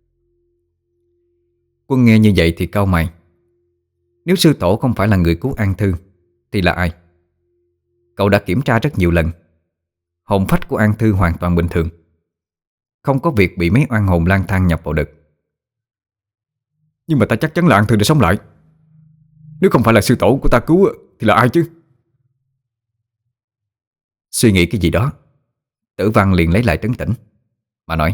[SPEAKER 1] Quân nghe như vậy thì cau mày. Nếu sư tổ không phải là người cứu An Thư thì là ai? Cậu đã kiểm tra rất nhiều lần. Hồn phách của An Thư hoàn toàn bình thường, không có việc bị mấy oan hồn lang thang nhập vào được.
[SPEAKER 2] Nhưng mà ta chắc chắn là An Thư đã sống lại. Nếu không phải là sư tổ của ta cứu thì là ai chứ?
[SPEAKER 1] Suy nghĩ cái gì đó, Tử Văn liền lấy lại trấn tĩnh mà nói: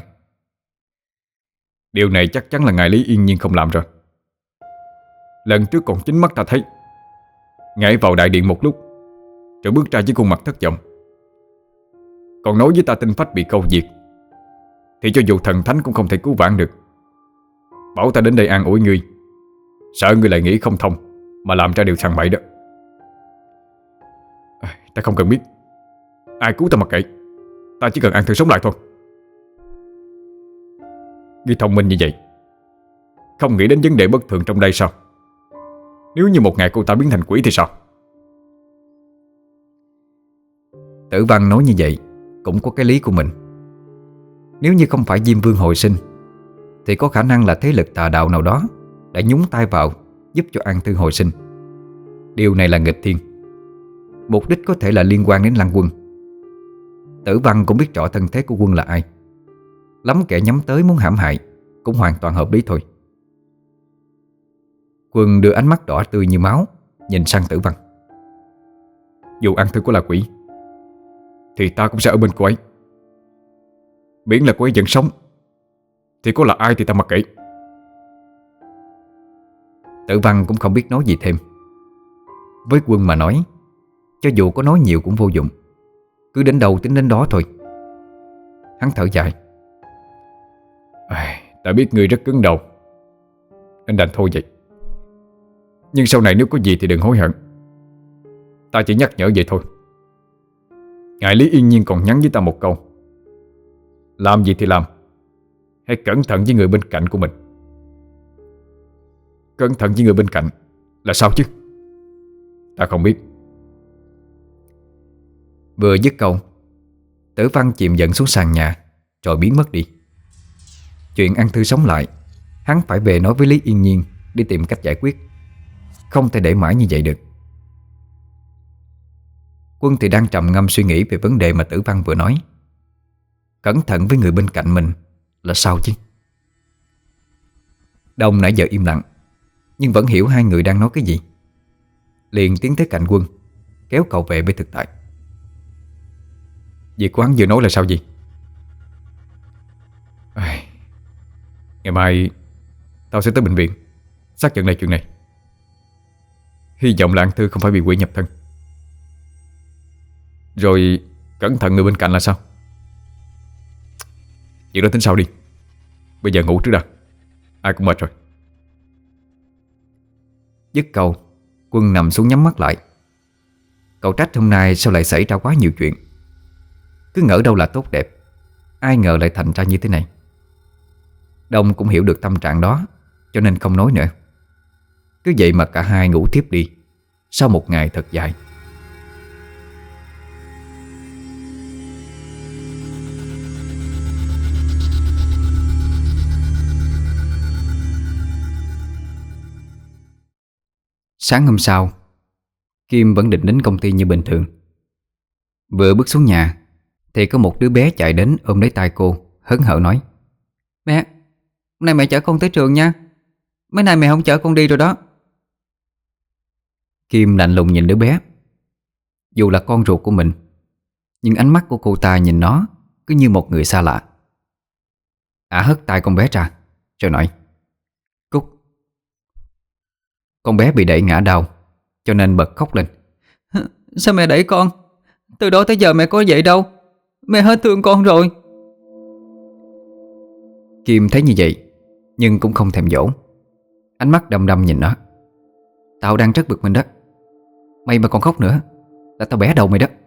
[SPEAKER 2] Điều này chắc chắn là ngài Lý Yên Nhiên không làm rồi. Lần trước còn chính mắt ta thấy ngài vào đại điện một lúc rồi bước ra với khuôn mặt thất vọng. Còn nói với ta tinh phách bị câu diệt thì cho dù thần thánh cũng không thể cứu vãn được. Bảo ta đến đây an ủi ngươi, sợ ngươi lại nghĩ không thông mà làm ra điều thằng bậy đó. à, Ta không cần biết ai cứu ta mặc kệ. Ta chỉ cần An Thư sống lại thôi. Ngươi thông minh như vậy, không nghĩ đến vấn đề bất thường trong đây sao? Nếu như một ngày cô ta biến thành quỷ thì sao?
[SPEAKER 1] Tử Văn nói như vậy cũng có cái lý của mình. Nếu như không phải Diêm Vương hồi sinh thì có khả năng là thế lực tà đạo nào đó đã nhúng tay vào giúp cho An Thư hồi sinh. Điều này là nghịch thiên. Mục đích có thể là liên quan đến Lăng Quân. Tử Văn cũng biết rõ thân thế của Quân là ai. Lắm kẻ nhắm tới muốn hãm hại cũng hoàn toàn hợp lý thôi. Quân đưa ánh mắt đỏ tươi như máu nhìn sang Tử Văn.
[SPEAKER 2] Dù An Thư có là quỷ thì ta cũng sẽ ở bên cô ấy. Miễn là cô ấy vẫn sống thì có là ai thì ta mặc kệ.
[SPEAKER 1] Tử Văn cũng không biết nói gì thêm. Với Quân mà nói, cho dù có nói nhiều cũng vô dụng. Cứ đến đâu tính đến đó thôi. Hắn thở dài:
[SPEAKER 2] à, Ta biết ngươi rất cứng đầu nên đành thôi vậy. Nhưng sau này nếu có gì thì đừng hối hận. Ta chỉ nhắc nhở vậy thôi. Ngài Lý Yên Nhiên còn nhắn với ta một câu: làm gì thì làm, hãy cẩn thận với người bên cạnh của mình. Cẩn thận với người bên cạnh là sao chứ? Ta không biết.
[SPEAKER 1] Vừa dứt câu, Tử Văn chìm dần xuống sàn nhà rồi biến mất đi. Chuyện An Thư sống lại, hắn phải về nói với Lý Yên Nhiên đi tìm cách giải quyết. Không thể để mãi như vậy được. Quân thì đang trầm ngâm suy nghĩ về vấn đề mà Tử Văn vừa nói. Cẩn thận với người bên cạnh mình là sao chứ? Đông nãy giờ im lặng, nhưng vẫn hiểu hai người đang nói cái gì. Liền tiến tới cạnh Quân, kéo cậu về với thực tại.
[SPEAKER 2] Việc của hắn vừa nói là sao gì? À, ngày mai tao sẽ tới bệnh viện xác nhận lại chuyện này. Hy vọng là An Thư không phải bị quỷ nhập thân. Rồi cẩn thận người bên cạnh là sao? Chuyện đó tính sau đi. Bây giờ ngủ trước đã, ai cũng mệt rồi.
[SPEAKER 1] Dứt câu, Quân nằm xuống nhắm mắt lại. Cậu trách hôm nay sao lại xảy ra quá nhiều chuyện. Cứ ngỡ đâu là tốt đẹp, Ai ngờ lại thành ra như thế này. Đông cũng hiểu được tâm trạng đó, cho nên không nói nữa. Cứ vậy mà cả hai ngủ thiếp đi sau một ngày thật dài. Sáng hôm sau, Kim vẫn định đến công ty như bình thường. Vừa bước xuống nhà thì có một đứa bé chạy đến ôm lấy tay cô, hớn hở nói: Mẹ, hôm nay mẹ chở con tới trường nha. Mấy nay mẹ không chở con đi rồi đó. Kim lạnh lùng nhìn đứa bé. Dù là con ruột của mình, nhưng ánh mắt của cô ta nhìn nó cứ như một người xa lạ. Ả hất tay con bé ra rồi nói: Cút. Con bé bị đẩy ngã đau, cho nên bật khóc lên. Sao mẹ đẩy con? Từ đó tới giờ mẹ có vậy đâu. Mẹ hết thương con rồi. Kim thấy như vậy nhưng cũng không thèm dỗ. Ánh mắt đăm đăm nhìn nó. Tao đang rất bực mình đó. Mày mà còn khóc nữa là tao bẻ đầu mày đó.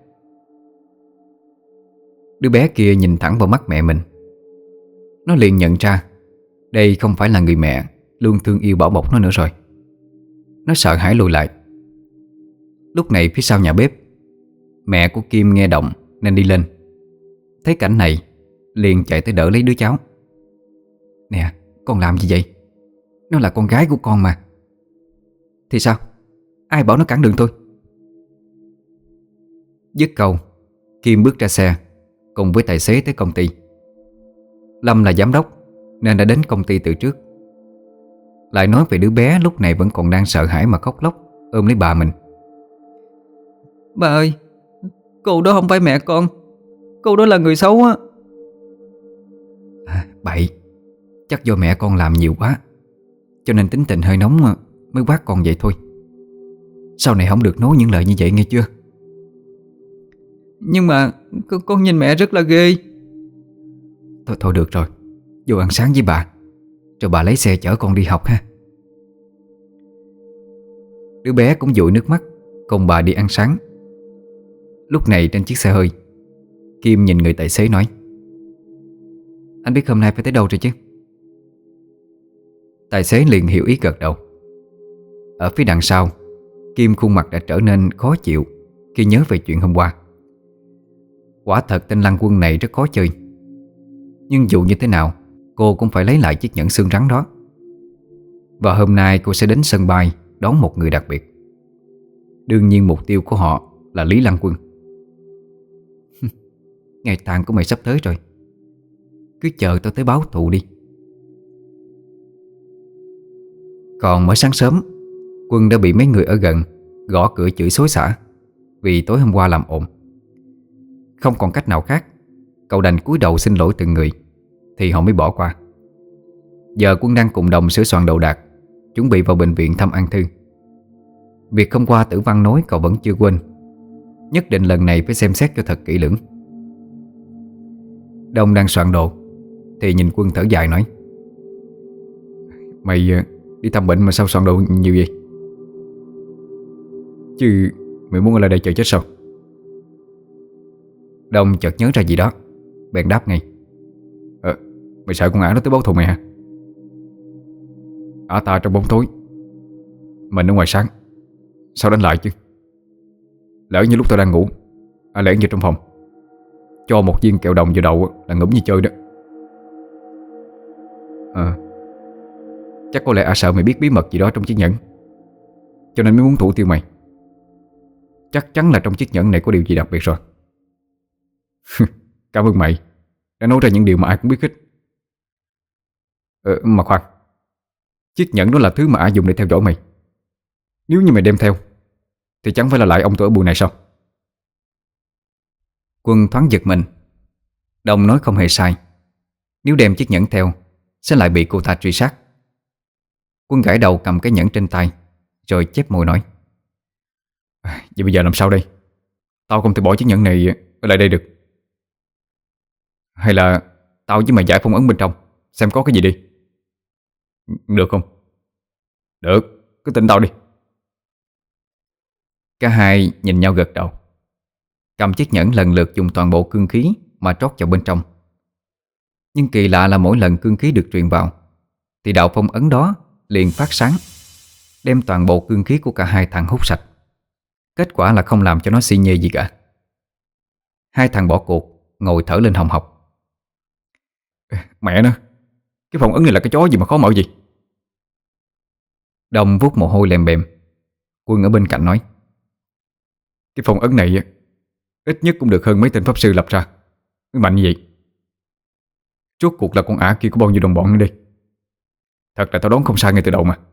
[SPEAKER 1] Đứa bé kia nhìn thẳng vào mắt mẹ mình. Nó liền nhận ra đây không phải là người mẹ luôn thương yêu bảo bọc nó nữa rồi. Nó sợ hãi lùi lại. Lúc này phía sau nhà bếp, mẹ của Kim nghe động nên đi lên. Thấy cảnh này liền chạy tới đỡ lấy đứa cháu. Nè, con làm gì vậy? Nó là con gái của con mà. Thì sao? Ai bảo nó cản đường tôi? Dứt câu, Kim bước ra xe cùng với tài xế tới công ty. Lâm là giám đốc nên đã đến công ty từ trước. Lại nói về đứa bé lúc này vẫn còn đang sợ hãi mà khóc lóc ôm lấy bà mình. Bà ơi, cô đó không phải mẹ con. Cô đó là người xấu á. À, bậy. Chắc do mẹ con làm nhiều quá, cho nên tính tình hơi nóng mới quát con vậy thôi. Sau này không được nói những lời như vậy nghe chưa? Nhưng mà con, con nhìn mẹ rất là ghê. Thôi thôi được rồi, vô ăn sáng với bà, rồi bà lấy xe chở con đi học ha. Đứa bé cũng dụi nước mắt cùng bà đi ăn sáng. Lúc này trên chiếc xe hơi, Kim nhìn người tài xế nói: Anh biết hôm nay phải tới đâu rồi chứ? Tài xế liền hiểu ý gật đầu. Ở phía đằng sau, Kim khuôn mặt đã trở nên khó chịu khi nhớ về chuyện hôm qua. Quả thật tên Lăng Quân này rất khó chơi. Nhưng dù như thế nào, cô cũng phải lấy lại chiếc nhẫn xương rắn đó. Và hôm nay cô sẽ đến sân bay đón một người đặc biệt. Đương nhiên mục tiêu của họ là Lý Lăng Quân. Ngày tàn của mày sắp tới rồi. Cứ chờ tao tới báo thù đi. Còn mới sáng sớm, Quân đã bị mấy người ở gần gõ cửa chửi xối xả vì tối hôm qua làm ồn. Không còn cách nào khác, cậu đành cúi đầu xin lỗi từng người thì họ mới bỏ qua. Giờ Quân đang cùng Đồng sửa soạn đồ đạc, chuẩn bị vào bệnh viện thăm An Thư. Việc hôm qua Tử Văn nói cậu vẫn chưa quên. Nhất định lần này phải xem xét cho thật kỹ lưỡng. Đồng đang soạn đồ thì nhìn Quân thở dài nói: Mày đi thăm bệnh mà sao soạn đồ nhiều vậy? Chứ mày muốn ở lại đây chờ chết sao? Đồng chợt nhớ ra gì đó, bèn đáp ngay: Ờ, mày sợ con ả nó tới báo thù mày hả? Ả ta trong bóng tối, mình ở ngoài sáng, sao đánh lại chứ? Lỡ như lúc tao đang ngủ, ả lẻn vào trong phòng, cho một viên kẹo đồng vào đầu là ngủm như chơi đó. Ờ, chắc có lẽ ả sợ mày biết bí mật gì đó trong chiếc nhẫn, cho nên mới muốn thủ tiêu mày. Chắc chắn là trong chiếc nhẫn này có điều gì đặc biệt rồi. Cảm ơn mày đã nói ra những điều mà ai cũng biết hết. Ờ, mà khoan, chiếc nhẫn đó là thứ mà ai dùng để theo dõi mày. Nếu như mày đem theo thì chẳng phải là lại ông tôi ở buổi này sao? Quân thoáng giật mình. Đồng nói không hề sai. Nếu đem chiếc nhẫn theo sẽ lại bị cô ta truy sát. Quân gãi đầu cầm cái nhẫn trên tay rồi chép môi nói: Vậy bây giờ làm sao đây? Tao không thể bỏ chiếc nhẫn này ở lại đây được. Hay là tao với mày giải phong ấn bên trong, xem có cái gì đi. Được không? Được, cứ tin tao đi. Cả hai nhìn nhau gật đầu, cầm chiếc nhẫn lần lượt dùng toàn bộ cương khí mà trót vào bên trong. Nhưng kỳ lạ là mỗi lần cương khí được truyền vào thì đạo phong ấn đó liền phát sáng, đem toàn bộ cương khí của cả hai thằng hút sạch. Kết quả là không làm cho nó xi nhê gì cả. Hai thằng bỏ cuộc, ngồi thở lên hồng hộc.
[SPEAKER 2] Mẹ nó, cái phong ấn này là cái chó gì mà khó mở gì?
[SPEAKER 1] Đông vuốt mồ hôi lèm bèm. Quân ở bên cạnh nói:
[SPEAKER 2] Cái phong ấn này ít nhất cũng được hơn mấy tên pháp sư lập ra mới mạnh như vậy. Rốt cuộc là con ả kia có bao nhiêu đồng bọn nữa đi? Thật là tao đoán không sai ngay từ đầu mà.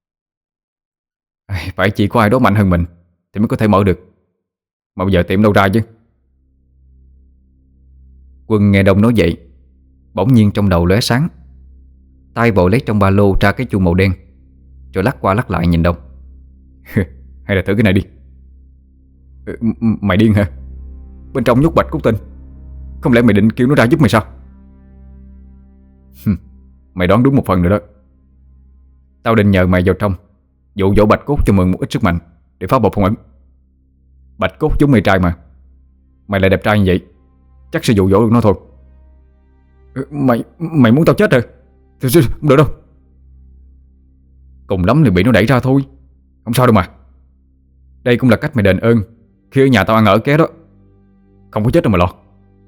[SPEAKER 2] Phải chỉ có ai đó mạnh hơn mình thì mới có thể mở được. Mà bây giờ tìm đâu ra chứ?
[SPEAKER 1] Quân nghe Đông nói vậy, bỗng nhiên trong đầu lóe sáng. Tay vội lấy trong ba lô ra cái chuông màu đen, rồi lắc qua lắc lại nhìn Đông.
[SPEAKER 2] Hay là thử cái này đi. ừ, Mày điên hả? Bên trong nhốt bạch cốt tinh, không lẽ mày định kêu nó ra giúp mày sao? Mày đoán đúng một phần nữa đó. Tao định nhờ mày vào trong dụ dỗ bạch cốt cho mượn một ít sức mạnh để phá bỏ phong ấn. Bạch cốt giống mày trai mà, mày lại đẹp trai như vậy, chắc sẽ dụ dỗ được nó thôi. Mày Mày muốn tao chết rồi? Không được đâu. Cùng lắm thì bị nó đẩy ra thôi, không sao đâu mà. Đây cũng là cách mày đền ơn khi ở nhà tao ăn ở ké đó. Không có chết đâu mà lo.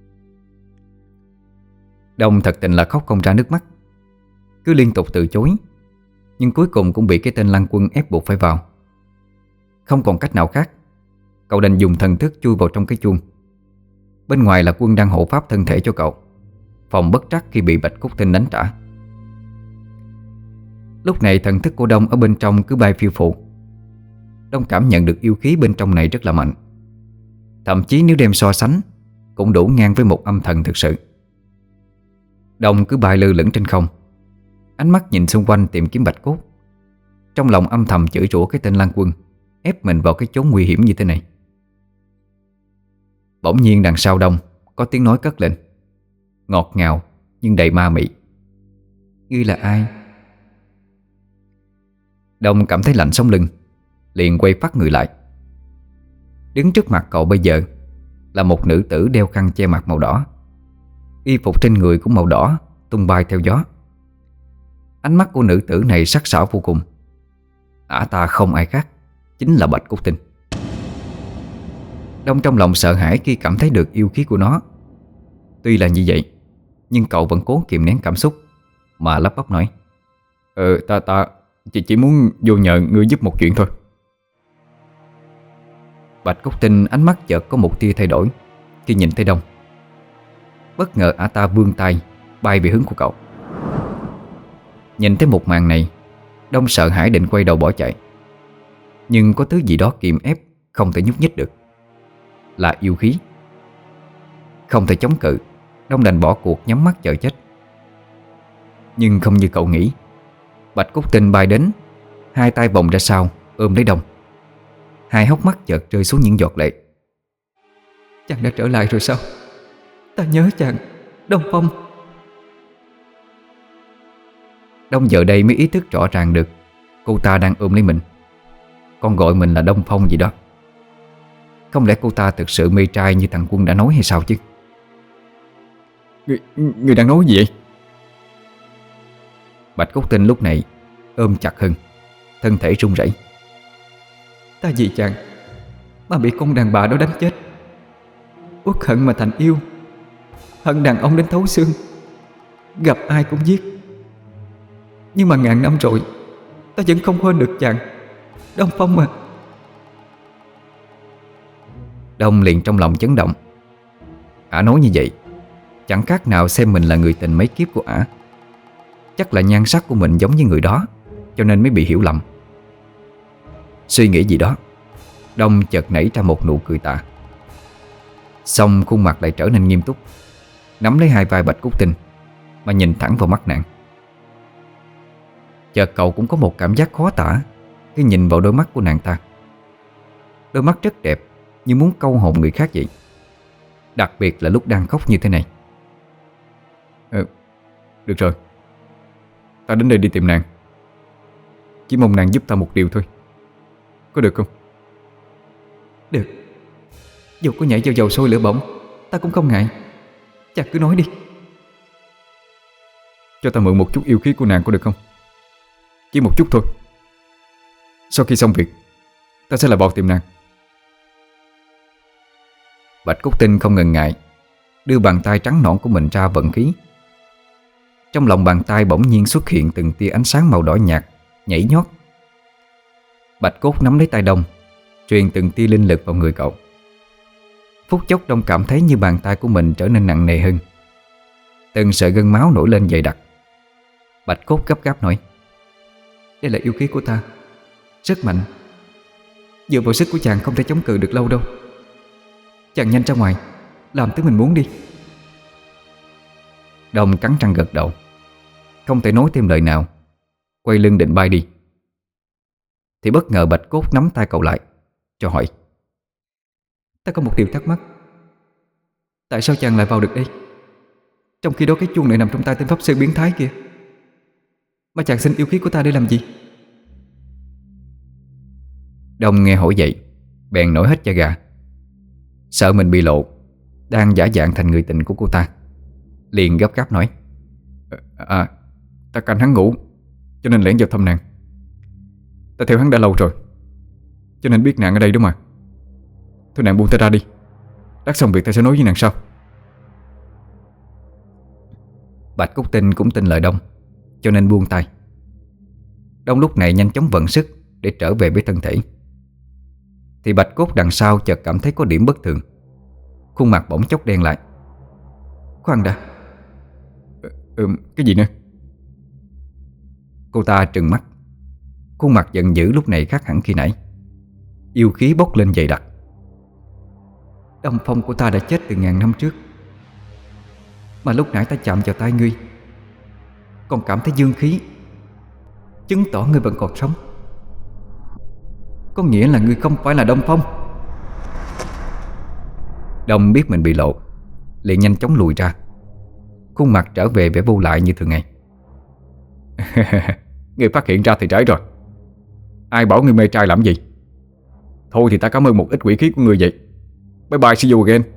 [SPEAKER 1] Đông thật tình là khóc không ra nước mắt, cứ liên tục từ chối. Nhưng cuối cùng cũng bị cái tên Lăng Quân ép buộc phải vào. Không còn cách nào khác, cậu đành dùng thần thức chui vào trong cái chuông. Bên ngoài là Quân đang hộ pháp thân thể cho cậu, phòng bất trắc khi bị bạch cốt tinh đánh trả. Lúc này thần thức của Đông ở bên trong cứ bay phiêu phù. Đông cảm nhận được yêu khí bên trong này rất là mạnh, thậm chí nếu đem so sánh cũng đủ ngang với một âm thần thực sự. Đông cứ bay lơ lửng trên không, ánh mắt nhìn xung quanh tìm kiếm bạch cốt, trong lòng âm thầm chửi rủa cái tên Lăng Quân ép mình vào cái chốn nguy hiểm như thế này. Bỗng nhiên đằng sau Đông có tiếng nói cất lên, ngọt ngào nhưng đầy ma mị: "Ngươi là ai?" Đông cảm thấy lạnh sống lưng, liền quay phát người lại. Đứng trước mặt cậu bây giờ là một nữ tử đeo khăn che mặt màu đỏ, y phục trên người cũng màu đỏ tung bay theo gió. Ánh mắt của nữ tử này sắc sảo vô cùng. Ả ta không ai khác, chính là Bạch Cốt Tinh. Đông trong lòng sợ hãi khi cảm thấy được yêu khí của nó. Tuy là như vậy, nhưng cậu vẫn cố kiềm nén cảm xúc mà lắp bắp nói:
[SPEAKER 2] Ờ ta ta Chị chỉ muốn vô nhờ ngươi giúp một chuyện thôi.
[SPEAKER 1] Bạch Cốt Tinh ánh mắt chợt có một tia thay đổi khi nhìn thấy Đông. Bất ngờ ả ta vươn tay bay về hướng của cậu. Nhìn thấy một màn này, Đông sợ hãi định quay đầu bỏ chạy, nhưng có thứ gì đó kìm ép không thể nhúc nhích được, là yêu khí. Không thể chống cự, Đông đành bỏ cuộc nhắm mắt chờ chết. Nhưng không như cậu nghĩ, Bạch Cốt Tinh bay đến, hai tay vòng ra sau ôm lấy Đông. Hai hốc mắt chợt rơi xuống những giọt lệ. "Chàng đã trở lại rồi sao? Ta nhớ chàng, Đông Phong." Đông giờ đây mới ý thức rõ ràng được cô ta đang ôm lấy mình, còn gọi mình là Đông Phong gì đó. Không lẽ cô ta thực sự mê trai như thằng Quân đã nói hay sao chứ?
[SPEAKER 2] Người, người đang nói gì vậy?
[SPEAKER 1] Bạch Cốt Tinh lúc này ôm chặt hơn, thân thể run rẩy. "Ta vì chàng mà bị con đàn bà đó đánh chết, uất hận mà thành yêu, hận đàn ông đến thấu xương, gặp ai cũng giết. Nhưng mà ngàn năm rồi, ta vẫn không quên được chàng, Đông Phong mà." Đông liền trong lòng chấn động. Ả nói như vậy chẳng khác nào xem mình là người tình mấy kiếp của ả. Chắc là nhan sắc của mình giống như người đó, cho nên mới bị hiểu lầm. Suy nghĩ gì đó, Đông chợt nảy ra một nụ cười tà. Xong khuôn mặt lại trở nên nghiêm túc, nắm lấy hai vai Bạch Cốt Tinh mà nhìn thẳng vào mắt nàng. Chợt cậu cũng có một cảm giác khó tả khi nhìn vào đôi mắt của nàng ta. Đôi mắt rất đẹp, như muốn câu hồn người khác vậy, đặc biệt là lúc đang khóc như thế này.
[SPEAKER 2] Ờ, được rồi, ta đến đây đi tìm nàng. Chỉ mong nàng giúp ta một điều thôi, có được không?
[SPEAKER 1] Được. Dù có nhảy vào dầu sôi lửa bỏng, ta cũng không ngại. Chàng cứ nói đi.
[SPEAKER 2] Cho ta mượn một chút yêu khí của nàng có được không? Chỉ một chút thôi. Sau khi xong việc, ta sẽ lại vào tìm nàng.
[SPEAKER 1] Bạch Cốt Tinh không ngần ngại, đưa bàn tay trắng nõn của mình ra vận khí. Trong lòng bàn tay bỗng nhiên xuất hiện từng tia ánh sáng màu đỏ nhạt nhảy nhót. Bạch Cốt nắm lấy tay Đông, truyền từng tia linh lực vào người cậu. Phút chốc Đông cảm thấy như bàn tay của mình trở nên nặng nề hơn. Từng sợi gân máu nổi lên dày đặc. Bạch Cốt gấp gáp nói: "Đây là yêu khí của ta, rất mạnh. Dựa vào sức của chàng không thể chống cự được lâu đâu. Chàng nhanh ra ngoài, làm thứ mình muốn đi." Đông cắn răng gật đầu, không thể nói thêm lời nào, quay lưng định bay đi. Thì bất ngờ Bạch Cốt nắm tay cậu lại, cho hỏi: "Ta có một điều thắc mắc. Tại sao chàng lại vào được đây, trong khi đó cái chuông này nằm trong tay tên pháp sư biến thái kia? Mà chàng xin yêu khí của ta để làm gì?" Đông nghe hỏi vậy, bèn nổi hết da gà. Sợ mình bị lộ, đang giả dạng thành người tình của cô ta, liền gấp gáp nói:
[SPEAKER 2] À, ta canh hắn ngủ, cho nên lẻn vào thăm nàng. Ta theo hắn đã lâu rồi, cho nên biết nàng ở đây đó mà. Thôi nàng buông ta ra đi, đắc xong việc ta sẽ nói với nàng sau.
[SPEAKER 1] Bạch Cốt Tinh cũng tin lời Đông, cho nên buông tay. Đông lúc này nhanh chóng vận sức để trở về với thân thể. Thì Bạch Cốt đằng sau chợt cảm thấy có điểm bất thường. Khuôn mặt bỗng chốc đen lại. "Khoan đã."
[SPEAKER 2] Ừ, cái gì nữa?
[SPEAKER 1] Cô ta trừng mắt. Khuôn mặt giận dữ lúc này khác hẳn khi nãy. Yêu khí bốc lên dày đặc. "Đông phong của ta đã chết từ ngàn năm trước, mà lúc nãy ta chạm vào tay ngươi, còn cảm thấy dương khí, chứng tỏ ngươi vẫn còn sống. Có nghĩa là ngươi không phải là Đông Phong." Đông biết mình bị lộ, liền nhanh chóng lùi ra. Khuôn mặt trở về vẻ vô lại như thường ngày.
[SPEAKER 2] Ngươi phát hiện ra thì trễ rồi. Ai bảo ngươi mê trai làm gì? Thôi thì ta cảm ơn một ít quỷ khí của ngươi vậy. Bye bye, see you again.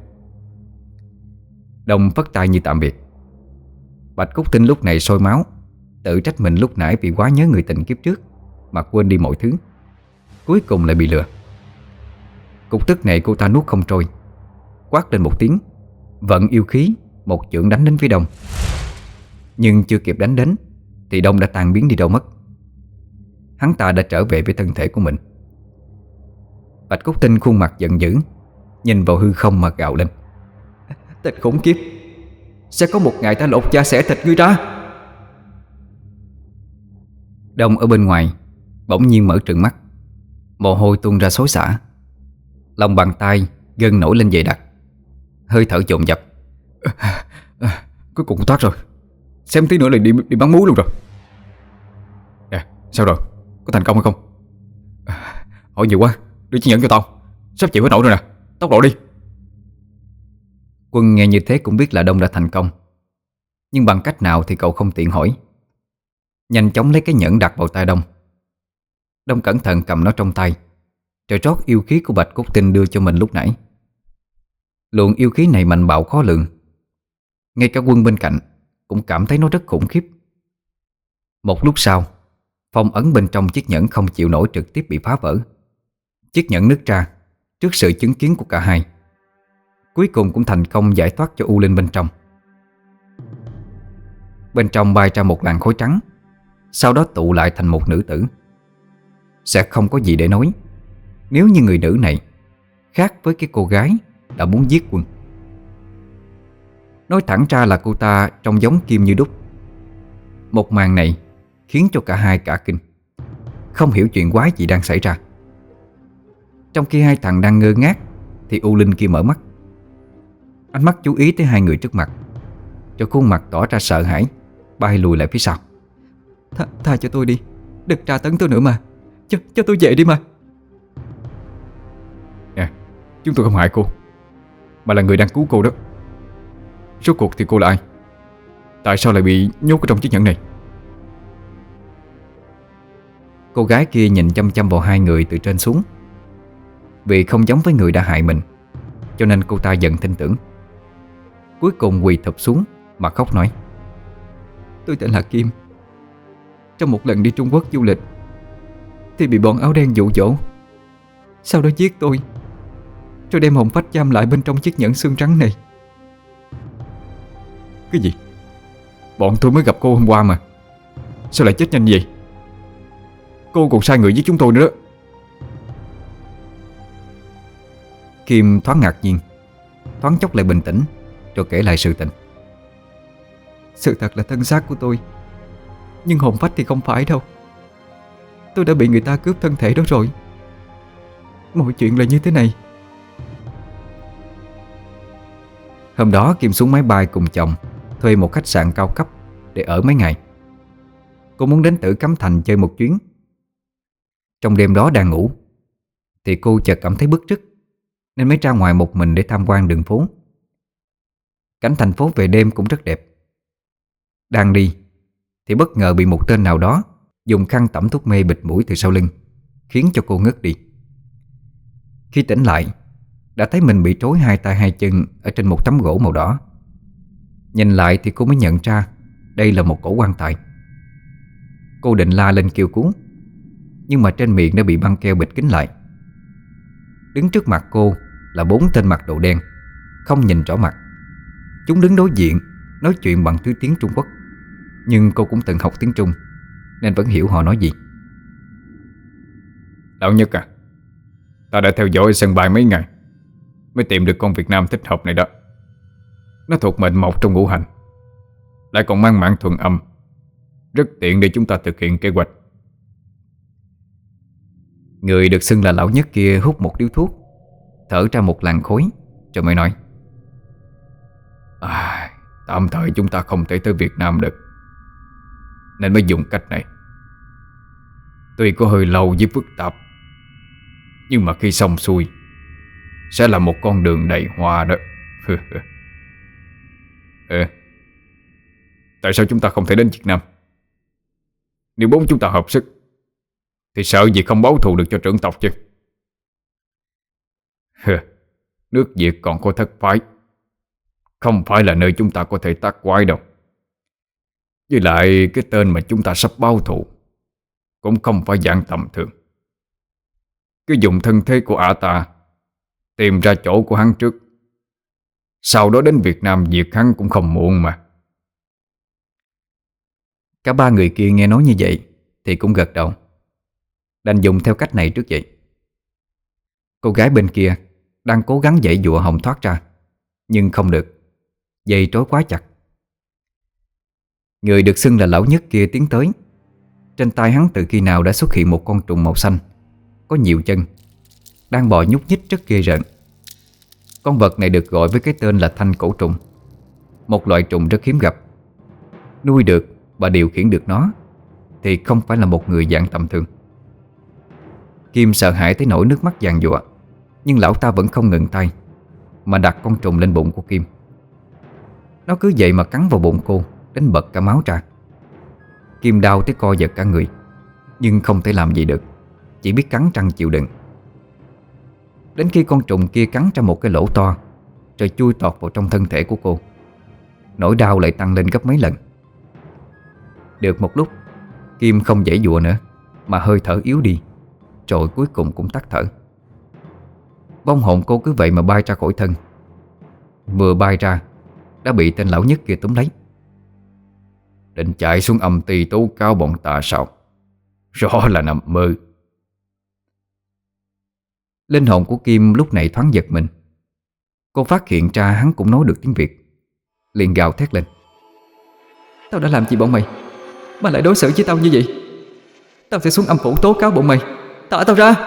[SPEAKER 1] Đông phất tay như tạm biệt. Bạch Cốt Tinh lúc này sôi máu, tự trách mình lúc nãy vì quá nhớ người tình kiếp trước mà quên đi mọi thứ. Cuối cùng lại bị lừa. Cục tức này cô ta nuốt không trôi, quát lên một tiếng, vận yêu khí, một chưởng đánh đến phía Đông. Nhưng chưa kịp đánh đến thì Đông đã tan biến đi đâu mất. Hắn ta đã trở về với thân thể của mình. Bạch Cốt Tinh khuôn mặt giận dữ, nhìn vào hư không mà gào lên: "Tên khốn kiếp, sẽ có một ngày ta lột da xẻ thịt ngươi ra." Đông ở bên ngoài bỗng nhiên mở trừng mắt, mồ hôi tuôn ra xối xả. Lòng bàn tay gân nổi lên dày đặc, hơi thở dồn dập.
[SPEAKER 2] à, à, Cuối cùng cũng thoát rồi. Xem tí nữa là đi đi bắn múa luôn rồi. À, sao rồi? Có thành công hay không? À, hỏi nhiều quá, đưa chiếc nhẫn cho tao. Sắp chịu hết nổi rồi nè, tốc độ đi.
[SPEAKER 1] Quân nghe như thế cũng biết là Đông đã thành công, nhưng bằng cách nào thì cậu không tiện hỏi. Nhanh chóng lấy cái nhẫn đặt vào tay Đông. Đông cẩn thận cầm nó trong tay, rồi rót yêu khí của Bạch Cốt Tinh đưa cho mình lúc nãy. Luồng yêu khí này mạnh bạo khó lường. Ngay cả Quân bên cạnh cũng cảm thấy nó rất khủng khiếp. Một lúc sau, phong ấn bên trong chiếc nhẫn không chịu nổi trực tiếp bị phá vỡ. Chiếc nhẫn nứt ra trước sự chứng kiến của cả hai. Cuối cùng cũng thành công giải thoát cho U Linh bên trong. Bên trong bay ra một làn khói trắng, sau đó tụ lại thành một nữ tử. Sẽ không có gì để nói nếu như người nữ này khác với cái cô gái đã muốn giết Quân. Nói thẳng ra là cô ta trông giống Kim như đúc. Một màn này khiến cho cả hai cả kinh, không hiểu chuyện quái gì đang xảy ra. Trong khi hai thằng đang ngơ ngác thì U Linh kia mở mắt. Ánh mắt chú ý tới hai người trước mặt, cho khuôn mặt tỏ ra sợ hãi, bay lùi lại phía sau. Th Tha cho tôi đi, đừng tra tấn tôi nữa mà. Cho, cho tôi về đi mà.
[SPEAKER 2] Nè, chúng tôi không hại cô, mà là người đang cứu cô đó. Rốt cuộc thì cô là ai? Tại sao lại bị nhốt ở trong chiếc nhẫn này?
[SPEAKER 1] Cô gái kia nhìn chăm chăm vào hai người từ trên xuống. Vì không giống với người đã hại mình, cho nên cô ta dần tin tưởng. Cuối cùng quỳ thụp xuống mà khóc nói: Tôi tên là Kim. Trong một lần đi Trung Quốc du lịch thì bị bọn áo đen dụ dỗ, sau đó giết tôi, rồi đem hồn phách giam lại bên trong chiếc nhẫn xương trắng này.
[SPEAKER 2] Cái gì? Bọn tôi mới gặp cô hôm qua mà, sao lại chết nhanh vậy? Cô còn sai người giết chúng tôi nữa đó.
[SPEAKER 1] Kim thoáng ngạc nhiên, thoáng chốc lại bình tĩnh, rồi kể lại sự tình. Sự thật là thân xác của tôi, nhưng hồn phách thì không phải đâu. Tôi đã bị người ta cướp thân thể đó rồi. Mọi chuyện là như thế này. Hôm đó Kim xuống máy bay cùng chồng thuê một khách sạn cao cấp để ở mấy ngày. Cô muốn đến Tử Cấm Thành chơi một chuyến. Trong đêm đó đang ngủ thì cô chợt cảm thấy bứt rứt, nên mới ra ngoài một mình để tham quan đường phố. Cảnh thành phố về đêm cũng rất đẹp. Đang đi thì bất ngờ bị một tên nào đó dùng khăn tẩm thuốc mê bịt mũi từ sau lưng, khiến cho cô ngất đi. Khi tỉnh lại, đã thấy mình bị trói hai tay hai chân ở trên một tấm gỗ màu đỏ. Nhìn lại thì cô mới nhận ra đây là một cổ quan tài. Cô định la lên kêu cứu, nhưng mà trên miệng đã bị băng keo bịt kín lại. Đứng trước mặt cô là bốn tên mặc đồ đen, không nhìn rõ mặt. Chúng đứng đối diện, nói chuyện bằng thứ tiếng Trung Quốc, nhưng cô cũng từng học tiếng Trung nên vẫn hiểu họ nói gì.
[SPEAKER 2] Lão Nhất à, ta đã theo dõi ở sân bay mấy ngày mới tìm được con Việt Nam thích hợp này đó. Nó thuộc mệnh mộc trong ngũ hành, lại còn mang mạng thuần âm, rất tiện để chúng ta thực hiện kế hoạch.
[SPEAKER 1] Người được xưng là Lão Nhất kia hút một điếu thuốc, thở ra một làn khói, rồi mới nói:
[SPEAKER 2] à, Tạm thời chúng ta không thể tới Việt Nam được, nên mới dùng cách này. Tuy có hơi lâu với phức tạp, nhưng mà khi xong xuôi sẽ là một con đường đầy hoa đó. Ừ. Tại sao chúng ta không thể đến Việt Nam? Nếu bốn chúng ta hợp sức thì sợ gì không báo thù được cho trưởng tộc chứ. Nước Việt còn có thất phái, không phải là nơi chúng ta có thể tác quái đâu. Với lại cái tên mà chúng ta sắp báo thù cũng không phải dạng tầm thường. Cứ dùng thân thế của ả ta tìm ra chỗ của hắn trước, sau đó đến Việt Nam diệt hắn cũng không muộn mà.
[SPEAKER 1] Cả ba người kia nghe nói như vậy thì cũng gật đầu, đành dùng theo cách này trước vậy. Cô gái bên kia đang cố gắng giãy giụa hòng thoát ra, nhưng không được, dây trói quá chặt. Người được xưng là Lão Nhất kia tiến tới. Trên tay hắn từ khi nào đã xuất hiện một con trùng màu xanh, có nhiều chân, đang bò nhúc nhích rất ghê rợn. Con vật này được gọi với cái tên là thanh cổ trùng, một loại trùng rất hiếm gặp. Nuôi được và điều khiển được nó thì không phải là một người dạng tầm thường. Kim sợ hãi tới nỗi nước mắt giàn giụa, nhưng lão ta vẫn không ngừng tay, mà đặt con trùng lên bụng của Kim. Nó cứ vậy mà cắn vào bụng cô đến bật cả máu ra. Kim đau tới co giật cả người, nhưng không thể làm gì được, chỉ biết cắn răng chịu đựng. Đến khi con trùng kia cắn ra một cái lỗ to, rồi chui tọt vào trong thân thể của cô, nỗi đau lại tăng lên gấp mấy lần. Được một lúc, Kim không giãy giụa nữa, mà hơi thở yếu đi, rồi cuối cùng cũng tắt thở. Vong hồn cô cứ vậy mà bay ra khỏi thân. Vừa bay ra đã bị tên Lão Nhất kia túm lấy.
[SPEAKER 2] Định chạy xuống âm ty tố cáo bọn ta sao? Rõ là nằm mơ.
[SPEAKER 1] Linh hồn của Kim lúc này thoáng giật mình. Cô phát hiện ra hắn cũng nói được tiếng Việt, liền gào thét lên: Tao đã làm gì bọn mày mà lại đối xử với tao như vậy? Tao sẽ xuống âm phủ tố cáo bọn mày. Thả tao ra.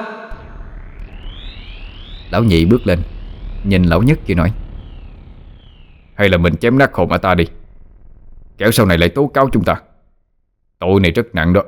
[SPEAKER 2] Lão Nhị bước lên, nhìn Lão Nhất kia nói: Hay là mình chém nát hồn ả ta đi, kẻo sau này lại tố cáo chúng ta. Tội này rất nặng đó.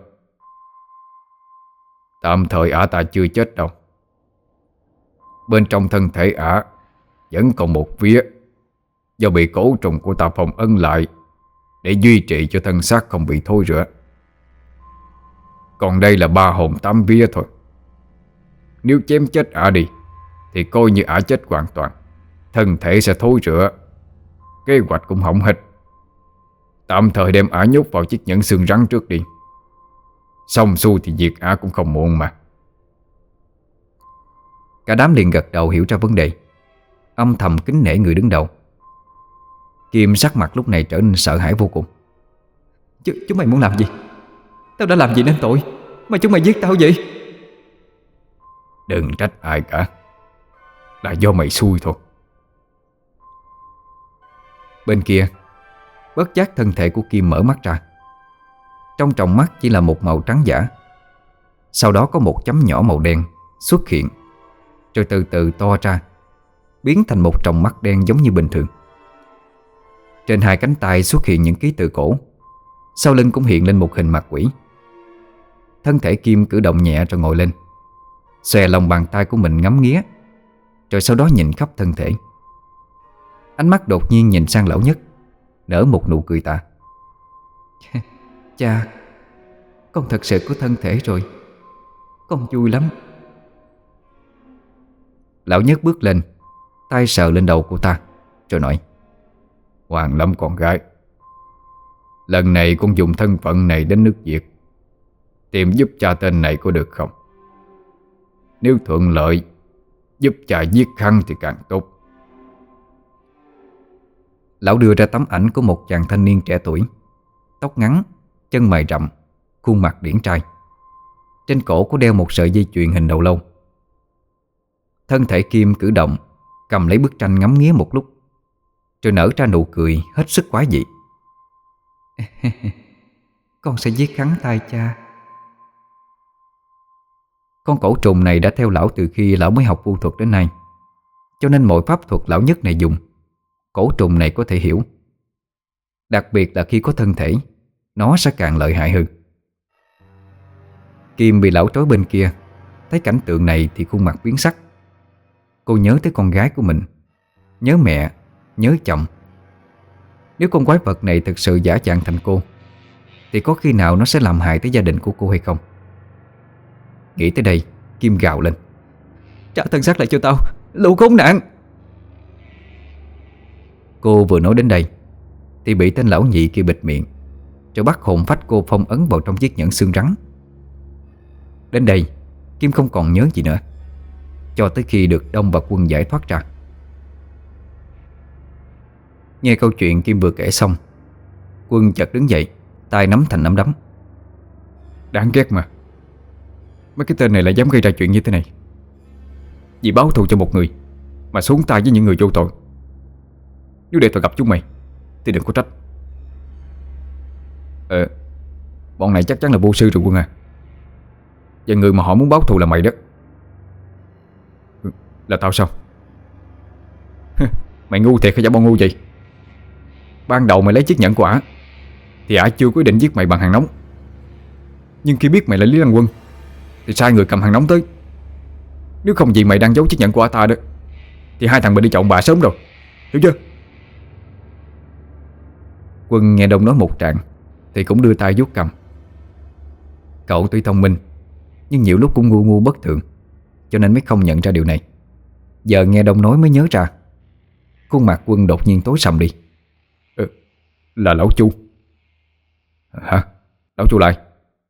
[SPEAKER 2] Tạm thời ả ta chưa chết đâu. Bên trong thân thể ả vẫn còn một vía, do bị cổ trùng của ta phong ấn lại để duy trì cho thân xác không bị thối rữa. Còn đây là ba hồn tám vía thôi. Nếu chém chết ả đi thì coi như ả chết hoàn toàn, thân thể sẽ thối rữa, kế hoạch cũng hỏng hết. Tạm thời đem ả nhốt vào chiếc nhẫn xương rắn trước đi. Xong xuôi thì diệt ả cũng không muộn mà.
[SPEAKER 1] Cả đám liền gật đầu hiểu ra vấn đề, âm thầm kính nể người đứng đầu. Kim sắc mặt lúc này trở nên sợ hãi vô cùng. Ch Chúng mày muốn làm gì? Tao đã làm gì nên tội mà chúng mày giết tao vậy?
[SPEAKER 2] Đừng trách ai cả, là do mày xui thôi.
[SPEAKER 1] Bên kia, bất giác thân thể của Kim mở mắt ra. Trong tròng mắt chỉ là một màu trắng giả. Sau đó có một chấm nhỏ màu đen xuất hiện, rồi từ từ to ra, biến thành một tròng mắt đen giống như bình thường. Trên hai cánh tay xuất hiện những ký tự cổ. Sau lưng cũng hiện lên một hình mặt quỷ. Thân thể Kim cử động nhẹ rồi ngồi lên, xòe lòng bàn tay của mình ngắm nghía, rồi sau đó nhìn khắp thân thể. Ánh mắt đột nhiên nhìn sang lão nhất, nở một nụ cười tà. Cha, con thật sự có thân thể rồi. Con vui lắm. Lão nhất bước lên, tay sờ lên đầu cô ta, rồi nói:
[SPEAKER 2] Ngoan lắm con gái. Lần này con dùng thân phận này đến nước Việt, tìm giúp cha tên này có được không? Nếu thuận lợi, giúp cha giết hắn thì càng tốt.
[SPEAKER 1] Lão đưa ra tấm ảnh của một chàng thanh niên trẻ tuổi, tóc ngắn, chân mày rậm, khuôn mặt điển trai. Trên cổ có đeo một sợi dây chuyền hình đầu lâu. Thân thể Kim cử động, cầm lấy bức tranh ngắm nghía một lúc, rồi nở ra nụ cười hết sức quái dị. Con sẽ giết hắn thay cha. Con cổ trùng này đã theo lão từ khi lão mới học vu thuật đến nay, cho nên mọi pháp thuật lão nhất này dùng, cổ trùng này có thể hiểu. Đặc biệt là khi có thân thể, nó sẽ càng lợi hại hơn. Kim bị lão trói bên kia, thấy cảnh tượng này thì khuôn mặt biến sắc. Cô nhớ tới con gái của mình, nhớ mẹ, nhớ chồng. Nếu con quái vật này thực sự giả dạng thành cô, thì có khi nào nó sẽ làm hại tới gia đình của cô hay không? Nghĩ tới đây, Kim gào lên: Trả thân xác lại cho tao, lũ khốn nạn! Cô vừa nói đến đây thì bị tên lão nhị kia bịt miệng, rồi bắt hồn phách cô phong ấn vào trong chiếc nhẫn xương rắn. Đến đây, Kim không còn nhớ gì nữa, cho tới khi được Đông và Quân giải thoát ra. Nghe câu chuyện Kim vừa kể xong, Quân chợt đứng dậy, tay nắm thành nắm đấm.
[SPEAKER 2] Đáng ghét mà. Mấy cái tên này lại dám gây ra chuyện như thế này. Vì báo thù cho một người mà xuống tay với những người vô tội. Nếu để tao gặp chúng mày thì đừng có trách. Ờ Bọn này chắc chắn là vô sư rồi Quân à. Và người mà họ muốn báo thù là mày đó. Là tao sao? Mày ngu thiệt hay giả bộ ngu vậy? Ban đầu mày lấy chiếc nhẫn của ả thì ả chưa quyết định giết mày bằng hàng nóng. Nhưng khi biết mày là Lý Đăng Quân thì sai người cầm hàng nóng tới. Nếu không vì mày đang giấu chiếc nhẫn của ả ta đó thì hai thằng mình đi chọn bà sớm rồi. Hiểu chưa?
[SPEAKER 1] Quân nghe Đông nói một tràng thì cũng đưa tay vuốt cầm. Cậu tuy thông minh, nhưng nhiều lúc cũng ngu ngu bất thường, cho nên mới không nhận ra điều này. Giờ nghe Đông nói mới nhớ ra. Khuôn mặt Quân đột nhiên tối sầm đi.
[SPEAKER 2] Ừ, là lão Chu. Hả? Lão Chu lại.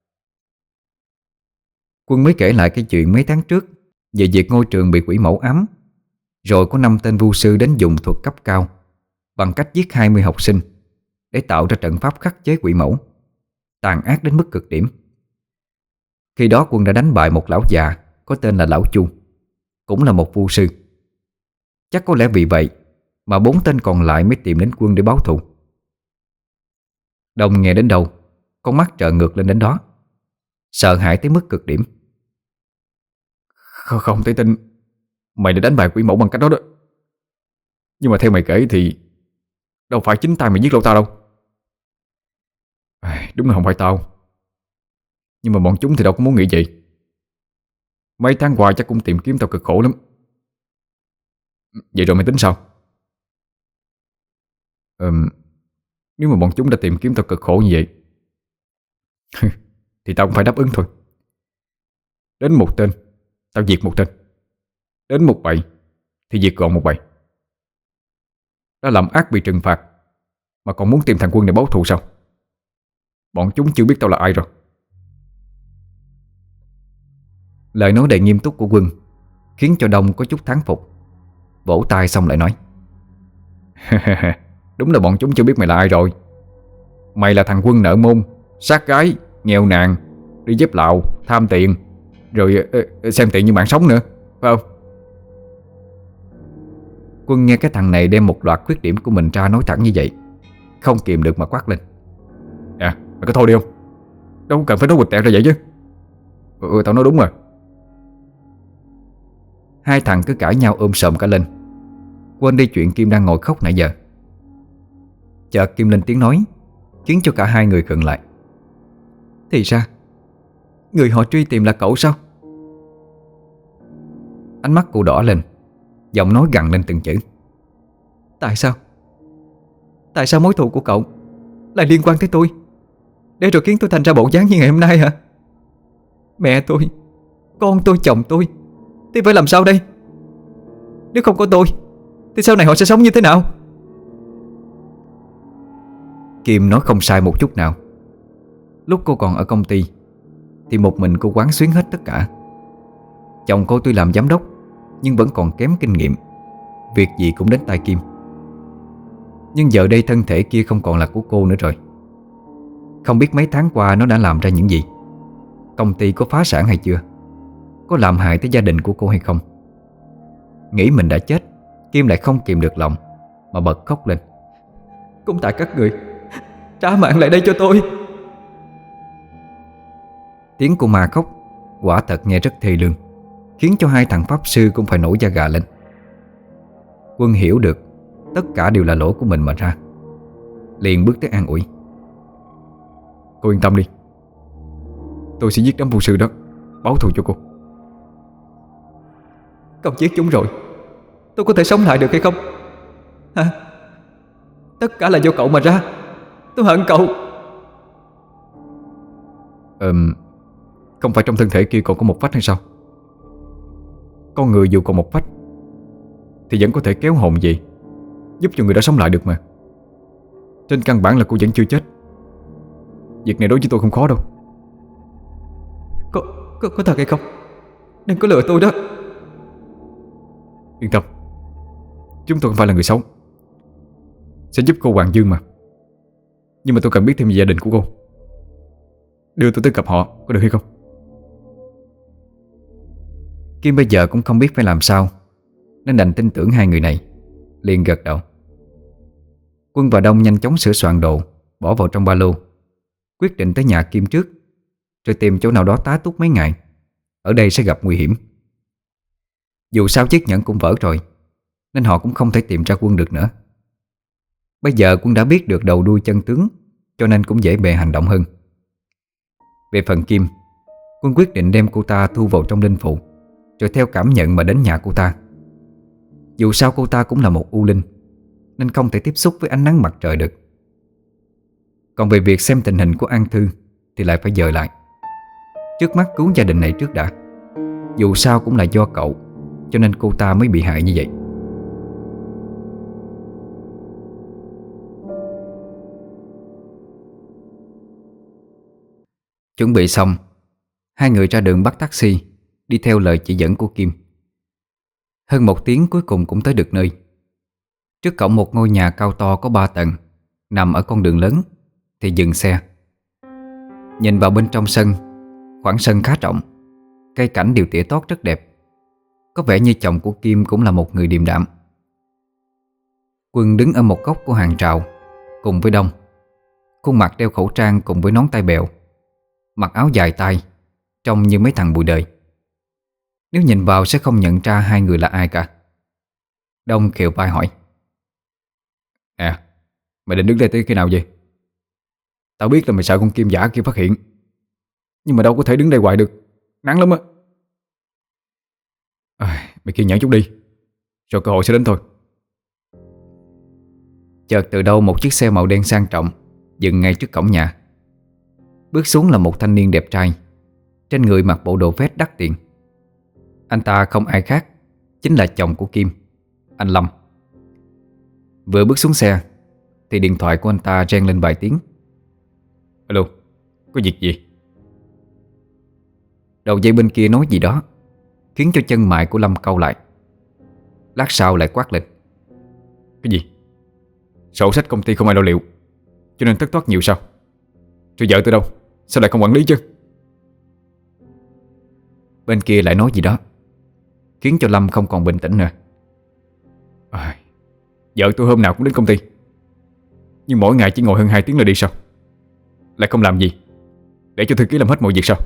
[SPEAKER 1] Quân mới kể lại cái chuyện mấy tháng trước về việc ngôi trường bị quỷ mẫu ám, rồi có năm tên vu sư đến dùng thuật cấp cao bằng cách giết hai mươi học sinh để tạo ra trận pháp khắc chế quỷ mẫu, tàn ác đến mức cực điểm. Khi đó Quân đã đánh bại một lão già có tên là lão Chu, cũng là một vu sư. Chắc có lẽ vì vậy mà bốn tên còn lại mới tìm đến Quân để báo thù. Đông nghe đến đâu, con mắt trợn ngược lên đến đó, sợ hãi tới mức cực điểm.
[SPEAKER 2] Không, không thể tin mày đã đánh bại quỷ mẫu bằng cách đó đó. Nhưng mà theo mày kể thì đâu phải chính tay mày giết lão ta đâu. À, đúng là không phải tao. Nhưng mà bọn chúng thì đâu có muốn nghĩ vậy. Mấy tháng qua chắc cũng tìm kiếm tao cực khổ lắm. Vậy rồi mày tính sao? Ừm, Nếu mà bọn chúng đã tìm kiếm tao cực khổ như vậy thì tao cũng phải đáp ứng thôi. Đến một tên tao diệt một tên, đến một bầy thì diệt gọn một bầy. Đã làm ác bị trừng phạt mà còn muốn tìm thằng Quân để báo thù sao? Bọn chúng chưa biết tao là ai rồi.
[SPEAKER 1] Lời nói đầy nghiêm túc của Quân khiến cho Đông có chút thán phục. Vỗ tay xong lại nói:
[SPEAKER 2] Đúng là bọn chúng chưa biết mày là ai rồi. Mày là thằng Quân nợ môn, sát gái, nghèo nàn, đi dép lạo, tham tiền, rồi uh, xem tiền như mạng sống nữa, phải không?
[SPEAKER 1] Quân nghe cái thằng này đem một loạt khuyết điểm của mình ra nói thẳng như vậy, không kìm được mà quát lên:
[SPEAKER 2] À, mày có thôi đi không? Đâu cần phải nói quịch tẹo ra vậy chứ. Ừ, ừ, tao nói đúng rồi.
[SPEAKER 1] Hai thằng cứ cãi nhau ôm sòm cả lên, quên đi chuyện Kim đang ngồi khóc nãy giờ. Chợt Kim lên tiếng nói, khiến cho cả hai người khựng lại. Thì ra người họ truy tìm là cậu sao? Ánh mắt cô đỏ lên, giọng nói gằn lên từng chữ. Tại sao? Tại sao mối thù của cậu lại liên quan tới tôi, để rồi khiến tôi thành ra bộ dáng như ngày hôm nay hả? Mẹ tôi, con tôi, chồng tôi thì phải làm sao đây? Nếu không có tôi thì sau này họ sẽ sống như thế nào? Kim nói không sai một chút nào. Lúc cô còn ở công ty thì một mình cô quán xuyến hết tất cả. Chồng cô tuy làm giám đốc nhưng vẫn còn kém kinh nghiệm, việc gì cũng đến tay Kim. Nhưng giờ đây thân thể kia không còn là của cô nữa rồi. Không biết mấy tháng qua nó đã làm ra những gì. Công ty có phá sản hay chưa, có làm hại tới gia đình của cô hay không. Nghĩ mình đã chết, Kim lại không kìm được lòng mà bật khóc lên. Cũng tại các người, trả mạng lại đây cho tôi. Tiếng của ma khóc quả thật nghe rất thê lương, khiến cho hai thằng pháp sư cũng phải nổi da gà lên. Quân hiểu được tất cả đều là lỗi của mình mà ra, liền bước tới an ủi.
[SPEAKER 2] Cô yên tâm đi, tôi sẽ giết đám vô sư đó, báo thù cho cô.
[SPEAKER 1] Cậu giết chúng rồi, tôi có thể sống lại được hay không? Hả? Tất cả là do cậu mà ra. Tôi hận cậu.
[SPEAKER 2] Ừm, không phải trong thân thể kia còn có một phách hay sao? Con người dù còn một phách thì vẫn có thể kéo hồn về, giúp cho người đó sống lại được mà. Trên căn bản là cô vẫn chưa chết. Việc này đối với tôi không khó đâu.
[SPEAKER 1] Có, có, có thật hay không? Đừng có lừa tôi đó.
[SPEAKER 2] Yên tâm, chúng tôi không phải là người xấu, sẽ giúp cô Hoàng Dương mà. Nhưng mà tôi cần biết thêm về gia đình của cô. Đưa tôi tới gặp họ, có được hay không?
[SPEAKER 1] Kim bây giờ cũng không biết phải làm sao, nên đành tin tưởng hai người này, liền gật đầu. Quân và Đông nhanh chóng sửa soạn đồ, bỏ vào trong ba lô, quyết định tới nhà Kim trước, rồi tìm chỗ nào đó tá túc mấy ngày. Ở đây sẽ gặp nguy hiểm. Dù sao chiếc nhẫn cũng vỡ rồi, nên họ cũng không thể tìm ra Quân được nữa. Bây giờ Quân đã biết được đầu đuôi chân tướng, cho nên cũng dễ bề hành động hơn. Về phần Kim, Quân quyết định đem cô ta thu vào trong linh phụ, rồi theo cảm nhận mà đến nhà cô ta. Dù sao cô ta cũng là một u linh, nên không thể tiếp xúc với ánh nắng mặt trời được. Còn về việc xem tình hình của An Thư thì lại phải dời lại. Trước mắt cứu gia đình này trước đã. Dù sao cũng là do cậu, cho nên cô ta mới bị hại như vậy. Chuẩn bị xong, hai người ra đường bắt taxi, đi theo lời chỉ dẫn của Kim. Hơn một tiếng cuối cùng cũng tới được nơi. Trước cổng một ngôi nhà cao to có ba tầng, nằm ở con đường lớn, thì dừng xe. Nhìn vào bên trong sân, khoảng sân khá rộng, cây cảnh đều tỉa tót rất đẹp. Có vẻ như chồng của Kim cũng là một người điềm đạm. Quân đứng ở một góc của hàng rào cùng với Đông, khuôn mặt đeo khẩu trang cùng với nón tai bèo, mặc áo dài tay, trông như mấy thằng bụi đời. Nếu nhìn vào sẽ không nhận ra hai người là ai cả. Đông khều vai hỏi:
[SPEAKER 2] À, mày định đứng đây tới khi nào vậy? Tao biết là mày sợ con Kim giả kia phát hiện, nhưng mà đâu có thể đứng đây hoài được, nắng lắm á. À, mày kiên nhẫn chút đi, rồi cơ hội sẽ đến thôi.
[SPEAKER 1] Chợt từ đâu một chiếc xe màu đen sang trọng dừng ngay trước cổng nhà. Bước xuống là một thanh niên đẹp trai, trên người mặc bộ đồ vest đắt tiền. Anh ta không ai khác, chính là chồng của Kim, anh Lâm. Vừa bước xuống xe, thì điện thoại của anh ta reng lên vài tiếng.
[SPEAKER 2] Alo, có việc gì?
[SPEAKER 1] Đầu dây bên kia nói gì đó khiến cho chân mày của Lâm cau lại. Lát sau lại quát lên.
[SPEAKER 2] Cái gì? Sổ sách công ty không ai lo liệu, cho nên thất thoát nhiều sao? Rồi vợ tôi đâu? Sao lại không quản lý chứ?
[SPEAKER 1] Bên kia lại nói gì đó khiến cho Lâm không còn bình tĩnh nữa.
[SPEAKER 2] À, vợ tôi hôm nào cũng đến công ty, nhưng mỗi ngày chỉ ngồi hơn hai tiếng là đi sao? Lại không làm gì để cho thư ký làm hết mọi việc sao?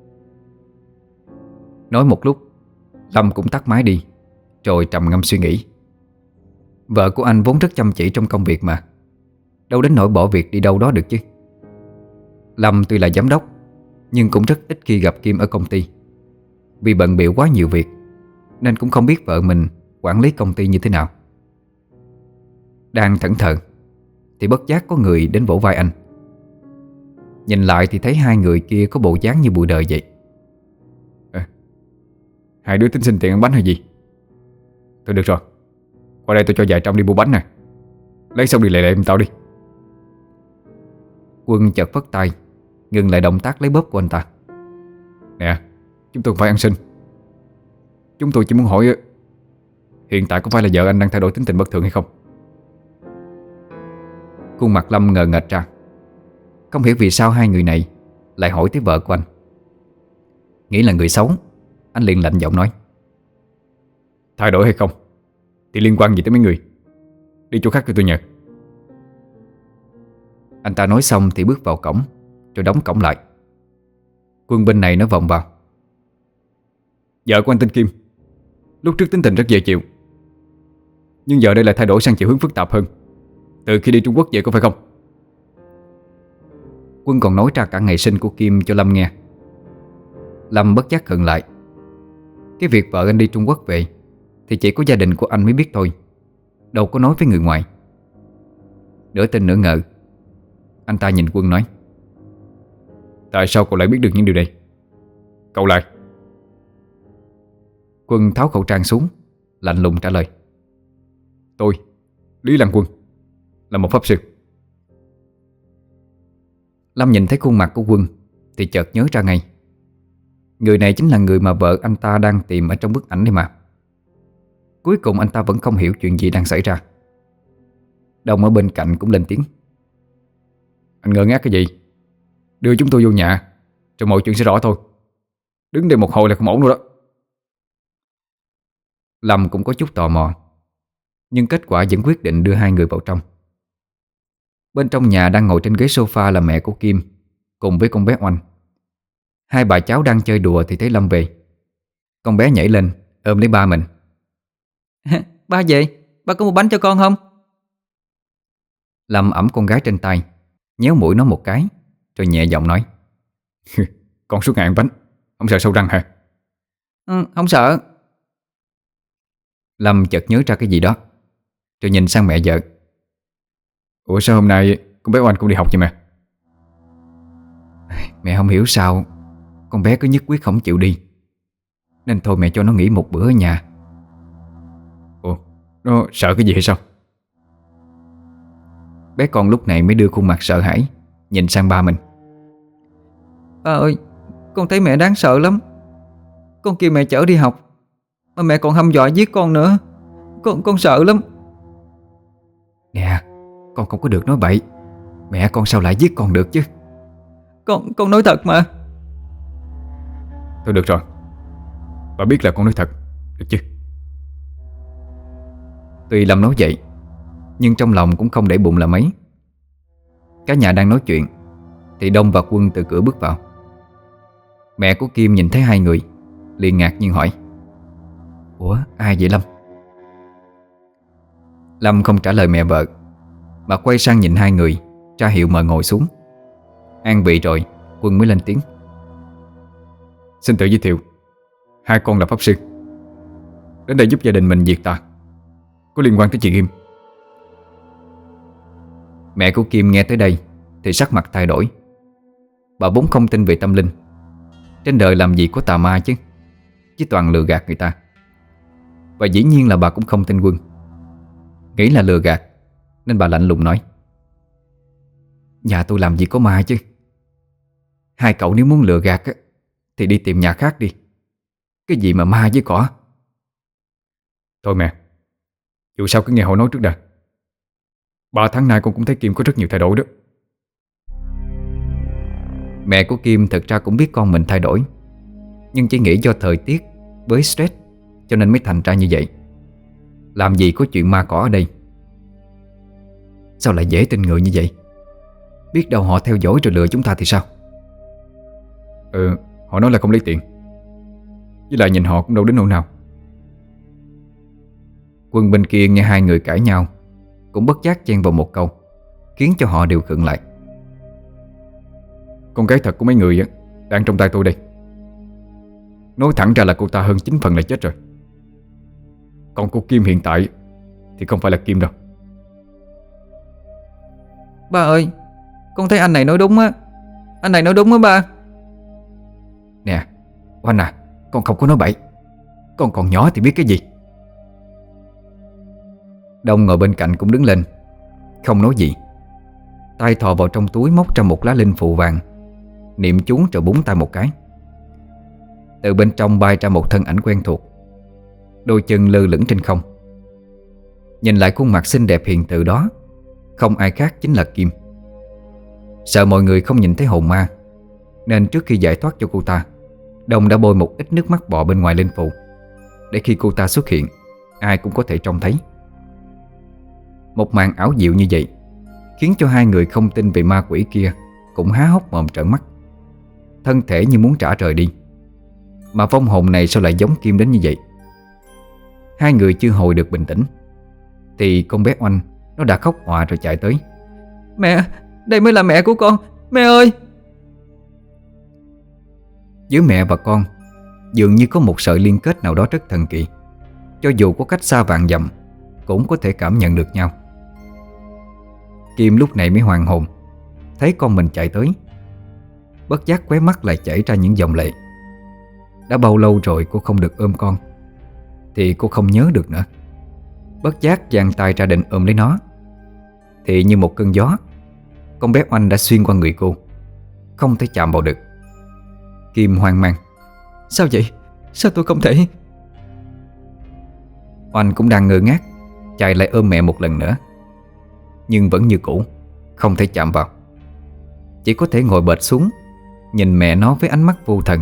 [SPEAKER 1] Nói một lúc, Lâm cũng tắt máy đi, rồi trầm ngâm suy nghĩ. Vợ của anh vốn rất chăm chỉ trong công việc mà, đâu đến nỗi bỏ việc đi đâu đó được chứ. Lâm tuy là giám đốc, nhưng cũng rất ít khi gặp Kim ở công ty. Vì bận bịu quá nhiều việc, nên cũng không biết vợ mình quản lý công ty như thế nào. Đang thẫn thờ thì bất giác có người đến vỗ vai anh. Nhìn lại thì thấy hai người kia có bộ dáng như bụi đời vậy.
[SPEAKER 2] À, hai đứa tính xin tiền ăn bánh hay gì? Thôi được rồi, qua đây tôi cho vài trăm đi mua bánh nè. Lấy xong đi lẹ lẹ em tao đi.
[SPEAKER 1] Quân chợt phất tay, ngừng lại động tác lấy bóp của anh ta.
[SPEAKER 2] Nè, chúng tôi phải ăn xin. Chúng tôi chỉ muốn hỏi, hiện tại có phải là vợ anh đang thay đổi tính tình bất thường hay không?
[SPEAKER 1] Khuôn mặt Lâm ngờ nghệch ra, không hiểu vì sao hai người này lại hỏi tới vợ của anh. Nghĩ là người xấu, anh liền lạnh giọng nói.
[SPEAKER 2] Thay đổi hay không thì liên quan gì tới mấy người? Đi chỗ khác cho tôi nhờ.
[SPEAKER 1] Anh ta nói xong thì bước vào cổng, rồi đóng cổng lại. Quân bên này nó vòng vào.
[SPEAKER 2] Vợ của anh tên Kim, lúc trước tính tình rất dễ chịu, nhưng giờ đây lại thay đổi sang chiều hướng phức tạp hơn từ khi đi Trung Quốc về, có phải không?
[SPEAKER 1] Quân còn nói ra cả ngày sinh của Kim cho Lâm nghe. Lâm bất giác khựng lại. Cái việc vợ anh đi Trung Quốc về thì chỉ có gia đình của anh mới biết thôi, đâu có nói với người ngoài. Nửa tin nửa ngờ, anh ta nhìn Quân nói.
[SPEAKER 2] Tại sao cậu lại biết được những điều này? Cậu lại.
[SPEAKER 1] Quân tháo khẩu trang xuống, lạnh lùng trả lời.
[SPEAKER 2] Tôi, Lý Lăng Quân, là một pháp sư.
[SPEAKER 1] Lâm nhìn thấy khuôn mặt của Quân thì chợt nhớ ra ngay. Người này chính là người mà vợ anh ta đang tìm ở trong bức ảnh này mà. Cuối cùng anh ta vẫn không hiểu chuyện gì đang xảy ra. Đồng ở bên cạnh cũng lên tiếng.
[SPEAKER 2] Anh ngơ ngác cái gì? Đưa chúng tôi vô nhà, rồi mọi chuyện sẽ rõ thôi. Đứng đây một hồi là không ổn nữa đó.
[SPEAKER 1] Lâm cũng có chút tò mò, nhưng kết quả vẫn quyết định đưa hai người vào trong. Bên trong nhà đang ngồi trên ghế sofa là mẹ của Kim cùng với con bé Oanh. Hai bà cháu đang chơi đùa thì thấy Lâm về. Con bé nhảy lên ôm lấy ba mình. Ba về, ba có mua bánh cho con không? Lâm ẵm con gái trên tay, nhéo mũi nó một cái, rồi nhẹ giọng nói.
[SPEAKER 2] Con suốt ngày ăn bánh, không sợ sâu răng hả?
[SPEAKER 1] Ừ, không sợ. Lâm chợt nhớ ra cái gì đó, rồi nhìn sang mẹ vợ.
[SPEAKER 2] Ủa sao hôm nay con bé Oanh cũng đi học vậy mẹ?
[SPEAKER 1] Mẹ không hiểu sao con bé cứ nhất quyết không chịu đi, nên thôi mẹ cho nó nghỉ một bữa ở nhà.
[SPEAKER 2] Ủa, nó sợ cái gì hay sao?
[SPEAKER 1] Bé con lúc này mới đưa khuôn mặt sợ hãi nhìn sang ba mình. Ba ơi, con thấy mẹ đáng sợ lắm. Con kêu mẹ chở đi học mà mẹ còn hăm dọa giết con nữa. Con con sợ lắm. Nè, con không có được nói bậy. Mẹ con sao lại giết con được chứ? Con con nói thật mà.
[SPEAKER 2] Thôi được rồi, bà biết là con nói thật, được chứ?
[SPEAKER 1] Tuy Lâm nói vậy, nhưng trong lòng cũng không để bụng là mấy. Cả nhà đang nói chuyện thì Đông và Quân từ cửa bước vào. Mẹ của Kim nhìn thấy hai người liền ngạc nhiên hỏi. Ủa, ai vậy Lâm? Lâm không trả lời mẹ vợ, mà quay sang nhìn hai người, ra hiệu mời ngồi xuống. An vị rồi, Quân mới lên tiếng.
[SPEAKER 2] Xin tự giới thiệu, hai con là pháp sư, đến đây giúp gia đình mình diệt tà, có liên quan tới chị Kim.
[SPEAKER 1] Mẹ của Kim nghe tới đây thì sắc mặt thay đổi. Bà vốn không tin về tâm linh. Trên đời làm gì có tà ma chứ, chỉ toàn lừa gạt người ta. Và dĩ nhiên là bà cũng không tin Quân. Nghĩ là lừa gạt nên bà lạnh lùng nói. Nhà tôi làm gì có ma chứ. Hai cậu nếu muốn lừa gạt á, thì đi tìm nhà khác đi. Cái gì mà ma với cỏ.
[SPEAKER 2] Thôi mẹ, dù sao cứ nghe họ nói trước đã. Ba tháng nay con cũng thấy Kim có rất nhiều thay đổi đó.
[SPEAKER 1] Mẹ của Kim thật ra cũng biết con mình thay đổi, nhưng chỉ nghĩ do thời tiết với stress cho nên mới thành ra như vậy. Làm gì có chuyện ma cỏ ở đây. Sao lại dễ tin người như vậy? Biết đâu họ theo dõi rồi lừa chúng ta thì sao?
[SPEAKER 2] Ừ, họ nói là không lấy tiền. Với lại nhìn họ cũng đâu đến nỗi nào.
[SPEAKER 1] Quân bên kia nghe hai người cãi nhau cũng bất giác chen vào một câu, khiến cho họ đều khựng lại.
[SPEAKER 2] Con gái thật của mấy người á đang trong tay tôi đây. Nói thẳng ra là cô ta hơn chín phần là chết rồi. Còn cô Kim hiện tại thì không phải là Kim đâu.
[SPEAKER 1] Ba ơi, con thấy anh này nói đúng á. Anh này nói đúng á ba. Nè Oanh à, con không có nói bậy. Con còn nhỏ thì biết cái gì. Đông ngồi bên cạnh cũng đứng lên, không nói gì. Tay thò vào trong túi móc ra một lá linh phù vàng, niệm chú rồi búng tay một cái. Từ bên trong bay ra một thân ảnh quen thuộc, đôi chân lơ lửng trên không. Nhìn lại khuôn mặt xinh đẹp hiền từ đó, không ai khác chính là Kim. Sợ mọi người không nhìn thấy hồn ma, nên trước khi giải thoát cho cô ta, Đông đã bôi một ít nước mắt bọ bên ngoài linh phù, để khi cô ta xuất hiện, ai cũng có thể trông thấy. Một màn ảo diệu như vậy khiến cho hai người không tin về ma quỷ kia cũng há hốc mồm trợn mắt, thân thể như muốn trả rời đi. Mà vong hồn này sao lại giống Kim đến như vậy? Hai người chưa hồi được bình tĩnh thì con bé Oanh nó đã khóc òa rồi chạy tới. Mẹ, đây mới là mẹ của con. Mẹ ơi! Giữa mẹ và con dường như có một sợi liên kết nào đó rất thần kỳ. Cho dù có cách xa vạn dặm cũng có thể cảm nhận được nhau. Kim lúc này mới hoàn hồn, thấy con mình chạy tới, bất giác khóe mắt lại chảy ra những dòng lệ. Đã bao lâu rồi cô không được ôm con thì cô không nhớ được nữa. Bất giác giang tay ra định ôm lấy nó, thì như một cơn gió, con bé Oanh đã xuyên qua người cô, không thể chạm vào được. Kim hoang mang. Sao vậy? Sao tôi không thể? Oanh cũng đang ngơ ngác, chạy lại ôm mẹ một lần nữa, nhưng vẫn như cũ, không thể chạm vào. Chỉ có thể ngồi bệt xuống, nhìn mẹ nó với ánh mắt vô thần.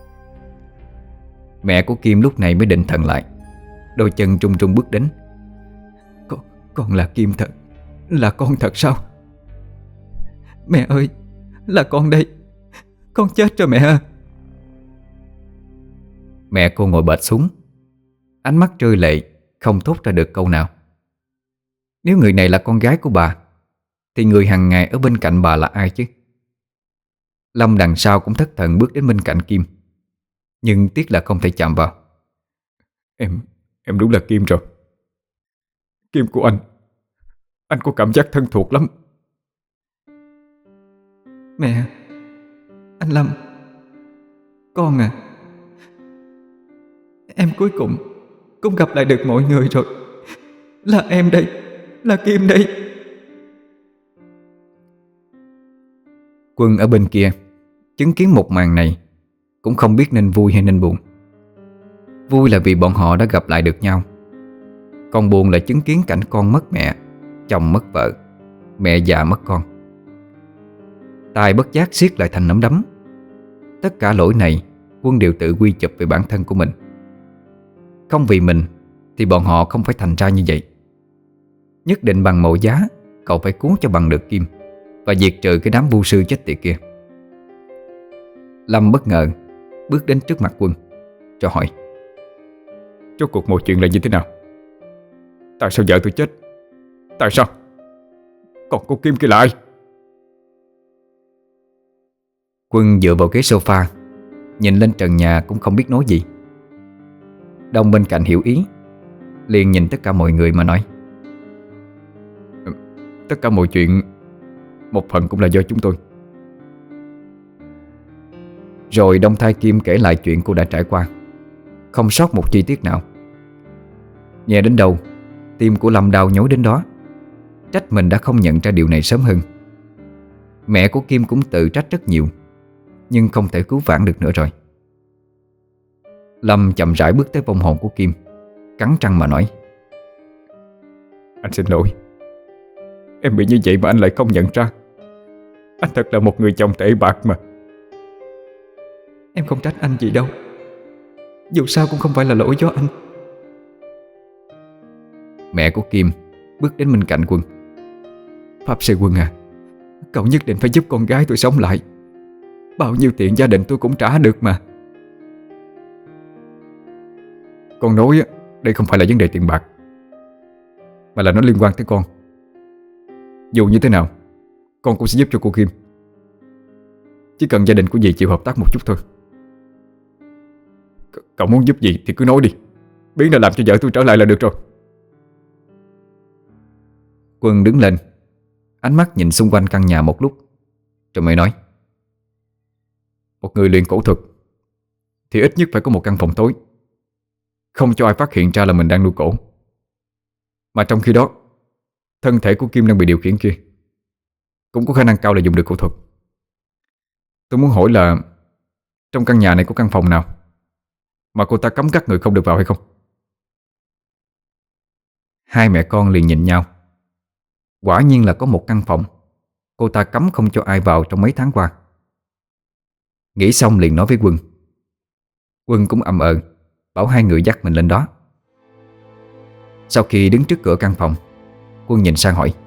[SPEAKER 1] Mẹ của Kim lúc này mới định thần lại, đôi chân trung trung bước đến. Con, con là Kim thật. Là con thật sao? Mẹ ơi, là con đây. Con chết rồi mẹ ơi. Mẹ cô ngồi bệt xuống, ánh mắt rơi lệ, không thốt ra được câu nào. Nếu người này là con gái của bà thì người hằng ngày ở bên cạnh bà là ai chứ? Lâm đằng sau cũng thất thần bước đến bên cạnh Kim, nhưng tiếc là không thể chạm vào.
[SPEAKER 2] Em, em đúng là Kim rồi. Kim của anh. Anh có cảm giác thân thuộc lắm.
[SPEAKER 1] Mẹ, anh Lâm, con à, em cuối cùng cũng gặp lại được mọi người rồi. Là em đây, là Kim đây. Quân ở bên kia chứng kiến một màn này cũng không biết nên vui hay nên buồn. Vui là vì bọn họ đã gặp lại được nhau, còn buồn là chứng kiến cảnh con mất mẹ, chồng mất vợ, mẹ già mất con. Tài bất giác siết lại thành nắm đấm. Tất cả lỗi này Quân đều tự quy chụp về bản thân của mình. Không vì mình thì bọn họ không phải thành ra như vậy. Nhất định bằng mọi giá cậu phải cứu cho bằng được Kim và diệt trừ cái đám vu sư chết tiệt kia. Lâm bất ngờ bước đến trước mặt Quân cho hỏi:
[SPEAKER 2] Rốt cuộc mọi chuyện là như thế nào? Tại sao vợ tôi chết? Tại sao? Còn cô Kim kia là ai?
[SPEAKER 1] Quân dựa vào ghế sofa, nhìn lên trần nhà cũng không biết nói gì. Đông bên cạnh hiểu ý, liền nhìn tất cả mọi người mà nói:
[SPEAKER 2] Tất cả mọi chuyện một phần cũng là do chúng tôi.
[SPEAKER 1] Rồi Đông thay Kim kể lại chuyện cô đã trải qua, không sót một chi tiết nào. Nghe đến đâu tim của Lâm đau nhói đến đó, trách mình đã không nhận ra điều này sớm hơn. Mẹ của Kim cũng tự trách rất nhiều, nhưng không thể cứu vãn được nữa rồi. Lâm chậm rãi bước tới vong hồn của Kim, cắn răng mà nói:
[SPEAKER 2] Anh xin lỗi. Em bị như vậy mà anh lại không nhận ra. Anh thật là một người chồng tệ bạc mà.
[SPEAKER 1] Em không trách anh gì đâu, dù sao cũng không phải là lỗi do anh. Mẹ của Kim bước đến bên cạnh Quân. Pháp sư Quân à, cậu nhất định phải giúp con gái tôi sống lại. Bao nhiêu tiền gia đình tôi cũng trả được mà.
[SPEAKER 2] Con nói đây không phải là vấn đề tiền bạc, mà là nó liên quan tới con. Dù như thế nào, con cũng sẽ giúp cho cô Kim. Chỉ cần gia đình của dì chịu hợp tác một chút thôi. C Cậu muốn giúp gì thì cứ nói đi, biến là làm cho vợ tôi trở lại là được rồi.
[SPEAKER 1] Quân đứng lên, ánh mắt nhìn xung quanh căn nhà một lúc, rồi mới nói:
[SPEAKER 2] Một người luyện cổ thuật thì ít nhất phải có một căn phòng tối, không cho ai phát hiện ra là mình đang nuôi cổ. Mà trong khi đó, thân thể của Kim đang bị điều khiển kia cũng có khả năng cao là dùng được cổ thuật. Tôi muốn hỏi là trong căn nhà này có căn phòng nào mà cô ta cấm các người không được vào hay không?
[SPEAKER 1] Hai mẹ con liền nhìn nhau. Quả nhiên là có một căn phòng cô ta cấm không cho ai vào trong mấy tháng qua. Nghĩ xong liền nói với Quân. Quân cũng ậm ờ, bảo hai người dắt mình lên đó. Sau khi đứng trước cửa căn phòng, Quân nhìn sang hỏi: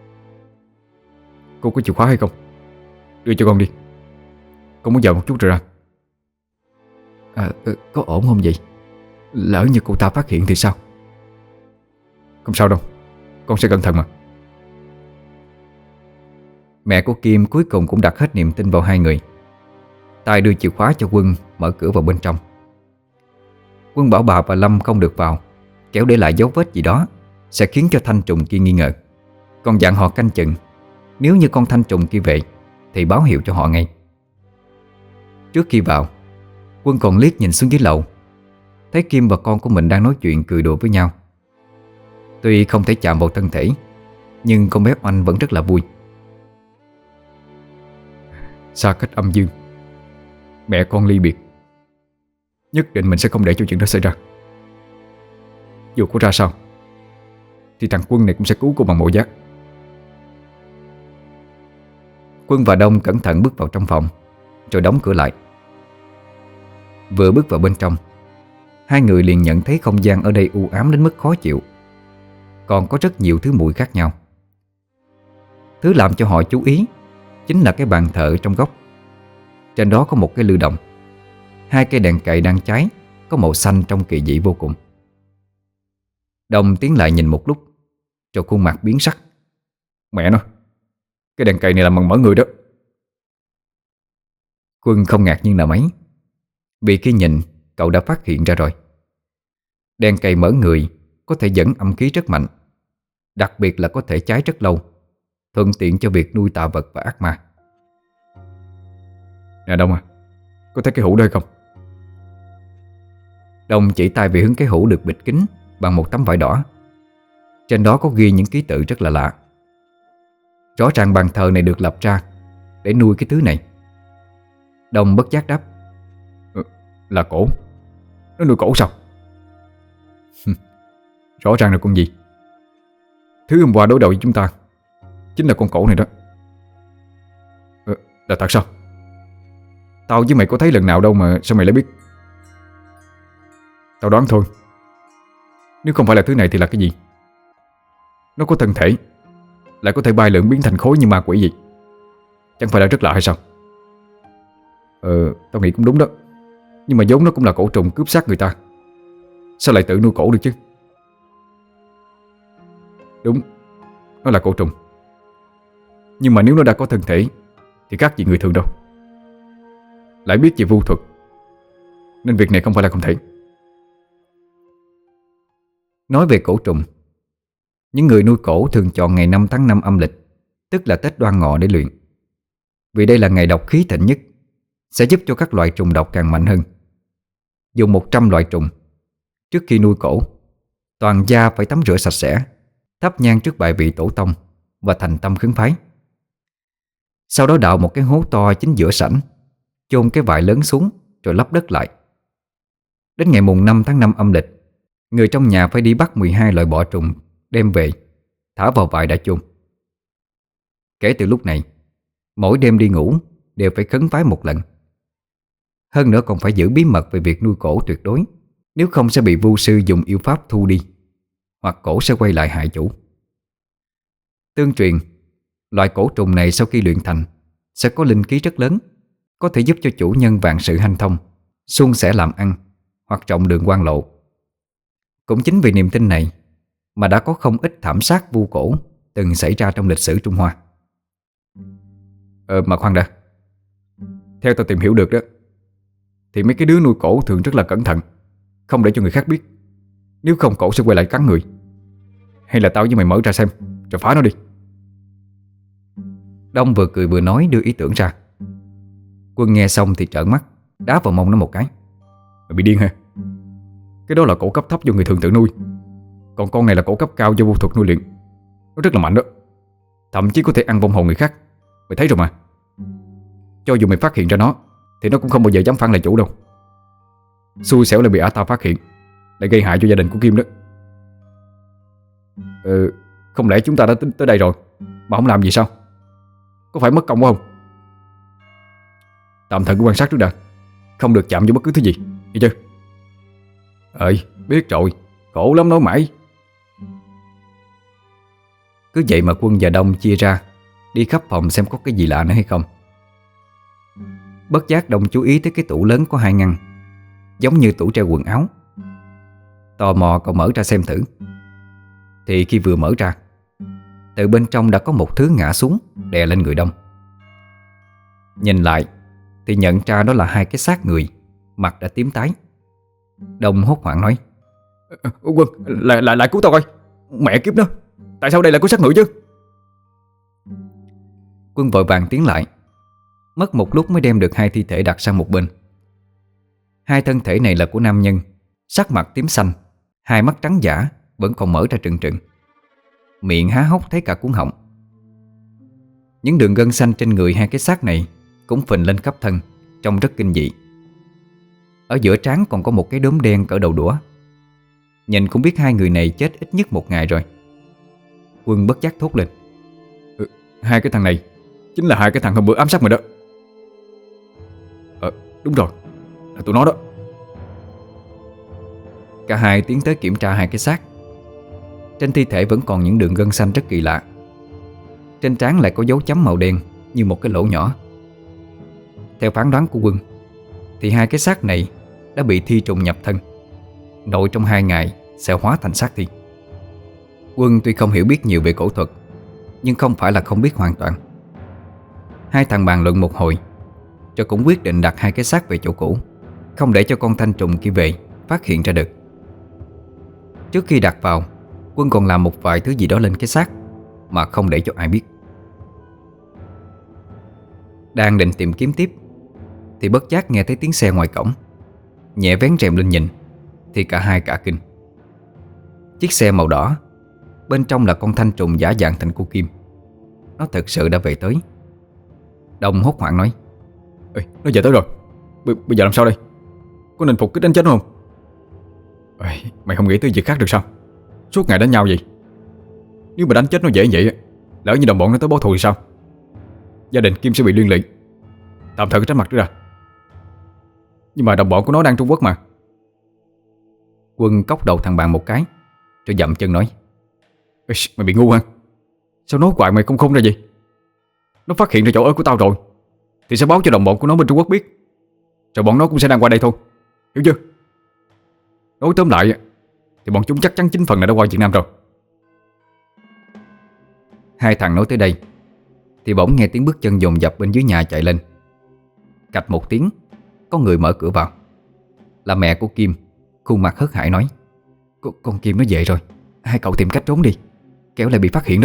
[SPEAKER 2] Cô có chìa khóa hay không? Đưa cho con đi, con muốn vào một chút rồi ra.
[SPEAKER 1] à, Có ổn không vậy? Lỡ như cô ta phát hiện thì sao?
[SPEAKER 2] Không sao đâu, con sẽ cẩn thận mà.
[SPEAKER 1] Mẹ của Kim cuối cùng cũng đặt hết niềm tin vào hai người. Tài đưa chìa khóa cho Quân mở cửa vào bên trong. Quân bảo bà và Lâm không được vào, kéo để lại dấu vết gì đó sẽ khiến cho thanh trùng kia nghi ngờ. Còn dặn họ canh chừng, nếu như con thanh trùng kia về thì báo hiệu cho họ ngay. Trước khi vào, Quân còn liếc nhìn xuống dưới lầu, thấy Kim và con của mình đang nói chuyện cười đùa với nhau. Tuy không thể chạm vào thân thể, nhưng con bé Oanh vẫn rất là vui.
[SPEAKER 2] Xa cách âm dương, mẹ con ly biệt, nhất định mình sẽ không để cho chuyện đó xảy ra. Dù có ra sao thì thằng Quân này cũng sẽ cứu cô bằng mọi giá.
[SPEAKER 1] Quân và Đông cẩn thận bước vào trong phòng, rồi đóng cửa lại. Vừa bước vào bên trong, hai người liền nhận thấy không gian ở đây u ám đến mức khó chịu. Còn có rất nhiều thứ mùi khác nhau. Thứ làm cho họ chú ý chính là cái bàn thờ trong góc. Trên đó có một cái lư đồng. Hai cây đèn cậy đang cháy, có màu xanh trông kỳ dị vô cùng. Đông tiến lại nhìn một lúc, rồi khuôn mặt biến sắc.
[SPEAKER 2] Mẹ nó, cái đèn cầy này là bằng mỡ người đó.
[SPEAKER 1] Quân không ngạc nhiên là mấy, vì khi nhìn cậu đã phát hiện ra rồi. Đèn cầy mỡ người có thể dẫn âm khí rất mạnh, đặc biệt là có thể cháy rất lâu, thuận tiện cho việc nuôi tà vật và ác ma.
[SPEAKER 2] Nè Đông à, có thấy cái hũ đó hay không?
[SPEAKER 1] Đông chỉ tay về hướng cái hũ được bịt kín bằng một tấm vải đỏ. Trên đó có ghi những ký tự rất là lạ. Rõ ràng bàn thờ này được lập ra để nuôi cái thứ này. Đông bất giác đáp:
[SPEAKER 2] ừ, Là cổ. Nó nuôi cổ sao? Rõ ràng là con gì. Thứ hôm qua đối đầu với chúng ta chính là con cổ này đó. ừ, Là thật sao? Tao với mày có thấy lần nào đâu mà sao mày lại biết? Tao đoán thôi. Nếu không phải là thứ này thì là cái gì? Nó có thân thể, lại có thể bay lượn biến thành khối như ma quỷ vậy. Chẳng phải là rất lạ hay sao? Ờ, tao nghĩ cũng đúng đó. Nhưng mà vốn nó cũng là cổ trùng cướp xác người ta, sao lại tự nuôi cổ được chứ? Đúng, nó là cổ trùng. Nhưng mà nếu nó đã có thân thể thì khác gì người thường đâu. Lại biết về vu thuật, nên việc này không phải là không thể.
[SPEAKER 1] Nói về cổ trùng, những người nuôi cổ thường chọn ngày năm tháng năm âm lịch, tức là Tết Đoan Ngọ để luyện. Vì đây là ngày độc khí thịnh nhất, sẽ giúp cho các loại trùng độc càng mạnh hơn. Dùng một trăm loại trùng. Trước khi nuôi cổ, toàn gia phải tắm rửa sạch sẽ, thắp nhang trước bài vị tổ tông và thành tâm khấn phái. Sau đó đào một cái hố to chính giữa sảnh, chôn cái vại lớn xuống rồi lấp đất lại. Đến ngày mùng năm tháng năm âm lịch, người trong nhà phải đi bắt mười hai loại bọ trùng đem về, thả vào vại đã chôn. Kể từ lúc này, mỗi đêm đi ngủ đều phải khấn vái một lần. Hơn nữa còn phải giữ bí mật về việc nuôi cổ tuyệt đối, nếu không sẽ bị vu sư dùng yêu pháp thu đi, hoặc cổ sẽ quay lại hại chủ. Tương truyền, loại cổ trùng này sau khi luyện thành sẽ có linh khí rất lớn, có thể giúp cho chủ nhân vạn sự hanh thông, suôn sẻ làm ăn, hoặc trọng đường quan lộ. Cũng chính vì niềm tin này mà đã có không ít thảm sát vu cổ từng xảy ra trong lịch sử Trung Hoa.
[SPEAKER 2] Ờ mà khoan đã, theo tao tìm hiểu được đó, thì mấy cái đứa nuôi cổ thường rất là cẩn thận, không để cho người khác biết, nếu không cổ sẽ quay lại cắn người. Hay là tao với mày mở ra xem, rồi phá nó đi.
[SPEAKER 1] Đông vừa cười vừa nói đưa ý tưởng ra. Quân nghe xong thì trợn mắt, đá vào mông nó một cái.
[SPEAKER 2] Mày bị điên hả? Cái đó là cổ cấp thấp do người thường tự nuôi, còn con này là cổ cấp cao do vô thuật nuôi luyện. Nó rất là mạnh đó, thậm chí có thể ăn vong hồn người khác. Mày thấy rồi mà. Cho dù mày phát hiện ra nó thì nó cũng không bao giờ dám phản lại chủ đâu. Xui xẻo là bị ả ta phát hiện, lại gây hại cho gia đình của Kim đó. Ừ, không lẽ chúng ta đã tính tới đây rồi mà không làm gì sao? Có phải mất công quá không? Tạm thời cứ quan sát trước đã, không được chạm vô bất cứ thứ gì, hiểu chưa? Ơi, biết rồi, khổ lắm nói mãi.
[SPEAKER 1] Cứ vậy mà Quân và Đông chia ra đi khắp phòng xem có cái gì lạ nữa hay không. Bất giác Đông chú ý tới cái tủ lớn có hai ngăn, giống như tủ treo quần áo. Tò mò cậu mở ra xem thử. Thì khi vừa mở ra, từ bên trong đã có một thứ ngã xuống đè lên người Đông. Nhìn lại thì nhận ra đó là hai cái xác người, mặt đã tím tái. Đông hốt hoảng nói:
[SPEAKER 2] Quân, lại, lại, lại cứu tao coi. Mẹ kiếp nó, tại sao đây lại có xác người chứ?
[SPEAKER 1] Quân vội vàng tiến lại. Mất một lúc mới đem được hai thi thể đặt sang một bên. Hai thân thể này là của nam nhân, sắc mặt tím xanh, hai mắt trắng dã vẫn còn mở ra trừng trừng, miệng há hốc thấy cả cuống họng. Những đường gân xanh trên người hai cái xác này cũng phình lên khắp thân, trông rất kinh dị. Ở giữa trán còn có một cái đốm đen cỡ đầu đũa. Nhìn cũng biết hai người này chết ít nhất một ngày rồi. Quân bất giác thốt lên:
[SPEAKER 2] ừ, Hai cái thằng này chính là hai cái thằng hôm bữa ám sát mình đó. Ờ, đúng rồi, là tụi nó đó.
[SPEAKER 1] Cả hai tiến tới kiểm tra hai cái xác. Trên thi thể vẫn còn những đường gân xanh rất kỳ lạ. Trên trán lại có dấu chấm màu đen như một cái lỗ nhỏ. Theo phán đoán của Quân thì hai cái xác này đã bị thi trùng nhập thân, nội trong hai ngày sẽ hóa thành xác thi. Quân tuy không hiểu biết nhiều về cổ thuật, nhưng không phải là không biết hoàn toàn. Hai thằng bàn luận một hồi rồi cũng quyết định đặt hai cái xác về chỗ cũ, không để cho con thanh trùng kia về phát hiện ra được. Trước khi đặt vào, Quân còn làm một vài thứ gì đó lên cái xác mà không để cho ai biết. Đang định tìm kiếm tiếp thì bất giác nghe thấy tiếng xe ngoài cổng. Nhẹ vén rèm lên nhìn thì cả hai cả kinh. Chiếc xe màu đỏ, bên trong là con thanh trùng giả dạng thành cô Kim. Nó thực sự đã về tới. Đông hốt hoảng nói:
[SPEAKER 2] Ê, nó về tới rồi. B Bây giờ làm sao đây? Có nên phục kích đánh chết nó không? Ê, mày không nghĩ tới việc khác được sao? Suốt ngày đánh nhau vậy. Nếu mà đánh chết nó dễ vậy, lỡ như đồng bọn nó tới báo thù thì sao? Gia đình Kim sẽ bị liên lụy. Tạm thời cứ tránh mặt trước ra. Nhưng mà đồng bọn của nó đang Trung Quốc mà.
[SPEAKER 1] Quân cốc đầu thằng bạn một cái rồi dậm chân nói:
[SPEAKER 2] Ê, mày bị ngu hả? Sao nói hoài mày không khôn ra gì? Nó phát hiện ra chỗ ở của tao rồi thì sẽ báo cho đồng bọn của nó bên Trung Quốc biết, rồi bọn nó cũng sẽ đang qua đây thôi, hiểu chưa? Nói tóm lại thì bọn chúng chắc chắn chín phần là đã qua Việt Nam rồi.
[SPEAKER 1] Hai thằng nói tới đây thì bỗng nghe tiếng bước chân dồn dập bên dưới nhà chạy lên. Cạch một tiếng, có người mở cửa vào. Là mẹ của Kim, khuôn mặt hớt hải nói: Con, con Kim nó về rồi, hai cậu tìm cách trốn đi, kéo lại bị phát hiện đó.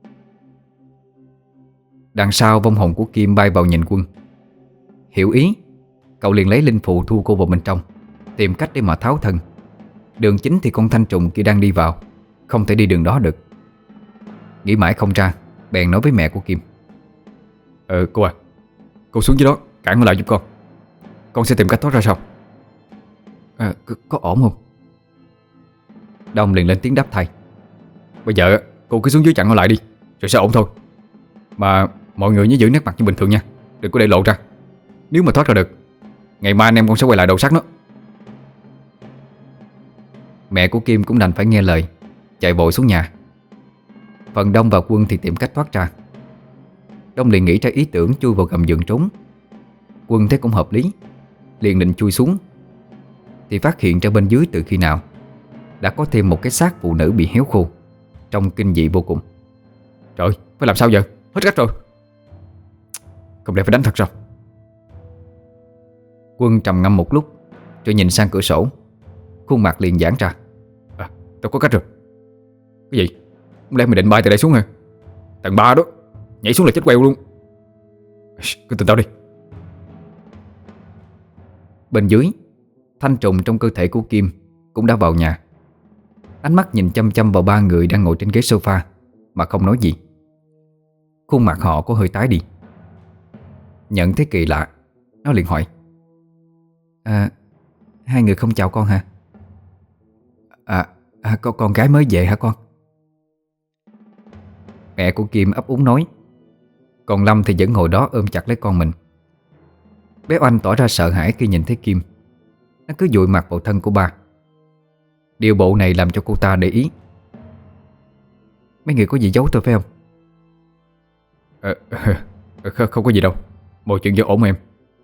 [SPEAKER 1] Đằng sau vong hồn của Kim bay vào nhìn Quân. Hiểu ý, cậu liền lấy linh phù thu cô vào bên trong, tìm cách để mà tháo thân. Đường chính thì con thanh trùng kia đang đi vào, không thể đi đường đó được. Nghĩ mãi không ra, bèn nói với mẹ của Kim:
[SPEAKER 2] Ờ cô à, cô xuống dưới đó cản nó lại giúp con. Con sẽ tìm cách thoát ra sau.
[SPEAKER 1] à, có, có ổn không?
[SPEAKER 2] Đông liền lên tiếng đáp thay. Bây giờ cô cứ xuống dưới chặn nó lại đi, rồi sẽ ổn thôi. Mà mọi người nhớ giữ nét mặt như bình thường nha, đừng có để lộ ra. Nếu mà thoát ra được, ngày mai anh em con sẽ quay lại đầu sắt nó.
[SPEAKER 1] Mẹ của Kim cũng đành phải nghe lời, chạy vội xuống nhà. Phần Đông và Quân thì tìm cách thoát ra. Đông liền nghĩ ra ý tưởng chui vào gầm giường trốn. Quân thấy cũng hợp lý, liền định chui xuống, thì phát hiện ra bên dưới từ khi nào đã có thêm một cái xác phụ nữ bị héo khô, trông kinh dị vô cùng.
[SPEAKER 2] Trời, phải làm sao giờ? Hết cách rồi. Không lẽ phải đánh thật sao?
[SPEAKER 1] Quân trầm ngâm một lúc rồi nhìn sang cửa sổ. Khuôn mặt liền giãn ra.
[SPEAKER 2] À, tao có cách rồi. Cái gì? Không lẽ mày định bay từ đây xuống hả? Tầng ba đó, nhảy xuống là chết queo luôn. Cứ tin tao đi.
[SPEAKER 1] Bên dưới, thanh trùng trong cơ thể của Kim cũng đã vào nhà. Ánh mắt nhìn chăm chăm vào ba người đang ngồi trên ghế sofa mà không nói gì. Khuôn mặt họ có hơi tái đi. Nhận thấy kỳ lạ, nó liền hỏi: À, hai người không chào con hả? À, à có con gái mới về hả con? Mẹ của Kim ấp úng nói. Còn Lâm thì vẫn ngồi đó ôm chặt lấy con mình. Bé Oanh tỏ ra sợ hãi khi nhìn thấy Kim. Nó cứ dụi mặt vào thân của ba. Điều bộ này làm cho cô ta để ý. Mấy người có gì giấu tôi phải không?
[SPEAKER 2] à, Không, không có gì đâu. Mọi chuyện vẫn ổn mà em.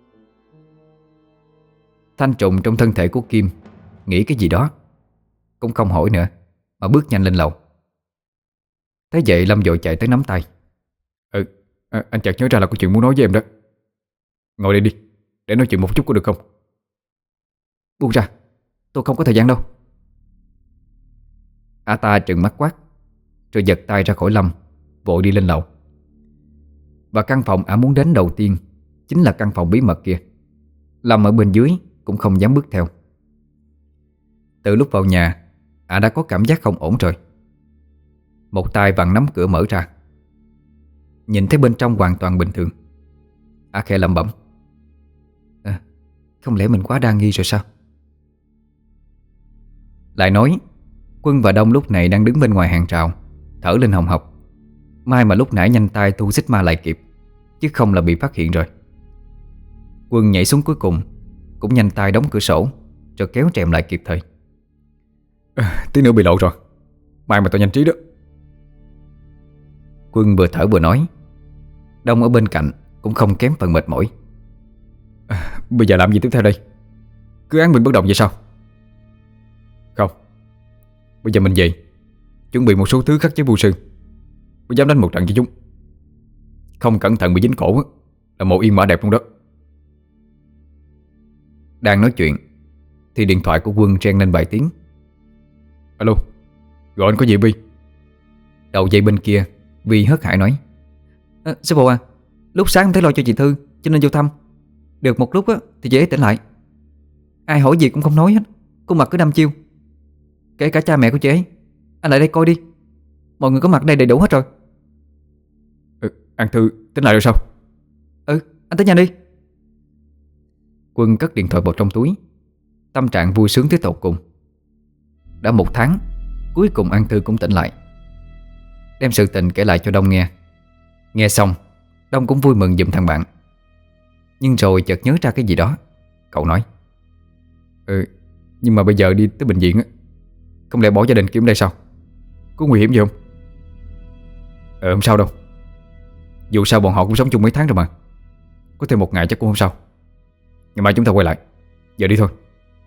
[SPEAKER 1] Thanh trùng trong thân thể của Kim nghĩ cái gì đó, cũng không hỏi nữa mà bước nhanh lên lầu. Thế vậy Lâm vội chạy tới nắm tay.
[SPEAKER 2] Ừ, à, anh chợt nhớ ra là có chuyện muốn nói với em đó. Ngồi đây đi, để nói chuyện một chút có được không?
[SPEAKER 1] Buông ra, tôi không có thời gian đâu. A ta trừng mắt quát, rồi giật tay ra khỏi Lâm, vội đi lên lầu. Và căn phòng ả muốn đến đầu tiên chính là căn phòng bí mật kia. Lâm ở bên dưới cũng không dám bước theo. Từ lúc vào nhà, ả đã có cảm giác không ổn rồi. Một tay vặn nắm cửa mở ra. Nhìn thấy bên trong hoàn toàn bình thường, ả khẽ lẩm bẩm: à, không lẽ mình quá đa nghi rồi sao? Lại nói, Quân và Đông lúc này đang đứng bên ngoài hàng rào, thở lên hồng hộc. May mà lúc nãy nhanh tay thu xích ma lại kịp, chứ không là bị phát hiện rồi. Quân nhảy xuống cuối cùng, cũng nhanh tay đóng cửa sổ, rồi kéo rèm lại kịp thời.
[SPEAKER 2] à, Tí nữa bị lộ rồi. May mà tao nhanh trí đó.
[SPEAKER 1] Quân vừa thở vừa nói. Đông ở bên cạnh cũng không kém phần mệt mỏi.
[SPEAKER 2] à, Bây giờ làm gì tiếp theo đây? Cứ án binh bất động vậy sao? Không, bây giờ mình về, chuẩn bị một số thứ khắc chế vô sư. Mới dám đánh một trận với chúng. Không cẩn thận bị dính cổ là một yên mã đẹp luôn đó.
[SPEAKER 1] Đang nói chuyện thì điện thoại của Quân reng lên vài tiếng.
[SPEAKER 2] Alo, gọi anh có gì Vi?
[SPEAKER 1] Đầu dây bên kia Vi hớt hải nói: à, sư phụ à, lúc sáng không thấy lo cho chị Thư cho nên vô thăm. Được một lúc á, thì chị ấy tỉnh lại. Ai hỏi gì cũng không nói hết, khuôn mặt cứ đăm chiêu. Kể cả cha mẹ của chị ấy. Anh lại đây coi đi, mọi người có mặt đây đầy đủ hết rồi.
[SPEAKER 2] ừ, An Thư tính lại rồi sao?
[SPEAKER 1] Ừ, anh tới nhà đi. Quân cất điện thoại vào trong túi, tâm trạng vui sướng tới tột cùng. Đã một tháng, cuối cùng An Thư cũng tỉnh lại. Đem sự tình kể lại cho Đông nghe. Nghe xong, Đông cũng vui mừng giùm thằng bạn. Nhưng rồi chợt nhớ ra cái gì đó. Cậu nói:
[SPEAKER 2] Ừ, nhưng mà bây giờ đi tới bệnh viện á, không lẽ bỏ gia đình kiếm đây sao? Có nguy hiểm gì không? Ờ không sao đâu. Dù sao bọn họ cũng sống chung mấy tháng rồi mà. Có thêm một ngày chắc cũng không sao. Ngày mai chúng ta quay lại. Giờ đi thôi.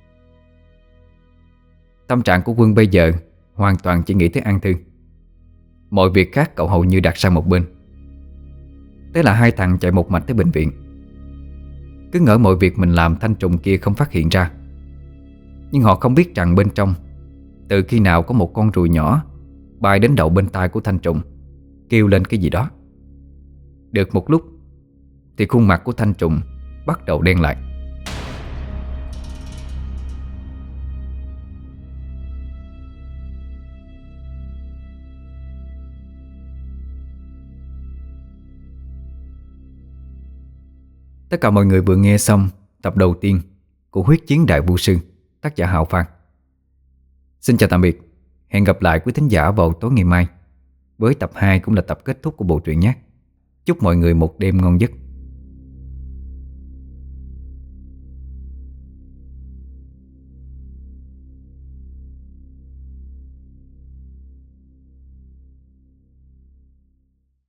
[SPEAKER 1] Tâm trạng của Quân bây giờ hoàn toàn chỉ nghĩ tới An Thư. Mọi việc khác cậu hầu như đặt sang một bên. Thế là hai thằng chạy một mạch tới bệnh viện. Cứ ngỡ mọi việc mình làm thanh trùng kia không phát hiện ra. Nhưng họ không biết rằng bên trong, từ khi nào có một con ruồi nhỏ bay đến đầu bên tai của thanh trùng, kêu lên cái gì đó. Được một lúc thì khuôn mặt của thanh trùng bắt đầu đen lại. Tất cả mọi người vừa nghe xong tập đầu tiên của Huyết Chiến Đại Vũ Sư, tác giả Hạo Phan. Xin chào tạm biệt. Hẹn gặp lại quý thính giả vào tối ngày mai với tập hai cũng là tập kết thúc của bộ truyện nhé. Chúc mọi người một đêm ngon giấc.